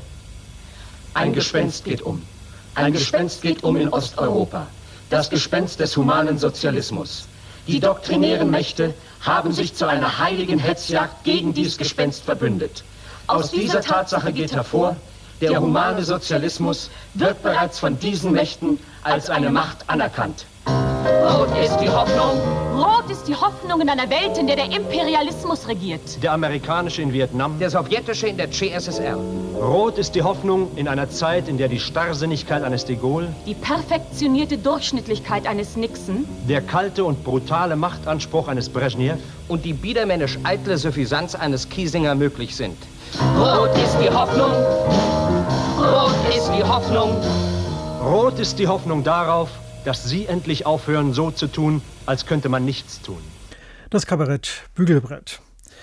Ein Gespenst geht um. Ein Gespenst geht um in Osteuropa. Das Gespenst des humanen Sozialismus. Die doktrinären Mächte haben sich zu einer heiligen Hetzjagd gegen dieses Gespenst verbündet. Aus dieser Tatsache geht hervor, der humane Sozialismus wird bereits von diesen Mächten als eine Macht anerkannt. Rot ist die Hoffnung. Rot ist die Hoffnung in einer Welt, in der der Imperialismus regiert. Der amerikanische in Vietnam. Der sowjetische in der C S S R. Rot ist die Hoffnung in einer Zeit, in der die Starrsinnigkeit eines de Gaulle, Die perfektionierte Durchschnittlichkeit eines Nixon, der kalte und brutale Machtanspruch eines Brezhnev und die biedermännisch eitle Suffisanz eines Kiesinger möglich sind. Rot ist die Hoffnung. Rot ist die Hoffnung. Rot ist die Hoffnung darauf, dass Sie endlich aufhören, so zu tun, als könnte man nichts tun. Das Kabarett Bügelbrett.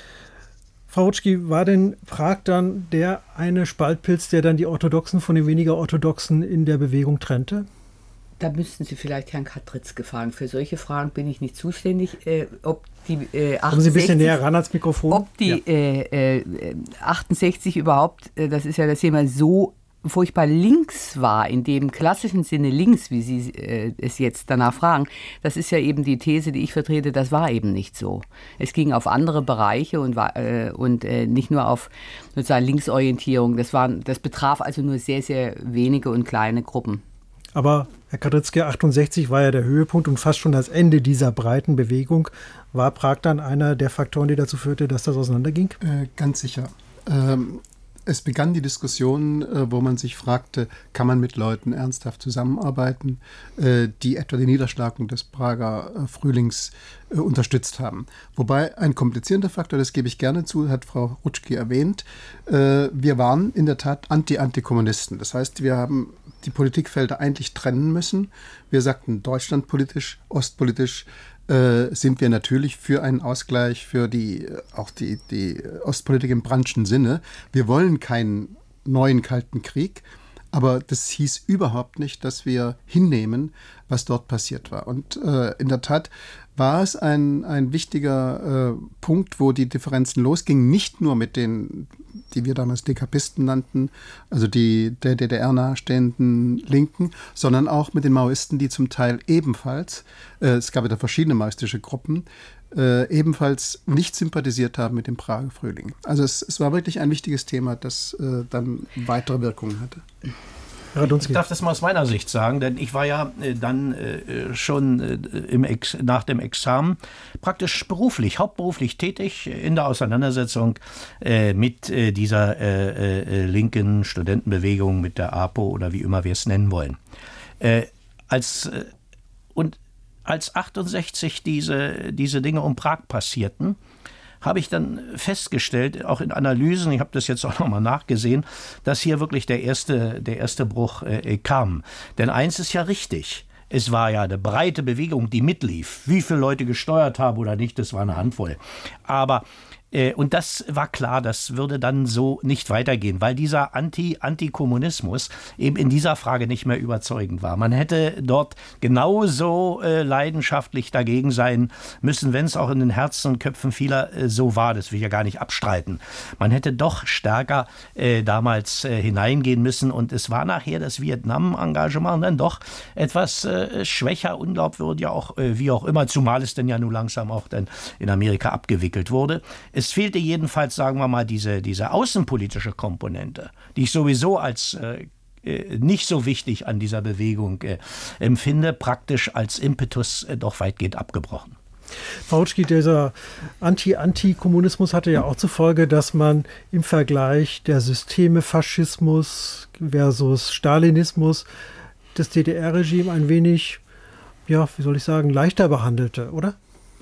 Frau Rutschki, war denn Prag dann der eine Spaltpilz, der dann die Orthodoxen von den weniger Orthodoxen in der Bewegung trennte? Da müssten Sie vielleicht Herrn Katritzke fragen. Für solche Fragen bin ich nicht zuständig. Äh, ob die äh, achtundsechzig, Kommen Sie ein bisschen näher ran ans Mikrofon. Ob die ja. äh, äh, achtundsechzig überhaupt, äh, das ist ja das Thema, so furchtbar links war, in dem klassischen Sinne links, wie Sie äh, es jetzt danach fragen, das ist ja eben die These, die ich vertrete, das war eben nicht so. Es ging auf andere Bereiche und, war, äh, und äh, nicht nur auf sozusagen Linksorientierung. Das, war, das betraf also nur sehr, sehr wenige und kleine Gruppen. Aber Herr Katritzke, achtundsechzig war ja der Höhepunkt und fast schon das Ende dieser breiten Bewegung. War Prag dann einer der Faktoren, die dazu führte, dass das auseinanderging? Äh, ganz sicher. Ähm, es begann die Diskussion, äh, wo man sich fragte, kann man mit Leuten ernsthaft zusammenarbeiten, äh, die etwa die Niederschlagung des Prager äh, Frühlings äh, unterstützt haben. Wobei ein komplizierender Faktor, das gebe ich gerne zu, hat Frau Rutschki erwähnt, äh, wir waren in der Tat Anti-Antikommunisten. Das heißt, wir haben die Politikfelder eigentlich trennen müssen. Wir sagten, deutschlandpolitisch, ostpolitisch äh, sind wir natürlich für einen Ausgleich, für die, auch die, die Ostpolitik im Brandtschen Sinne. Wir wollen keinen neuen Kalten Krieg, aber das hieß überhaupt nicht, dass wir hinnehmen, was dort passiert war. Und äh, in der Tat war es ein, ein wichtiger äh, Punkt, wo die Differenzen losgingen, nicht nur mit den, die wir damals Dekapisten nannten, also die der D D R nahestehenden Linken, sondern auch mit den Maoisten, die zum Teil ebenfalls, äh, es gab ja da verschiedene maoistische Gruppen, äh, ebenfalls nicht sympathisiert haben mit dem Prager Frühling. Also es, es war wirklich ein wichtiges Thema, das äh, dann weitere Wirkungen hatte. Ich darf das mal aus meiner Sicht sagen, denn ich war ja äh, dann äh, schon äh, im Ex- nach dem Examen praktisch beruflich, hauptberuflich tätig in der Auseinandersetzung äh, mit äh, dieser äh, äh, linken Studentenbewegung, mit der APO oder wie immer wir es nennen wollen. Äh, als, äh, und als achtundsechzig diese, diese Dinge um Prag passierten, habe ich dann festgestellt, auch in Analysen, ich habe das jetzt auch nochmal nachgesehen, dass hier wirklich der erste, der erste Bruch äh, kam. Denn eins ist ja richtig, es war ja eine breite Bewegung, die mitlief. Wie viele Leute gesteuert haben oder nicht, das war eine Handvoll. Aber und das war klar, das würde dann so nicht weitergehen, weil dieser Anti- Antikommunismus eben in dieser Frage nicht mehr überzeugend war. Man hätte dort genauso äh, leidenschaftlich dagegen sein müssen, wenn es auch in den Herzen und Köpfen vieler äh, so war. Das will ich ja gar nicht abstreiten. Man hätte doch stärker äh, damals äh, hineingehen müssen und es war nachher das Vietnam-Engagement dann doch etwas äh, schwächer, unglaubwürdiger, auch, äh, wie auch immer, zumal es dann ja nun langsam auch dann in Amerika abgewickelt wurde. Es Es fehlte jedenfalls, sagen wir mal, diese, diese außenpolitische Komponente, die ich sowieso als äh, nicht so wichtig an dieser Bewegung äh, empfinde, praktisch als Impetus äh, doch weitgehend abgebrochen. Frau Rutschki, dieser Anti-Anti-Kommunismus hatte ja auch zur Folge, dass man im Vergleich der Systeme Faschismus versus Stalinismus das D D R-Regime ein wenig, ja, wie soll ich sagen, leichter behandelte, oder?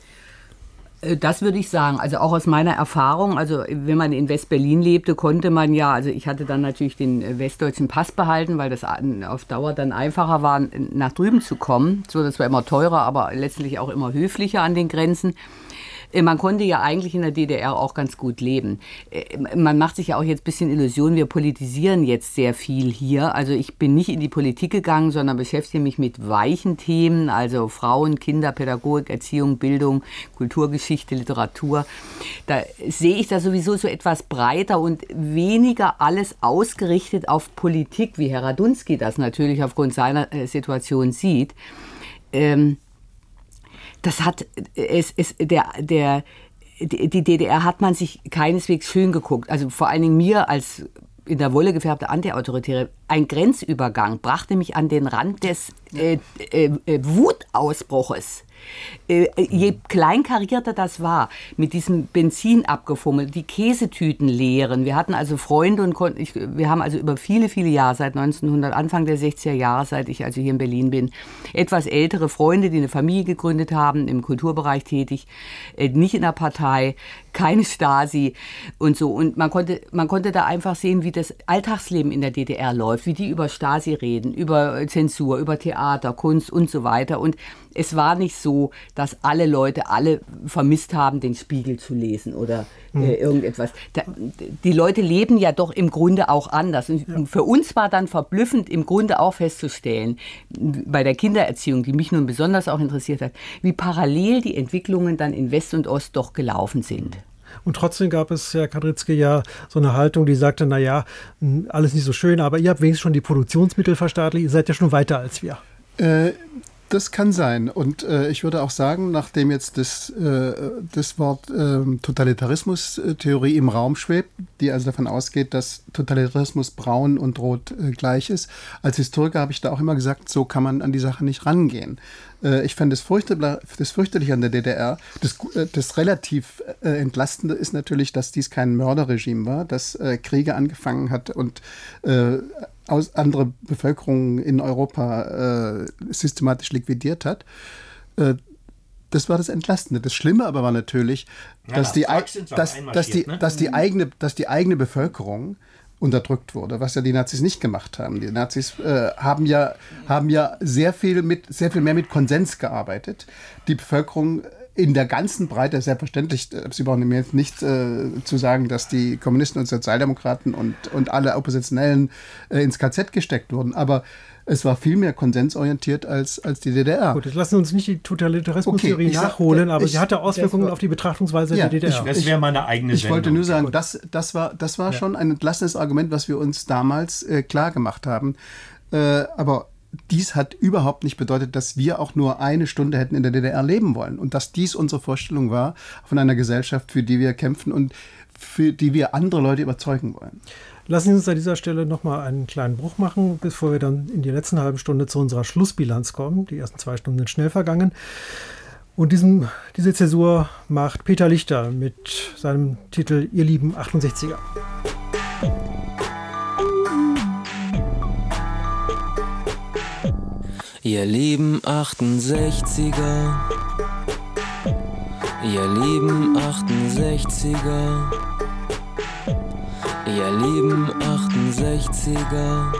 Das würde ich sagen, also auch aus meiner Erfahrung, also wenn man in West-Berlin lebte, konnte man ja, also ich hatte dann natürlich den westdeutschen Pass behalten, weil das auf Dauer dann einfacher war, nach drüben zu kommen. So, das war immer teurer, aber letztlich auch immer höflicher an den Grenzen. Man konnte ja eigentlich in der D D R auch ganz gut leben. Man macht sich ja auch jetzt ein bisschen Illusionen, wir politisieren jetzt sehr viel hier. Also ich bin nicht in die Politik gegangen, sondern beschäftige mich mit weichen Themen, also Frauen, Kinder, Pädagogik, Erziehung, Bildung, Kulturgeschichte, Literatur. Da sehe ich da sowieso so etwas breiter und weniger alles ausgerichtet auf Politik, wie Herr Radunski das natürlich aufgrund seiner Situation sieht. Ähm, Das hat es, es der der die D D R hat man sich keineswegs schön geguckt. Also vor allen Dingen mir als in der Wolle gefärbte Antiautoritäre, ein Grenzübergang brachte mich an den Rand des äh, äh, äh, Wutausbruches. Äh, je kleinkarierter das war, mit diesem Benzinabgefummel, die Käsetüten leeren. Wir hatten also Freunde und konnten, ich, wir haben also über viele, viele Jahre, seit neunzehnhundert, Anfang der sechziger Jahre, seit ich also hier in Berlin bin, etwas ältere Freunde, die eine Familie gegründet haben, im Kulturbereich tätig, äh, nicht in der Partei, keine Stasi und so. Und man konnte, man konnte da einfach sehen, wie das Alltagsleben in der D D R läuft, wie die über Stasi reden, über Zensur, über Theater, Kunst und so weiter. Und es war nicht so, dass alle Leute alle vermisst haben, den Spiegel zu lesen oder äh, irgendetwas. Da, die Leute leben ja doch im Grunde auch anders. Und ja. Für uns war dann verblüffend im Grunde auch festzustellen, bei der Kindererziehung, die mich nun besonders auch interessiert hat, wie parallel die Entwicklungen dann in West und Ost doch gelaufen sind. Und trotzdem gab es, Herr Kadritzky, ja so eine Haltung, die sagte, naja, alles nicht so schön, aber ihr habt wenigstens schon die Produktionsmittel verstaatlicht, ihr seid ja schon weiter als wir. Äh, das kann sein. Und äh, ich würde auch sagen, nachdem jetzt das, äh, das Wort äh, Totalitarismus-Theorie im Raum schwebt, die also davon ausgeht, dass Totalitarismus braun und rot äh, gleich ist, als Historiker habe ich da auch immer gesagt, so kann man an die Sache nicht rangehen. Ich fand das fürchterliche, das fürchterliche an der D D R, das, das relativ äh, Entlastende ist natürlich, dass dies kein Mörderregime war, das äh, Kriege angefangen hat und äh, aus andere Bevölkerungen in Europa äh, systematisch liquidiert hat. Äh, das war das Entlastende. Das Schlimme aber war natürlich, ja, dass, die, dass, dass, die, ne? dass, die eigene, dass die eigene Bevölkerung unterdrückt wurde, was ja die Nazis nicht gemacht haben. Die Nazis äh, haben ja, haben ja sehr viel mit, sehr viel mehr mit Konsens gearbeitet. Die Bevölkerung in der ganzen Breite, selbstverständlich, Sie brauchen mir jetzt nicht äh, zu sagen, dass die Kommunisten und Sozialdemokraten und, und alle Oppositionellen äh, ins K Z gesteckt wurden, aber es war viel mehr konsensorientiert als, als die D D R. Gut, jetzt lassen Sie uns nicht die Totalitarismus-Theorie okay, nachholen, sag, aber ich, sie hatte Auswirkungen war, auf die Betrachtungsweise ja, der D D R. Ich, das wäre meine eigene Ich Sendung. wollte nur sagen, das, das war, das war ja. schon ein entlassendes Argument, was wir uns damals äh, klar gemacht haben. Äh, aber dies hat überhaupt nicht bedeutet, dass wir auch nur eine Stunde hätten in der D D R leben wollen. Und dass dies unsere Vorstellung war von einer Gesellschaft, für die wir kämpfen und für die wir andere Leute überzeugen wollen. Lassen Sie uns an dieser Stelle nochmal einen kleinen Bruch machen, bevor wir dann in die letzten halben Stunde zu unserer Schlussbilanz kommen. Die ersten zwei Stunden sind schnell vergangen. Und diesen, diese Zäsur macht Peter Lichter mit seinem Titel Ihr lieben achtundsechziger. Ihr lieben achtundsechziger, ihr lieben achtundsechziger, ihr lieben achtundsechziger,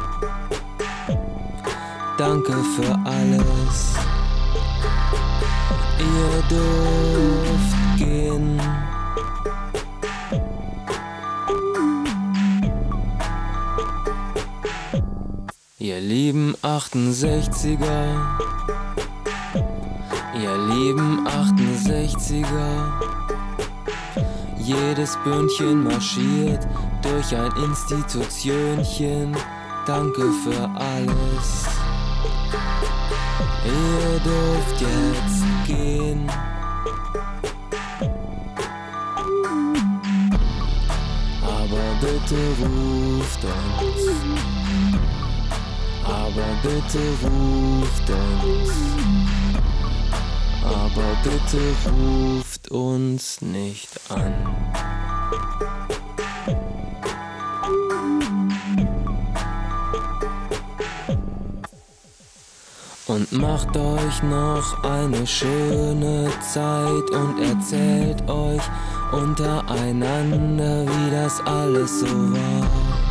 danke für alles, ihr dürft gehen. Ihr lieben achtundsechziger, ihr lieben achtundsechziger, jedes Bündchen marschiert durch ein Institutionchen, danke für alles. Ihr dürft jetzt gehen. Aber bitte ruft uns. Aber bitte ruft uns, aber bitte ruft uns nicht an. Und macht euch noch eine schöne Zeit und erzählt euch untereinander, wie das alles so war.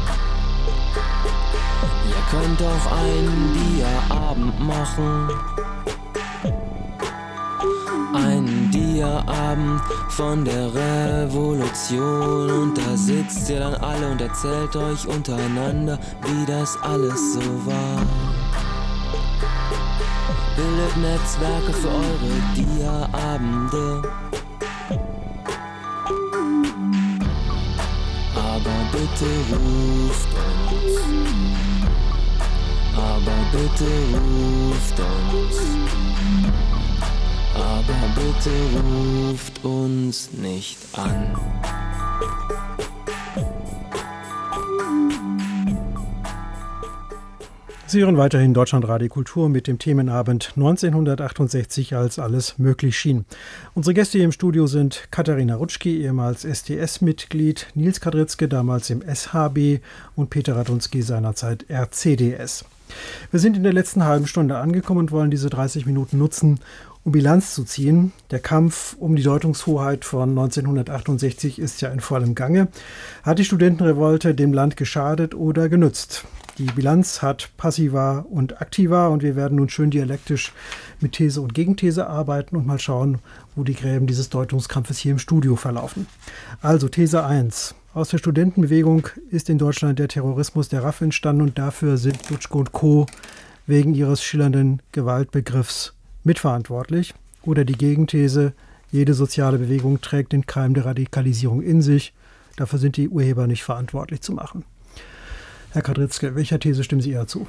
Ihr könnt auch einen Dia-Abend machen, einen Dia-Abend von der Revolution, und da sitzt ihr dann alle und erzählt euch untereinander, wie das alles so war. Bildet Netzwerke für eure Dia-Abende, aber bitte ruft uns. Aber bitte ruft uns, aber bitte ruft uns nicht an. Sie hören weiterhin Deutschlandradio Kultur mit dem Themenabend neunzehnhundertachtundsechzig, als alles möglich schien. Unsere Gäste hier im Studio sind Katharina Rutschki, ehemals S T S-Mitglied, Nils Kadritzke, damals im S H B und Peter Radunski, seinerzeit R C D S. Wir sind in der letzten halben Stunde angekommen und wollen diese dreißig Minuten nutzen, um Bilanz zu ziehen. Der Kampf um die Deutungshoheit von neunzehnhundertachtundsechzig ist ja in vollem Gange. Hat die Studentenrevolte dem Land geschadet oder genützt? Die Bilanz hat Passiva und Aktiva und wir werden nun schön dialektisch mit These und Gegenthese arbeiten und mal schauen, wo die Gräben dieses Deutungskampfes hier im Studio verlaufen. Also These eins. Aus der Studentenbewegung ist in Deutschland der Terrorismus der R A F entstanden und dafür sind Dutschke und Co. wegen ihres schillernden Gewaltbegriffs mitverantwortlich. Oder die Gegenthese, jede soziale Bewegung trägt den Keim der Radikalisierung in sich. Dafür sind die Urheber nicht verantwortlich zu machen. Herr Kadritzke, welcher These stimmen Sie eher zu?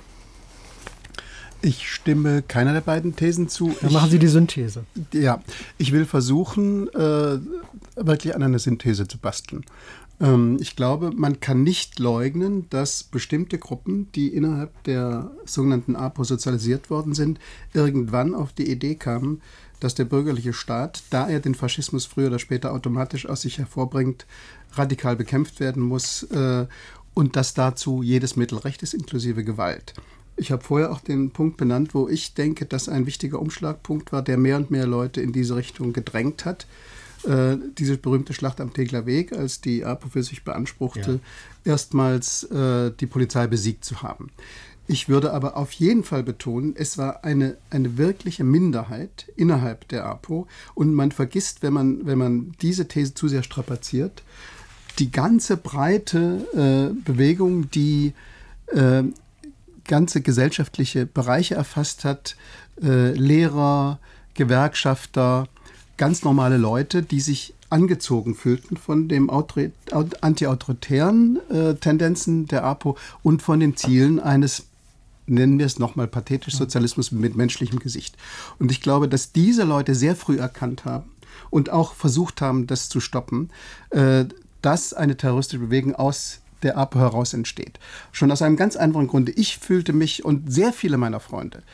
Ich stimme keiner der beiden Thesen zu. Dann machen Sie die Synthese. Ja, ich will versuchen, äh, wirklich an einer Synthese zu basteln. Ähm, ich glaube, man kann nicht leugnen, dass bestimmte Gruppen, die innerhalb der sogenannten APO sozialisiert worden sind, irgendwann auf die Idee kamen, dass der bürgerliche Staat, da er den Faschismus früher oder später automatisch aus sich hervorbringt, radikal bekämpft werden muss äh, und dass dazu jedes Mittel recht ist, inklusive Gewalt. Ich habe vorher auch den Punkt benannt, wo ich denke, dass ein wichtiger Umschlagpunkt war, der mehr und mehr Leute in diese Richtung gedrängt hat. Äh, diese berühmte Schlacht am Tegeler Weg, als die APO für sich beanspruchte, ja. erstmals äh, die Polizei besiegt zu haben. Ich würde aber auf jeden Fall betonen, es war eine, eine wirkliche Minderheit innerhalb der APO und man vergisst, wenn man, wenn man diese These zu sehr strapaziert, die ganze breite äh, Bewegung, die äh, ganze gesellschaftliche Bereiche erfasst hat, äh, Lehrer, Gewerkschafter, ganz normale Leute, die sich angezogen fühlten von dem antiautoritären äh, Tendenzen der APO und von den Zielen eines, nennen wir es nochmal pathetisch, Sozialismus mit menschlichem Gesicht. Und ich glaube, dass diese Leute sehr früh erkannt haben und auch versucht haben, das zu stoppen, äh, dass eine terroristische Bewegung aus der APO heraus entsteht. Schon aus einem ganz einfachen Grunde. Ich fühlte mich und sehr viele meiner Freunde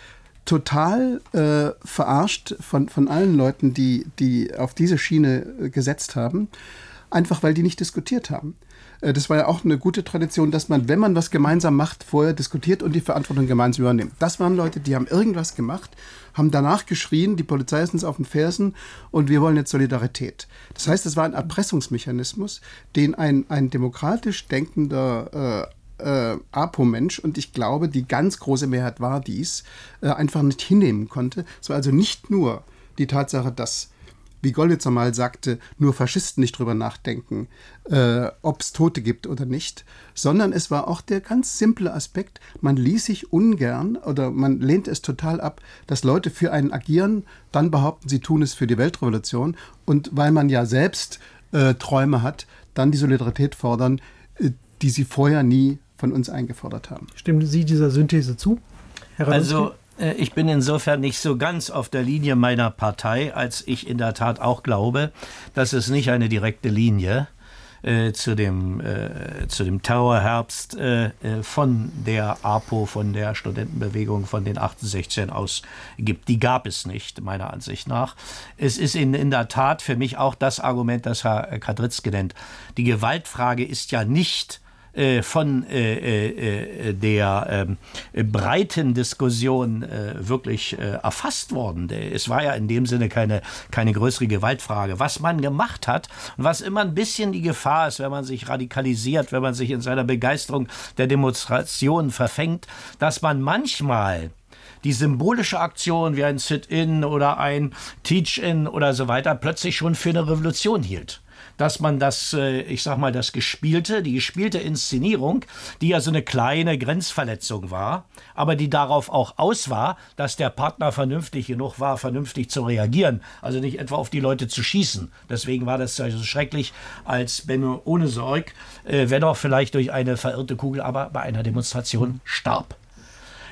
total äh, verarscht von, von allen Leuten, die, die auf diese Schiene äh, gesetzt haben, einfach weil die nicht diskutiert haben. Äh, das war ja auch eine gute Tradition, dass man, wenn man was gemeinsam macht, vorher diskutiert und die Verantwortung gemeinsam übernimmt. Das waren Leute, die haben irgendwas gemacht, haben danach geschrien, die Polizei ist uns auf den Fersen und wir wollen jetzt Solidarität. Das heißt, es war ein Erpressungsmechanismus, den ein, ein demokratisch denkender äh, Äh, APO-Mensch, und ich glaube, die ganz große Mehrheit war dies, äh, einfach nicht hinnehmen konnte. Es war also nicht nur die Tatsache, dass, wie Gollitzer mal sagte, nur Faschisten nicht drüber nachdenken, äh, ob es Tote gibt oder nicht, sondern es war auch der ganz simple Aspekt, man ließ sich ungern oder man lehnte es total ab, dass Leute für einen agieren, dann behaupten, sie tun es für die Weltrevolution und weil man ja selbst äh, Träume hat, dann die Solidarität fordern, äh, die sie vorher nie von uns eingefordert haben. Stimmen Sie dieser Synthese zu, Herr Radunski? Also äh, ich bin insofern nicht so ganz auf der Linie meiner Partei, als ich in der Tat auch glaube, dass es nicht eine direkte Linie äh, zu dem, äh, zu dem Terrorherbst äh, von der APO, von der Studentenbewegung von den achtundsechzigern aus gibt. Die gab es nicht, meiner Ansicht nach. Es ist in, in der Tat für mich auch das Argument, das Herr Kadritzke nennt. Die Gewaltfrage ist ja nicht von äh, äh, der äh, breiten Diskussion äh, wirklich äh, erfasst worden. Es war ja in dem Sinne keine, keine größere Gewaltfrage. Was man gemacht hat und was immer ein bisschen die Gefahr ist, wenn man sich radikalisiert, wenn man sich in seiner Begeisterung der Demonstration verfängt, dass man manchmal die symbolische Aktion wie ein Sit-in oder ein Teach-in oder so weiter plötzlich schon für eine Revolution hielt. Dass man das, ich sag mal, das gespielte, die gespielte Inszenierung, die ja so eine kleine Grenzverletzung war, aber die darauf auch aus war, dass der Partner vernünftig genug war, vernünftig zu reagieren, also nicht etwa auf die Leute zu schießen. Deswegen war das so schrecklich, als Benno Ohnesorg, wenn auch vielleicht durch eine verirrte Kugel, aber bei einer Demonstration starb.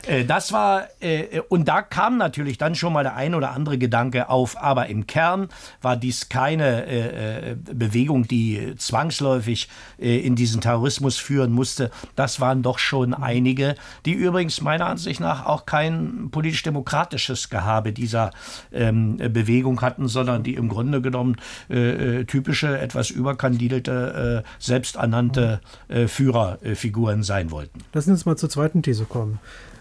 Das war, und da kam natürlich dann schon mal der ein oder andere Gedanke auf, aber im Kern war dies keine Bewegung, die zwangsläufig in diesen Terrorismus führen musste. Das waren doch schon einige, die übrigens meiner Ansicht nach auch kein politisch-demokratisches Gehabe dieser Bewegung hatten, sondern die im Grunde genommen typische, etwas überkandidelte, selbsternannte Führerfiguren sein wollten. Lassen Sie uns mal zur zweiten These kommen.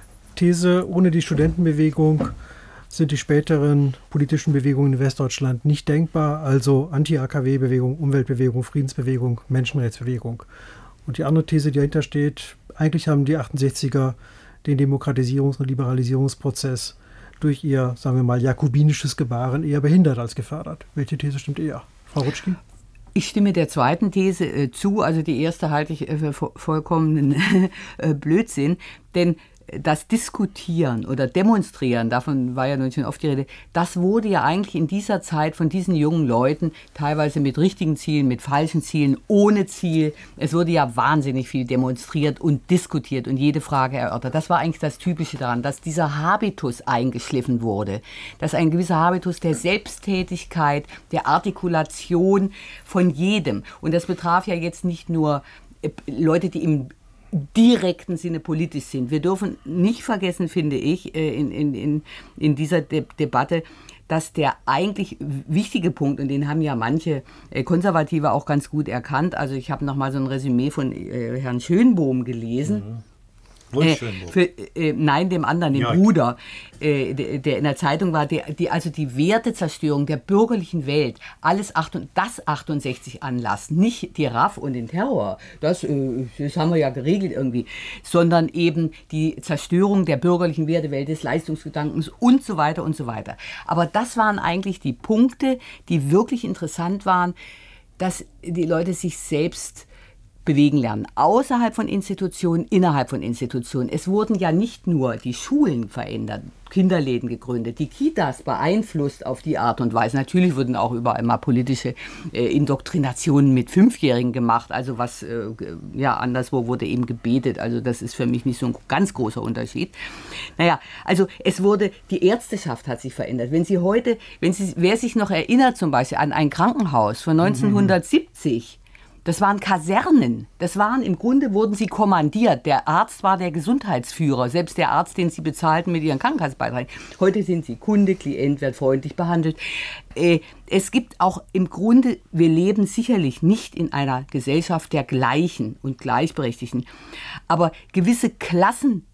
These, ohne die Studentenbewegung sind die späteren politischen Bewegungen in Westdeutschland nicht denkbar, also Anti-A K W-Bewegung, Umweltbewegung, Friedensbewegung, Menschenrechtsbewegung. Und die andere These, die dahinter steht, eigentlich haben die achtundsechziger den Demokratisierungs- und Liberalisierungsprozess durch ihr, sagen wir mal, jakobinisches Gebaren eher behindert als gefördert. Welche These stimmt eher? Frau Rutschki? Ich stimme der zweiten These äh, zu, also die erste halte ich äh, für vo- vollkommenen äh, Blödsinn, denn das Diskutieren oder Demonstrieren, davon war ja nun schon oft die Rede, das wurde ja eigentlich in dieser Zeit von diesen jungen Leuten, teilweise mit richtigen Zielen, mit falschen Zielen, ohne Ziel. Es wurde ja wahnsinnig viel demonstriert und diskutiert und jede Frage erörtert. Das war eigentlich das Typische daran, dass dieser Habitus eingeschliffen wurde, dass ein gewisser Habitus der Selbsttätigkeit, der Artikulation von jedem. Und das betraf ja jetzt nicht nur Leute, die im direkten Sinne politisch sind. Wir dürfen nicht vergessen, finde ich, in, in, in, in dieser De- Debatte, dass der eigentlich wichtige Punkt, und den haben ja manche Konservative auch ganz gut erkannt, also ich habe noch mal so ein Resümee von äh, Herrn Schönbohm gelesen, Mhm. Äh, für, äh, nein, dem anderen, dem ja. Bruder, äh, der, der in der Zeitung war, der, die, also die Wertezerstörung der bürgerlichen Welt, alles acht, das achtundsechzig Anlass, nicht die R A F und den Terror, das, äh, das haben wir ja geregelt irgendwie, sondern eben die Zerstörung der bürgerlichen Wertewelt, des Leistungsgedankens und so weiter und so weiter. Aber das waren eigentlich die Punkte, die wirklich interessant waren, dass die Leute sich selbst bewegen lernen, außerhalb von Institutionen, innerhalb von Institutionen. Es wurden ja nicht nur die Schulen verändert, Kinderläden gegründet, die Kitas beeinflusst auf die Art und Weise. Natürlich wurden auch überall mal politische äh, Indoktrinationen mit Fünfjährigen gemacht, also was, äh, ja, anderswo wurde eben gebetet, also das ist für mich nicht so ein ganz großer Unterschied. Naja, also es wurde, die Ärzteschaft hat sich verändert. Wenn Sie heute, wenn Sie, wer sich noch erinnert zum Beispiel an ein Krankenhaus von neunzehnhundertsiebzig, das waren Kasernen. Das waren, im Grunde wurden sie kommandiert. Der Arzt war der Gesundheitsführer, selbst der Arzt, den sie bezahlten mit ihren Krankenkassenbeiträgen. Heute sind sie Kunde, Klient, wird freundlich behandelt. Äh, es gibt auch im Grunde, wir leben sicherlich nicht in einer Gesellschaft der Gleichen und Gleichberechtigten, aber gewisse Klassen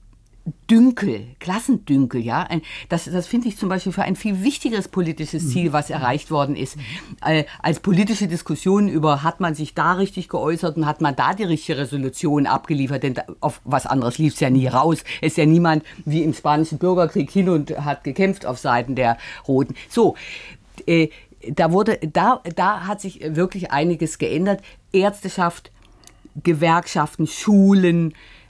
Dünkel, Klassendünkel, ja, das, das finde ich zum Beispiel für ein viel wichtigeres politisches Ziel, was erreicht worden ist, äh, als politische Diskussion über, hat man sich da richtig geäußert und hat man da die richtige Resolution abgeliefert, denn auf was anderes lief es ja nie raus. Es ist ja niemand wie im Spanischen Bürgerkrieg hin und hat gekämpft auf Seiten der Roten. So, äh, da wurde, da, da hat sich wirklich einiges geändert. Ärzteschaft, Gewerkschaften, Schulen,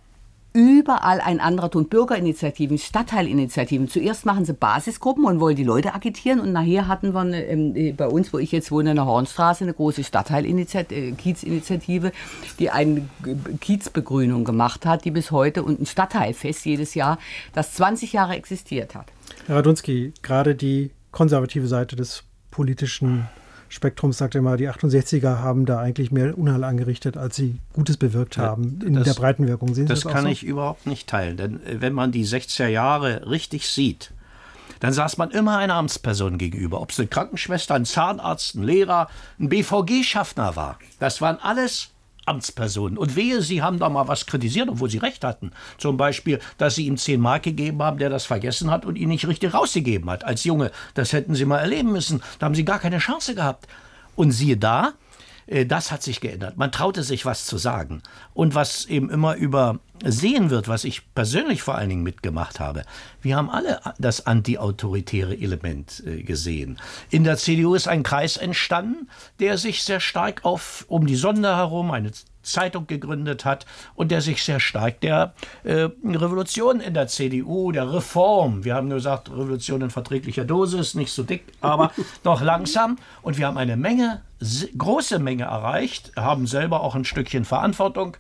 überall ein anderer Ton. Bürgerinitiativen, Stadtteilinitiativen. Zuerst machen sie Basisgruppen und wollen die Leute agitieren und nachher hatten wir eine, äh, bei uns, wo ich jetzt wohne, in der Hornstraße, eine große Stadtteilinitiative, äh, Kiezinitiative, die eine Kiezbegrünung gemacht hat, die bis heute, und ein Stadtteilfest jedes Jahr, das zwanzig Jahre existiert hat. Herr Radunski, gerade die konservative Seite des politischen Spektrums sagt immer, die achtundsechziger haben da eigentlich mehr Unheil angerichtet, als sie Gutes bewirkt haben in das, der Breitenwirkung. Sehen Sie das, das auch kann so? ich überhaupt nicht teilen, denn wenn man die sechziger Jahre richtig sieht, dann saß man immer einer Amtsperson gegenüber, ob es eine Krankenschwester, ein Zahnarzt, ein Lehrer, ein B V G-Schaffner war. Das waren alles Amtspersonen. Und wehe, sie haben da mal was kritisiert, obwohl sie recht hatten. Zum Beispiel, dass sie ihm zehn Mark gegeben haben, der das vergessen hat und ihn nicht richtig rausgegeben hat. Als Junge, das hätten sie mal erleben müssen. Da haben sie gar keine Chance gehabt. Und siehe da, das hat sich geändert. Man traute sich, was zu sagen. Und was eben immer übersehen wird, was ich persönlich vor allen Dingen mitgemacht habe, wir haben alle das antiautoritäre Element gesehen. In der C D U ist ein Kreis entstanden, der sich sehr stark auf um die Sonde herum, eine Zeitung gegründet hat und der sich sehr stark der äh, Revolution in der C D U, der Reform, wir haben gesagt, Revolution in verträglicher Dosis, nicht so dick, aber doch langsam. Und wir haben eine Menge, große Menge erreicht, haben selber auch ein Stückchen Verantwortung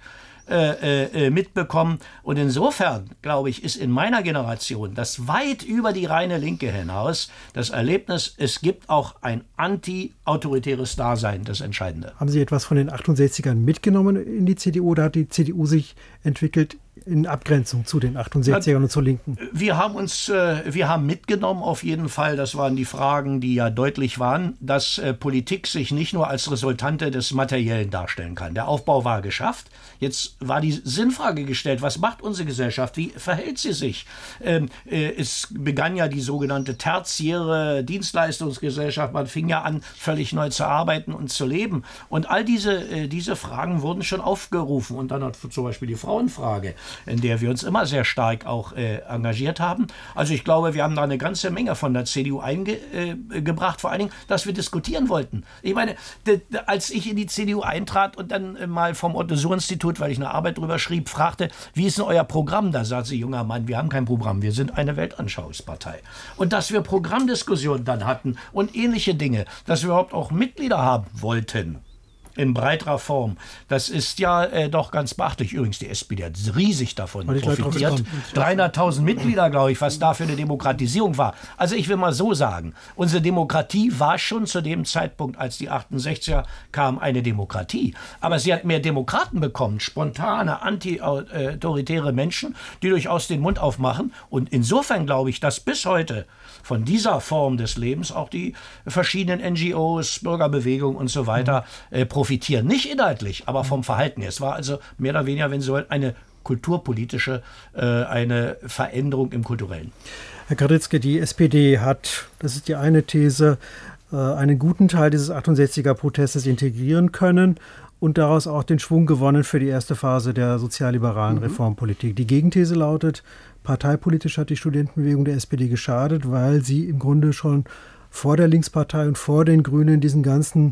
äh, äh, mitbekommen. Und insofern, glaube ich, ist in meiner Generation das weit über die reine Linke hinaus das Erlebnis, es gibt auch ein anti-autoritäres Dasein, das Entscheidende. Haben Sie etwas von den achtundsechzigern mitgenommen in die C D U oder hat die C D U sich entwickelt in Abgrenzung zu den achtundsechzigern und zur Linken? Wir haben uns, äh, wir haben mitgenommen auf jeden Fall, das waren die Fragen, die ja deutlich waren, dass äh, Politik sich nicht nur als Resultante des Materiellen darstellen kann. Der Aufbau war geschafft. Jetzt war die Sinnfrage gestellt, was macht unsere Gesellschaft, wie verhält sie sich? Ähm, äh, es begann ja die sogenannte tertiäre Dienstleistungsgesellschaft, man fing ja an, völlig neu zu arbeiten und zu leben. Und all diese, äh, diese Fragen wurden schon aufgerufen. Und dann hat zum Beispiel die Frauenfrage, in der wir uns immer sehr stark auch äh, engagiert haben. Also ich glaube, wir haben da eine ganze Menge von der C D U eingebracht, äh, vor allen Dingen, dass wir diskutieren wollten. Ich meine, de, de, als ich in die C D U eintrat und dann äh, mal vom Otto-Suhr-Institut, weil ich eine Arbeit drüber schrieb, fragte, wie ist denn euer Programm? Da sagte sie, junger Mann, wir haben kein Programm, wir sind eine Weltanschauungspartei. Und dass wir Programmdiskussionen dann hatten und ähnliche Dinge, dass wir überhaupt auch Mitglieder haben wollten, in breiterer Form. Das ist ja äh, doch ganz beachtlich. Übrigens, die S P D hat riesig davon profitiert. dreihunderttausend Mitglieder, glaube ich, was da für eine Demokratisierung war. Also ich will mal so sagen, unsere Demokratie war schon zu dem Zeitpunkt, als die achtundsechziger kam, eine Demokratie. Aber sie hat mehr Demokraten bekommen, spontane, anti-autoritäre Menschen, die durchaus den Mund aufmachen. Und insofern glaube ich, dass bis heute von dieser Form des Lebens auch die verschiedenen N G Os, Bürgerbewegungen und so weiter äh, profitieren. Nicht inhaltlich, aber vom Verhalten her. Es war also mehr oder weniger, wenn Sie wollen, eine kulturpolitische, äh, eine Veränderung im Kulturellen. Herr Graditzky, die S P D hat, das ist die eine These, äh, einen guten Teil dieses achtundsechziger-Protestes integrieren können und daraus auch den Schwung gewonnen für die erste Phase der sozialliberalen mhm. Reformpolitik. Die Gegenthese lautet, parteipolitisch hat die Studentenbewegung der S P D geschadet, weil sie im Grunde schon vor der Linkspartei und vor den Grünen diesen ganzen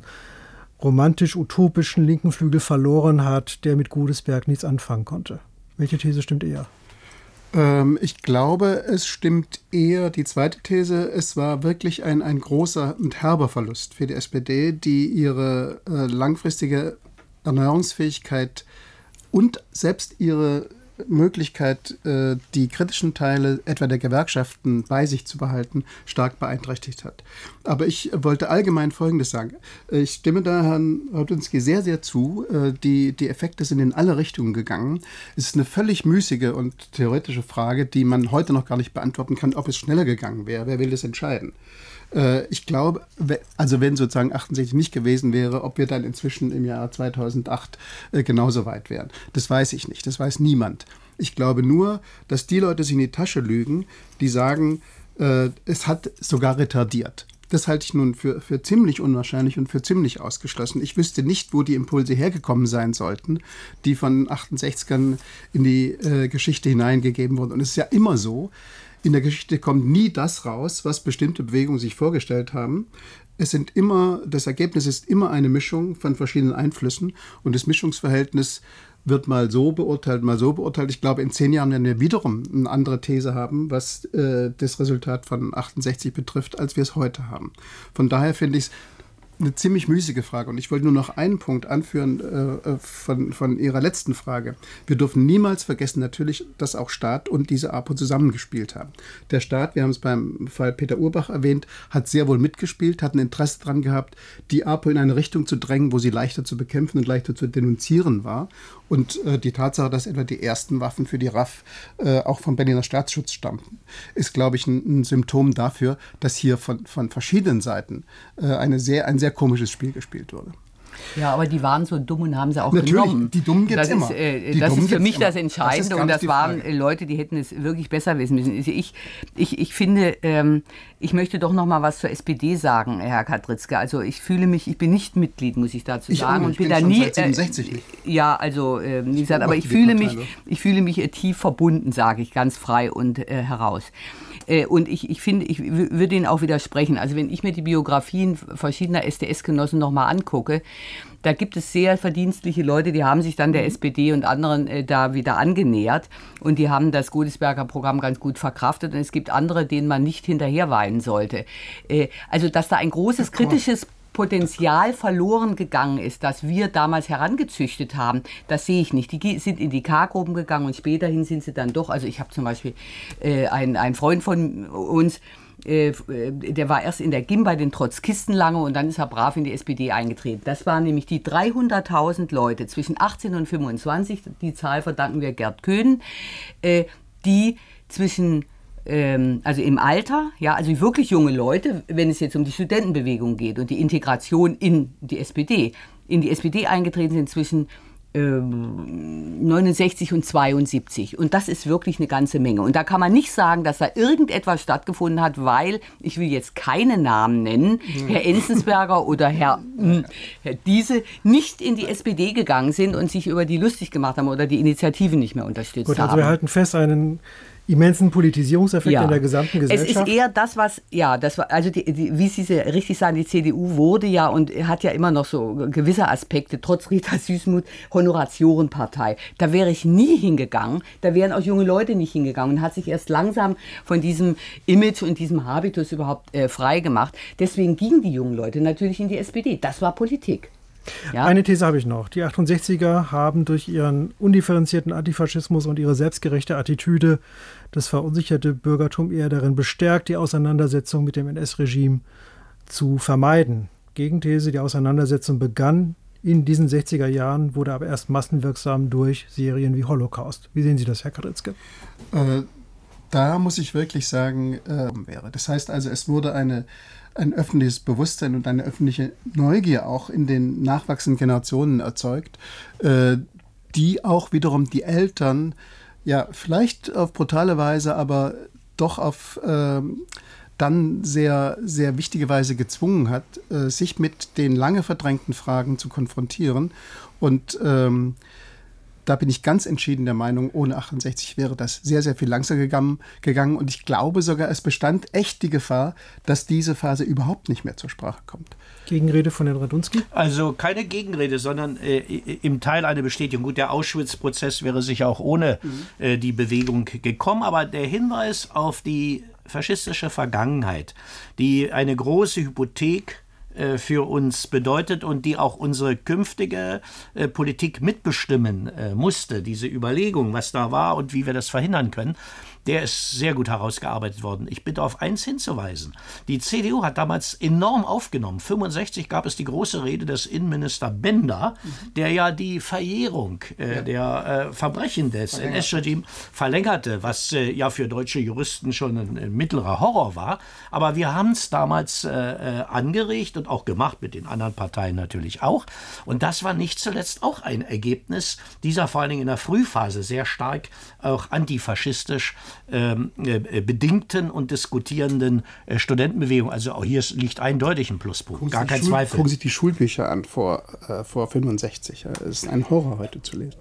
romantisch-utopischen linken Flügel verloren hat, der mit Godesberg nichts anfangen konnte. Welche These stimmt eher? Ähm, ich glaube, es stimmt eher die zweite These. Es war wirklich ein, ein großer und herber Verlust für die S P D, die ihre äh, langfristige Erneuerungsfähigkeit und selbst ihre Möglichkeit, die kritischen Teile etwa der Gewerkschaften bei sich zu behalten, stark beeinträchtigt hat. Aber ich wollte allgemein Folgendes sagen. Ich stimme da Herrn Raudinski sehr, sehr zu. Die, die Effekte sind in alle Richtungen gegangen. Es ist eine völlig müßige und theoretische Frage, die man heute noch gar nicht beantworten kann, ob es schneller gegangen wäre. Wer will das entscheiden? Ich glaube, also wenn sozusagen achtundsechzig nicht gewesen wäre, ob wir dann inzwischen im Jahr zweitausendacht genauso weit wären. Das weiß ich nicht, das weiß niemand. Ich glaube nur, dass die Leute sich in die Tasche lügen, die sagen, es hat sogar retardiert. Das halte ich nun für, für ziemlich unwahrscheinlich und für ziemlich ausgeschlossen. Ich wüsste nicht, wo die Impulse hergekommen sein sollten, die von achtundsechzigern in die äh, Geschichte hineingegeben wurden. Und es ist ja immer so, in der Geschichte kommt nie das raus, was bestimmte Bewegungen sich vorgestellt haben. Es sind immer, das Ergebnis ist immer eine Mischung von verschiedenen Einflüssen und das Mischungsverhältnis wird mal so beurteilt, mal so beurteilt. Ich glaube, in zehn Jahren werden wir wiederum eine andere These haben, was äh, das Resultat von achtundsechzig betrifft, als wir es heute haben. Von daher finde ich es eine ziemlich müßige Frage. Und ich wollte nur noch einen Punkt anführen äh, von, von Ihrer letzten Frage. Wir dürfen niemals vergessen, natürlich, dass auch Staat und diese APO zusammengespielt haben. Der Staat, wir haben es beim Fall Peter Urbach erwähnt, hat sehr wohl mitgespielt, hat ein Interesse daran gehabt, die APO in eine Richtung zu drängen, wo sie leichter zu bekämpfen und leichter zu denunzieren war. Und äh, die Tatsache, dass etwa die ersten Waffen für die R A F äh, auch vom Berliner Staatsschutz stammten, ist, glaube ich, ein, ein Symptom dafür, dass hier von, von verschiedenen Seiten äh, eine sehr, ein sehr komisches Spiel gespielt wurde. Ja, aber die waren so dumm und haben sie auch Natürlich, genommen. die Dummen gibt es immer. Ist, äh, die das Dummen ist für mich immer. das Entscheidende das und das waren Frage. Leute, die hätten es wirklich besser wissen müssen. Ich, ich, ich finde, ähm, ich möchte doch noch mal was zur S P D sagen, Herr Kadritzka. Also ich fühle mich, ich bin nicht Mitglied, muss ich dazu ich sagen. Auch, und ich bin, bin da schon nie. Seit siebenundsechzig nicht. Äh, ja, also äh, wie gesagt, aber ich fühle mich, ich fühle mich äh, tief verbunden, sage ich ganz frei und äh, heraus. Und ich, ich finde, ich würde Ihnen auch widersprechen. Also wenn ich mir die Biografien verschiedener S D S-Genossen nochmal angucke, da gibt es sehr verdienstliche Leute, die haben sich dann der S P D und anderen äh, da wieder angenähert und die haben das Godesberger Programm ganz gut verkraftet und es gibt andere, denen man nicht hinterherweinen sollte. Äh, also dass da ein großes kritisches Potenzial verloren gegangen ist, das wir damals herangezüchtet haben, das sehe ich nicht. Die sind in die K-Gruppen gegangen und späterhin sind sie dann doch, also ich habe zum Beispiel äh, einen, einen Freund von uns, äh, der war erst in der G I M bei den Trotzkisten lange und dann ist er brav in die S P D eingetreten. Das waren nämlich die dreihunderttausend Leute zwischen achtzehn und fünfundzwanzig, die Zahl verdanken wir Gerd Köhnen, äh, die zwischen also im Alter, ja, also wirklich junge Leute, wenn es jetzt um die Studentenbewegung geht und die Integration in die S P D, in die S P D eingetreten sind zwischen ähm, neunundsechzig und zweiundsiebzig. Und das ist wirklich eine ganze Menge. Und da kann man nicht sagen, dass da irgendetwas stattgefunden hat, weil, ich will jetzt keine Namen nennen, mhm. Herr Enzensberger oder Herr, mh, Herr Diese nicht in die S P D gegangen sind und sich über die lustig gemacht haben oder die Initiativen nicht mehr unterstützt Gut, haben. also wir halten fest, einen immensen Politisierungseffekt ja. in der gesamten Gesellschaft. Es ist eher das, was, ja, das war, also die, die, wie Sie richtig sagen, die C D U wurde ja und hat ja immer noch so gewisse Aspekte, trotz Rita Süssmuth, Honoratiorenpartei. Da wäre ich nie hingegangen, da wären auch junge Leute nicht hingegangen und hat sich erst langsam von diesem Image und diesem Habitus überhaupt äh, frei gemacht. Deswegen gingen die jungen Leute natürlich in die S P D. Das war Politik. Ja. Eine These habe ich noch. Die achtundsechziger haben durch ihren undifferenzierten Antifaschismus und ihre selbstgerechte Attitüde das verunsicherte Bürgertum eher darin bestärkt, die Auseinandersetzung mit dem N S-Regime zu vermeiden. Gegenthese, die Auseinandersetzung begann in diesen sechziger Jahren, wurde aber erst massenwirksam durch Serien wie Holocaust. Wie sehen Sie das, Herr Kadritzke? Äh, da muss ich wirklich sagen, äh, wäre. Das heißt also, es wurde eine ein öffentliches Bewusstsein und eine öffentliche Neugier auch in den nachwachsenden Generationen erzeugt, äh, die auch wiederum die Eltern, ja, vielleicht auf brutale Weise, aber doch auf äh, dann sehr, sehr wichtige Weise gezwungen hat, äh, sich mit den lange verdrängten Fragen zu konfrontieren. Und ähm, da bin ich ganz entschieden der Meinung, ohne achtundsechzig wäre das sehr, sehr viel langsamer gegangen, gegangen. Und ich glaube sogar, es bestand echt die Gefahr, dass diese Phase überhaupt nicht mehr zur Sprache kommt. Gegenrede von Herrn Radunski? Also keine Gegenrede, sondern äh, im Teil eine Bestätigung. Gut, der Auschwitz-Prozess wäre sicher auch ohne mhm. äh, die Bewegung gekommen. Aber der Hinweis auf die faschistische Vergangenheit, die eine große Hypothek für uns bedeutet und die auch unsere künftige äh, Politik mitbestimmen äh, musste, diese Überlegung, was da war und wie wir das verhindern können, der ist sehr gut herausgearbeitet worden. Ich bitte auf eins hinzuweisen. Die C D U hat damals enorm aufgenommen. fünfundsechzig gab es die große Rede des Innenminister Bender, mhm. der ja die Verjährung äh, ja. der äh, Verbrechen des N S-Regimes verlängerte, was äh, ja für deutsche Juristen schon ein, ein mittlerer Horror war. Aber wir haben es damals äh, angeregt und auch gemacht, mit den anderen Parteien natürlich auch. Und das war nicht zuletzt auch ein Ergebnis dieser vor allen Dingen in der Frühphase sehr stark auch antifaschistisch Ähm, äh, bedingten und diskutierenden äh, Studentenbewegung. Also auch hier liegt eindeutig ein Pluspunkt, gucken gar kein Schul- Zweifel. Gucken Sie sich die Schulbücher an vor, äh, vor fünfundsechzig. Es ist ein Horror heute zu lesen.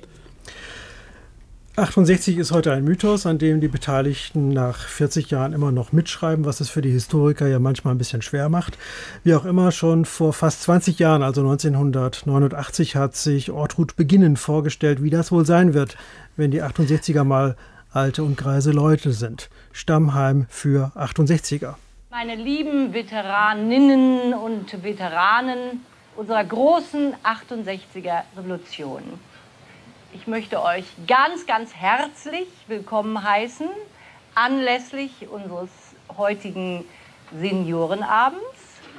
achtundsechzig ist heute ein Mythos, an dem die Beteiligten nach vierzig Jahren immer noch mitschreiben, was es für die Historiker ja manchmal ein bisschen schwer macht. Wie auch immer, schon vor fast zwanzig Jahren, also neunzehnhundertneunundachtzig, hat sich Ortrud Beginnen vorgestellt, wie das wohl sein wird, wenn die achtundsechziger mal alte und greise Leute sind. Stammheim für achtundsechziger. Meine lieben Veteraninnen und Veteranen unserer großen achtundsechziger Revolution. Ich möchte euch ganz, ganz herzlich willkommen heißen, anlässlich unseres heutigen Seniorenabends.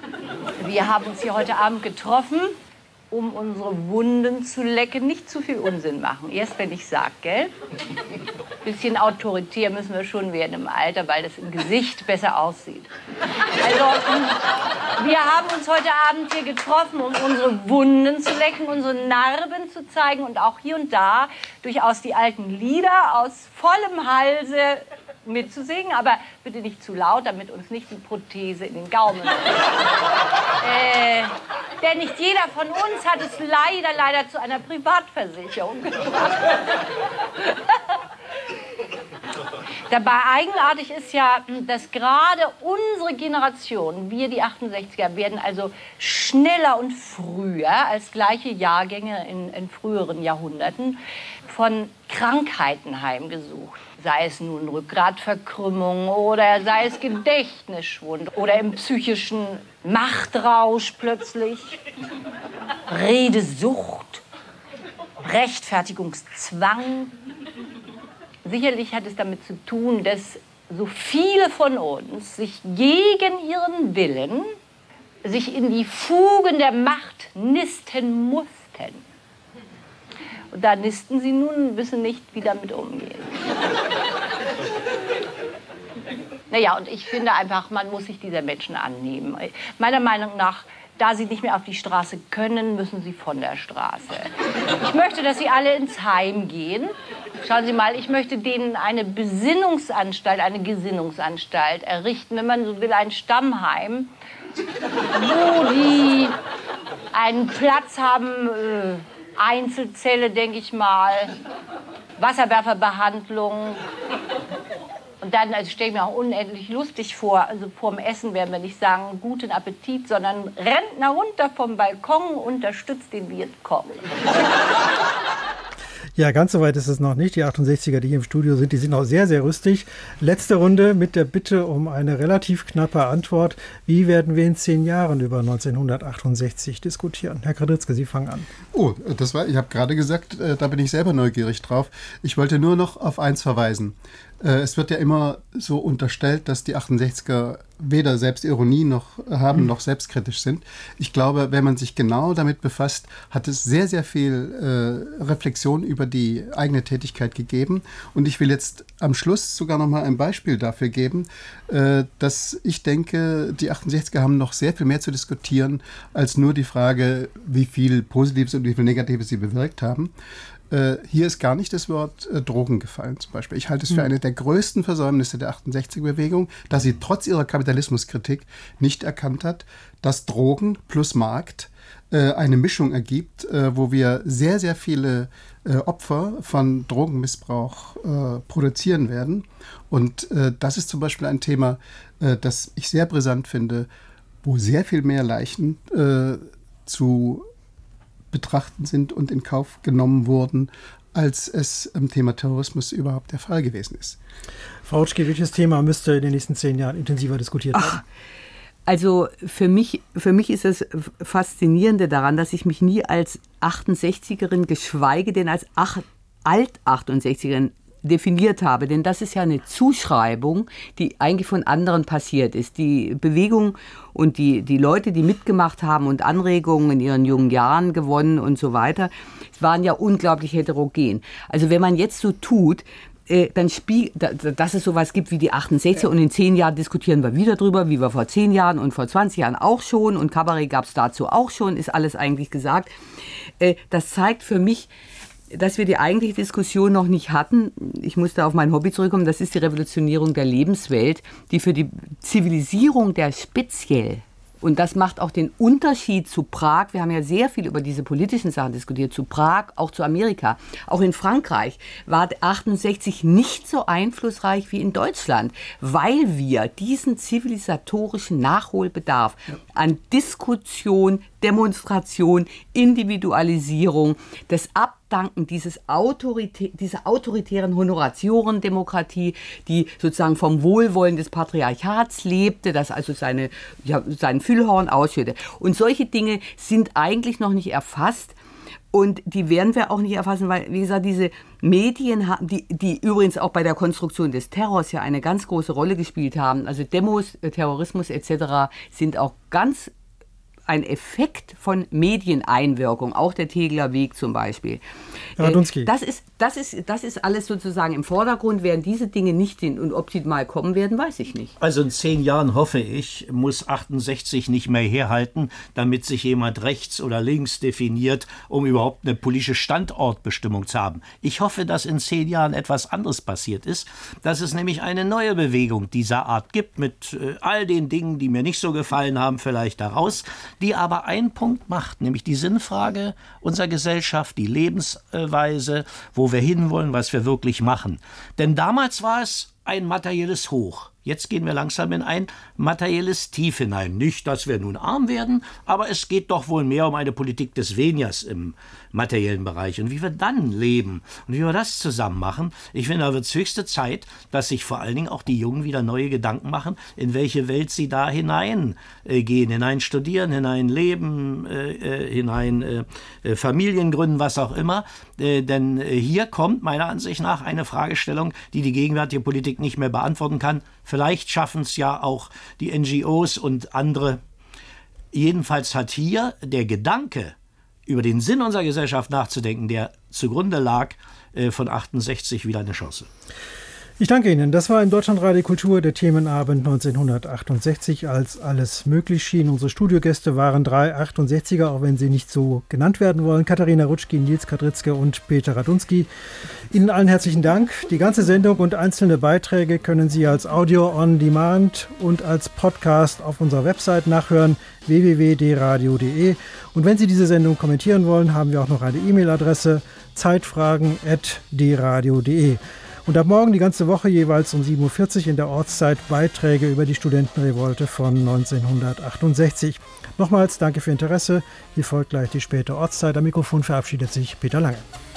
Wir haben uns hier heute Abend getroffen, um unsere Wunden zu lecken. Nicht zu viel Unsinn machen, erst wenn ich sage, gell? Bisschen autoritär müssen wir schon werden im Alter, weil das im Gesicht besser aussieht. Also, wir haben uns heute Abend hier getroffen, um unsere Wunden zu lecken, unsere Narben zu zeigen und auch hier und da durchaus die alten Lieder aus vollem Halse mitzusingen, aber bitte nicht zu laut, damit uns nicht die Prothese in den Gaumen äh, denn nicht jeder von uns hat es leider, leider zu einer Privatversicherung geschafft. Dabei eigenartig ist ja, dass gerade unsere Generation, wir die achtundsechziger, werden also schneller und früher als gleiche Jahrgänge in, in früheren Jahrhunderten von Krankheiten heimgesucht. Sei es nun Rückgratverkrümmung oder sei es Gedächtnisschwund oder im psychischen Machtrausch plötzlich, Redesucht, Rechtfertigungszwang. Sicherlich hat es damit zu tun, dass so viele von uns sich gegen ihren Willen sich in die Fugen der Macht nisten mussten. Und da nisten sie nun und wissen nicht, wie damit umgehen. Naja, und ich finde einfach, man muss sich dieser Menschen annehmen. Meiner Meinung nach, da sie nicht mehr auf die Straße können, müssen sie von der Straße. Ich möchte, dass sie alle ins Heim gehen. Schauen Sie mal, ich möchte denen eine Besinnungsanstalt, eine Gesinnungsanstalt errichten, wenn man so will, ein Stammheim, wo die einen Platz haben, äh, Einzelzelle, denke ich mal, Wasserwerferbehandlung. Und dann, also stelle ich mir auch unendlich lustig vor, also vorm Essen werden wir nicht sagen, guten Appetit, sondern rennt nach runter vom Balkon, unterstützt den Vietcong. Ja, ganz so weit ist es noch nicht. Die achtundsechziger, die hier im Studio sind, die sind auch sehr, sehr rüstig. Letzte Runde mit der Bitte um eine relativ knappe Antwort. Wie werden wir in zehn Jahren über neunzehnhundertachtundsechzig diskutieren? Herr Kradritzke, Sie fangen an. Oh, das war, ich habe gerade gesagt, da bin ich selber neugierig drauf. Ich wollte nur noch auf eins verweisen. Es wird ja immer so unterstellt, dass die achtundsechziger weder Selbstironie noch haben, noch selbstkritisch sind. Ich glaube, wenn man sich genau damit befasst, hat es sehr, sehr viel äh, Reflexion über die eigene Tätigkeit gegeben. Und ich will jetzt am Schluss sogar noch mal ein Beispiel dafür geben, äh, dass ich denke, die achtundsechziger haben noch sehr viel mehr zu diskutieren, als nur die Frage, wie viel Positives und wie viel Negatives sie bewirkt haben. Äh, hier ist gar nicht das Wort äh, Drogen gefallen zum Beispiel. Ich halte es für eine der größten Versäumnisse der achtundsechziger-Bewegung, dass sie trotz ihrer Kapitalismuskritik nicht erkannt hat, dass Drogen plus Markt äh, eine Mischung ergibt, äh, wo wir sehr, sehr viele äh, Opfer von Drogenmissbrauch äh, produzieren werden. Und äh, das ist zum Beispiel ein Thema, äh, das ich sehr brisant finde, wo sehr viel mehr Leichen äh, zu betrachten sind und in Kauf genommen wurden, als es im Thema Terrorismus überhaupt der Fall gewesen ist. Frau Rutschke, welches Thema müsste in den nächsten zehn Jahren intensiver diskutiert werden? Ach, also für mich, für mich ist das Faszinierende daran, dass ich mich nie als achtundsechzigerin, geschweige denn als Alt-achtundsechzigerin definiert habe. Denn das ist ja eine Zuschreibung, die eigentlich von anderen passiert ist. Die Bewegung und die, die Leute, die mitgemacht haben und Anregungen in ihren jungen Jahren gewonnen und so weiter, waren ja unglaublich heterogen. Also wenn man jetzt so tut, äh, dann spiel, da, dass es sowas gibt wie die achtundsechziger und in zehn Jahren diskutieren wir wieder drüber, wie wir vor zehn Jahren und vor zwanzig Jahren auch schon und Kabarett gab es dazu auch schon, ist alles eigentlich gesagt. Äh, das zeigt für mich, dass wir die eigentliche Diskussion noch nicht hatten. Ich muss da auf mein Hobby zurückkommen. Das ist die Revolutionierung der Lebenswelt, die für die Zivilisierung der speziell, und das macht auch den Unterschied zu Prag, wir haben ja sehr viel über diese politischen Sachen diskutiert, zu Prag, auch zu Amerika. Auch in Frankreich war achtundsechzig nicht so einflussreich wie in Deutschland, weil wir diesen zivilisatorischen Nachholbedarf an Diskussion, Demonstration, Individualisierung, das Abdanken dieses Autoritä- dieser autoritären Honoratiorendemokratie, die sozusagen vom Wohlwollen des Patriarchats lebte, das also seine, ja, seinen Füllhorn ausschüttete. Und solche Dinge sind eigentlich noch nicht erfasst. Und die werden wir auch nicht erfassen, weil, wie gesagt, diese Medien, haben, die, die übrigens auch bei der Konstruktion des Terrors ja eine ganz große Rolle gespielt haben, also Demos, Terrorismus et cetera, sind auch ganz ein Effekt von Medieneinwirkung, auch der Tegeler Weg zum Beispiel. Herr Radunski. Das ist, das, ist, das ist alles sozusagen im Vordergrund, während diese Dinge nicht sind. Und ob sie mal kommen werden, weiß ich nicht. Also in zehn Jahren, hoffe ich, muss achtundsechzig nicht mehr herhalten, damit sich jemand rechts oder links definiert, um überhaupt eine politische Standortbestimmung zu haben. Ich hoffe, dass in zehn Jahren etwas anderes passiert ist, dass es nämlich eine neue Bewegung dieser Art gibt, mit äh, all den Dingen, die mir nicht so gefallen haben, vielleicht daraus, die aber einen Punkt macht, nämlich die Sinnfrage unserer Gesellschaft, die Lebensweise, wo wir hinwollen, was wir wirklich machen. Denn damals war es ein materielles Hoch. Jetzt gehen wir langsam in ein materielles Tief hinein. Nicht, dass wir nun arm werden, aber es geht doch wohl mehr um eine Politik des Weniers im materiellen Bereich. Und wie wir dann leben und wie wir das zusammen machen, ich finde, da wird es höchste Zeit, dass sich vor allen Dingen auch die Jungen wieder neue Gedanken machen, in welche Welt sie da hinein äh, gehen, hinein studieren, hinein leben, äh, hinein äh, Familien gründen, was auch immer. Äh, denn äh, hier kommt meiner Ansicht nach eine Fragestellung, die die gegenwärtige Politik nicht mehr beantworten kann. Vielleicht schaffen es ja auch die N G Os und andere. Jedenfalls hat hier der Gedanke, über den Sinn unserer Gesellschaft nachzudenken, der zugrunde lag, äh, von achtundsechzig wieder eine Chance. Ich danke Ihnen. Das war im Deutschlandradio Kultur der Themenabend neunzehnhundertachtundsechzig, als alles möglich schien. Unsere Studiogäste waren drei achtundsechziger, auch wenn sie nicht so genannt werden wollen. Katharina Rutschki, Nils Kadritzke und Peter Radunski. Ihnen allen herzlichen Dank. Die ganze Sendung und einzelne Beiträge können Sie als Audio on Demand und als Podcast auf unserer Website nachhören, w w w punkt d radio punkt d e. Und wenn Sie diese Sendung kommentieren wollen, haben wir auch noch eine E-Mail-Adresse, zeitfragen at d radio punkt d e. Und ab morgen die ganze Woche jeweils um sieben Uhr vierzig in der Ortszeit Beiträge über die Studentenrevolte von neunzehnhundertachtundsechzig. Nochmals danke für Ihr Interesse. Hier folgt gleich die späte Ortszeit. Am Mikrofon verabschiedet sich Peter Lange.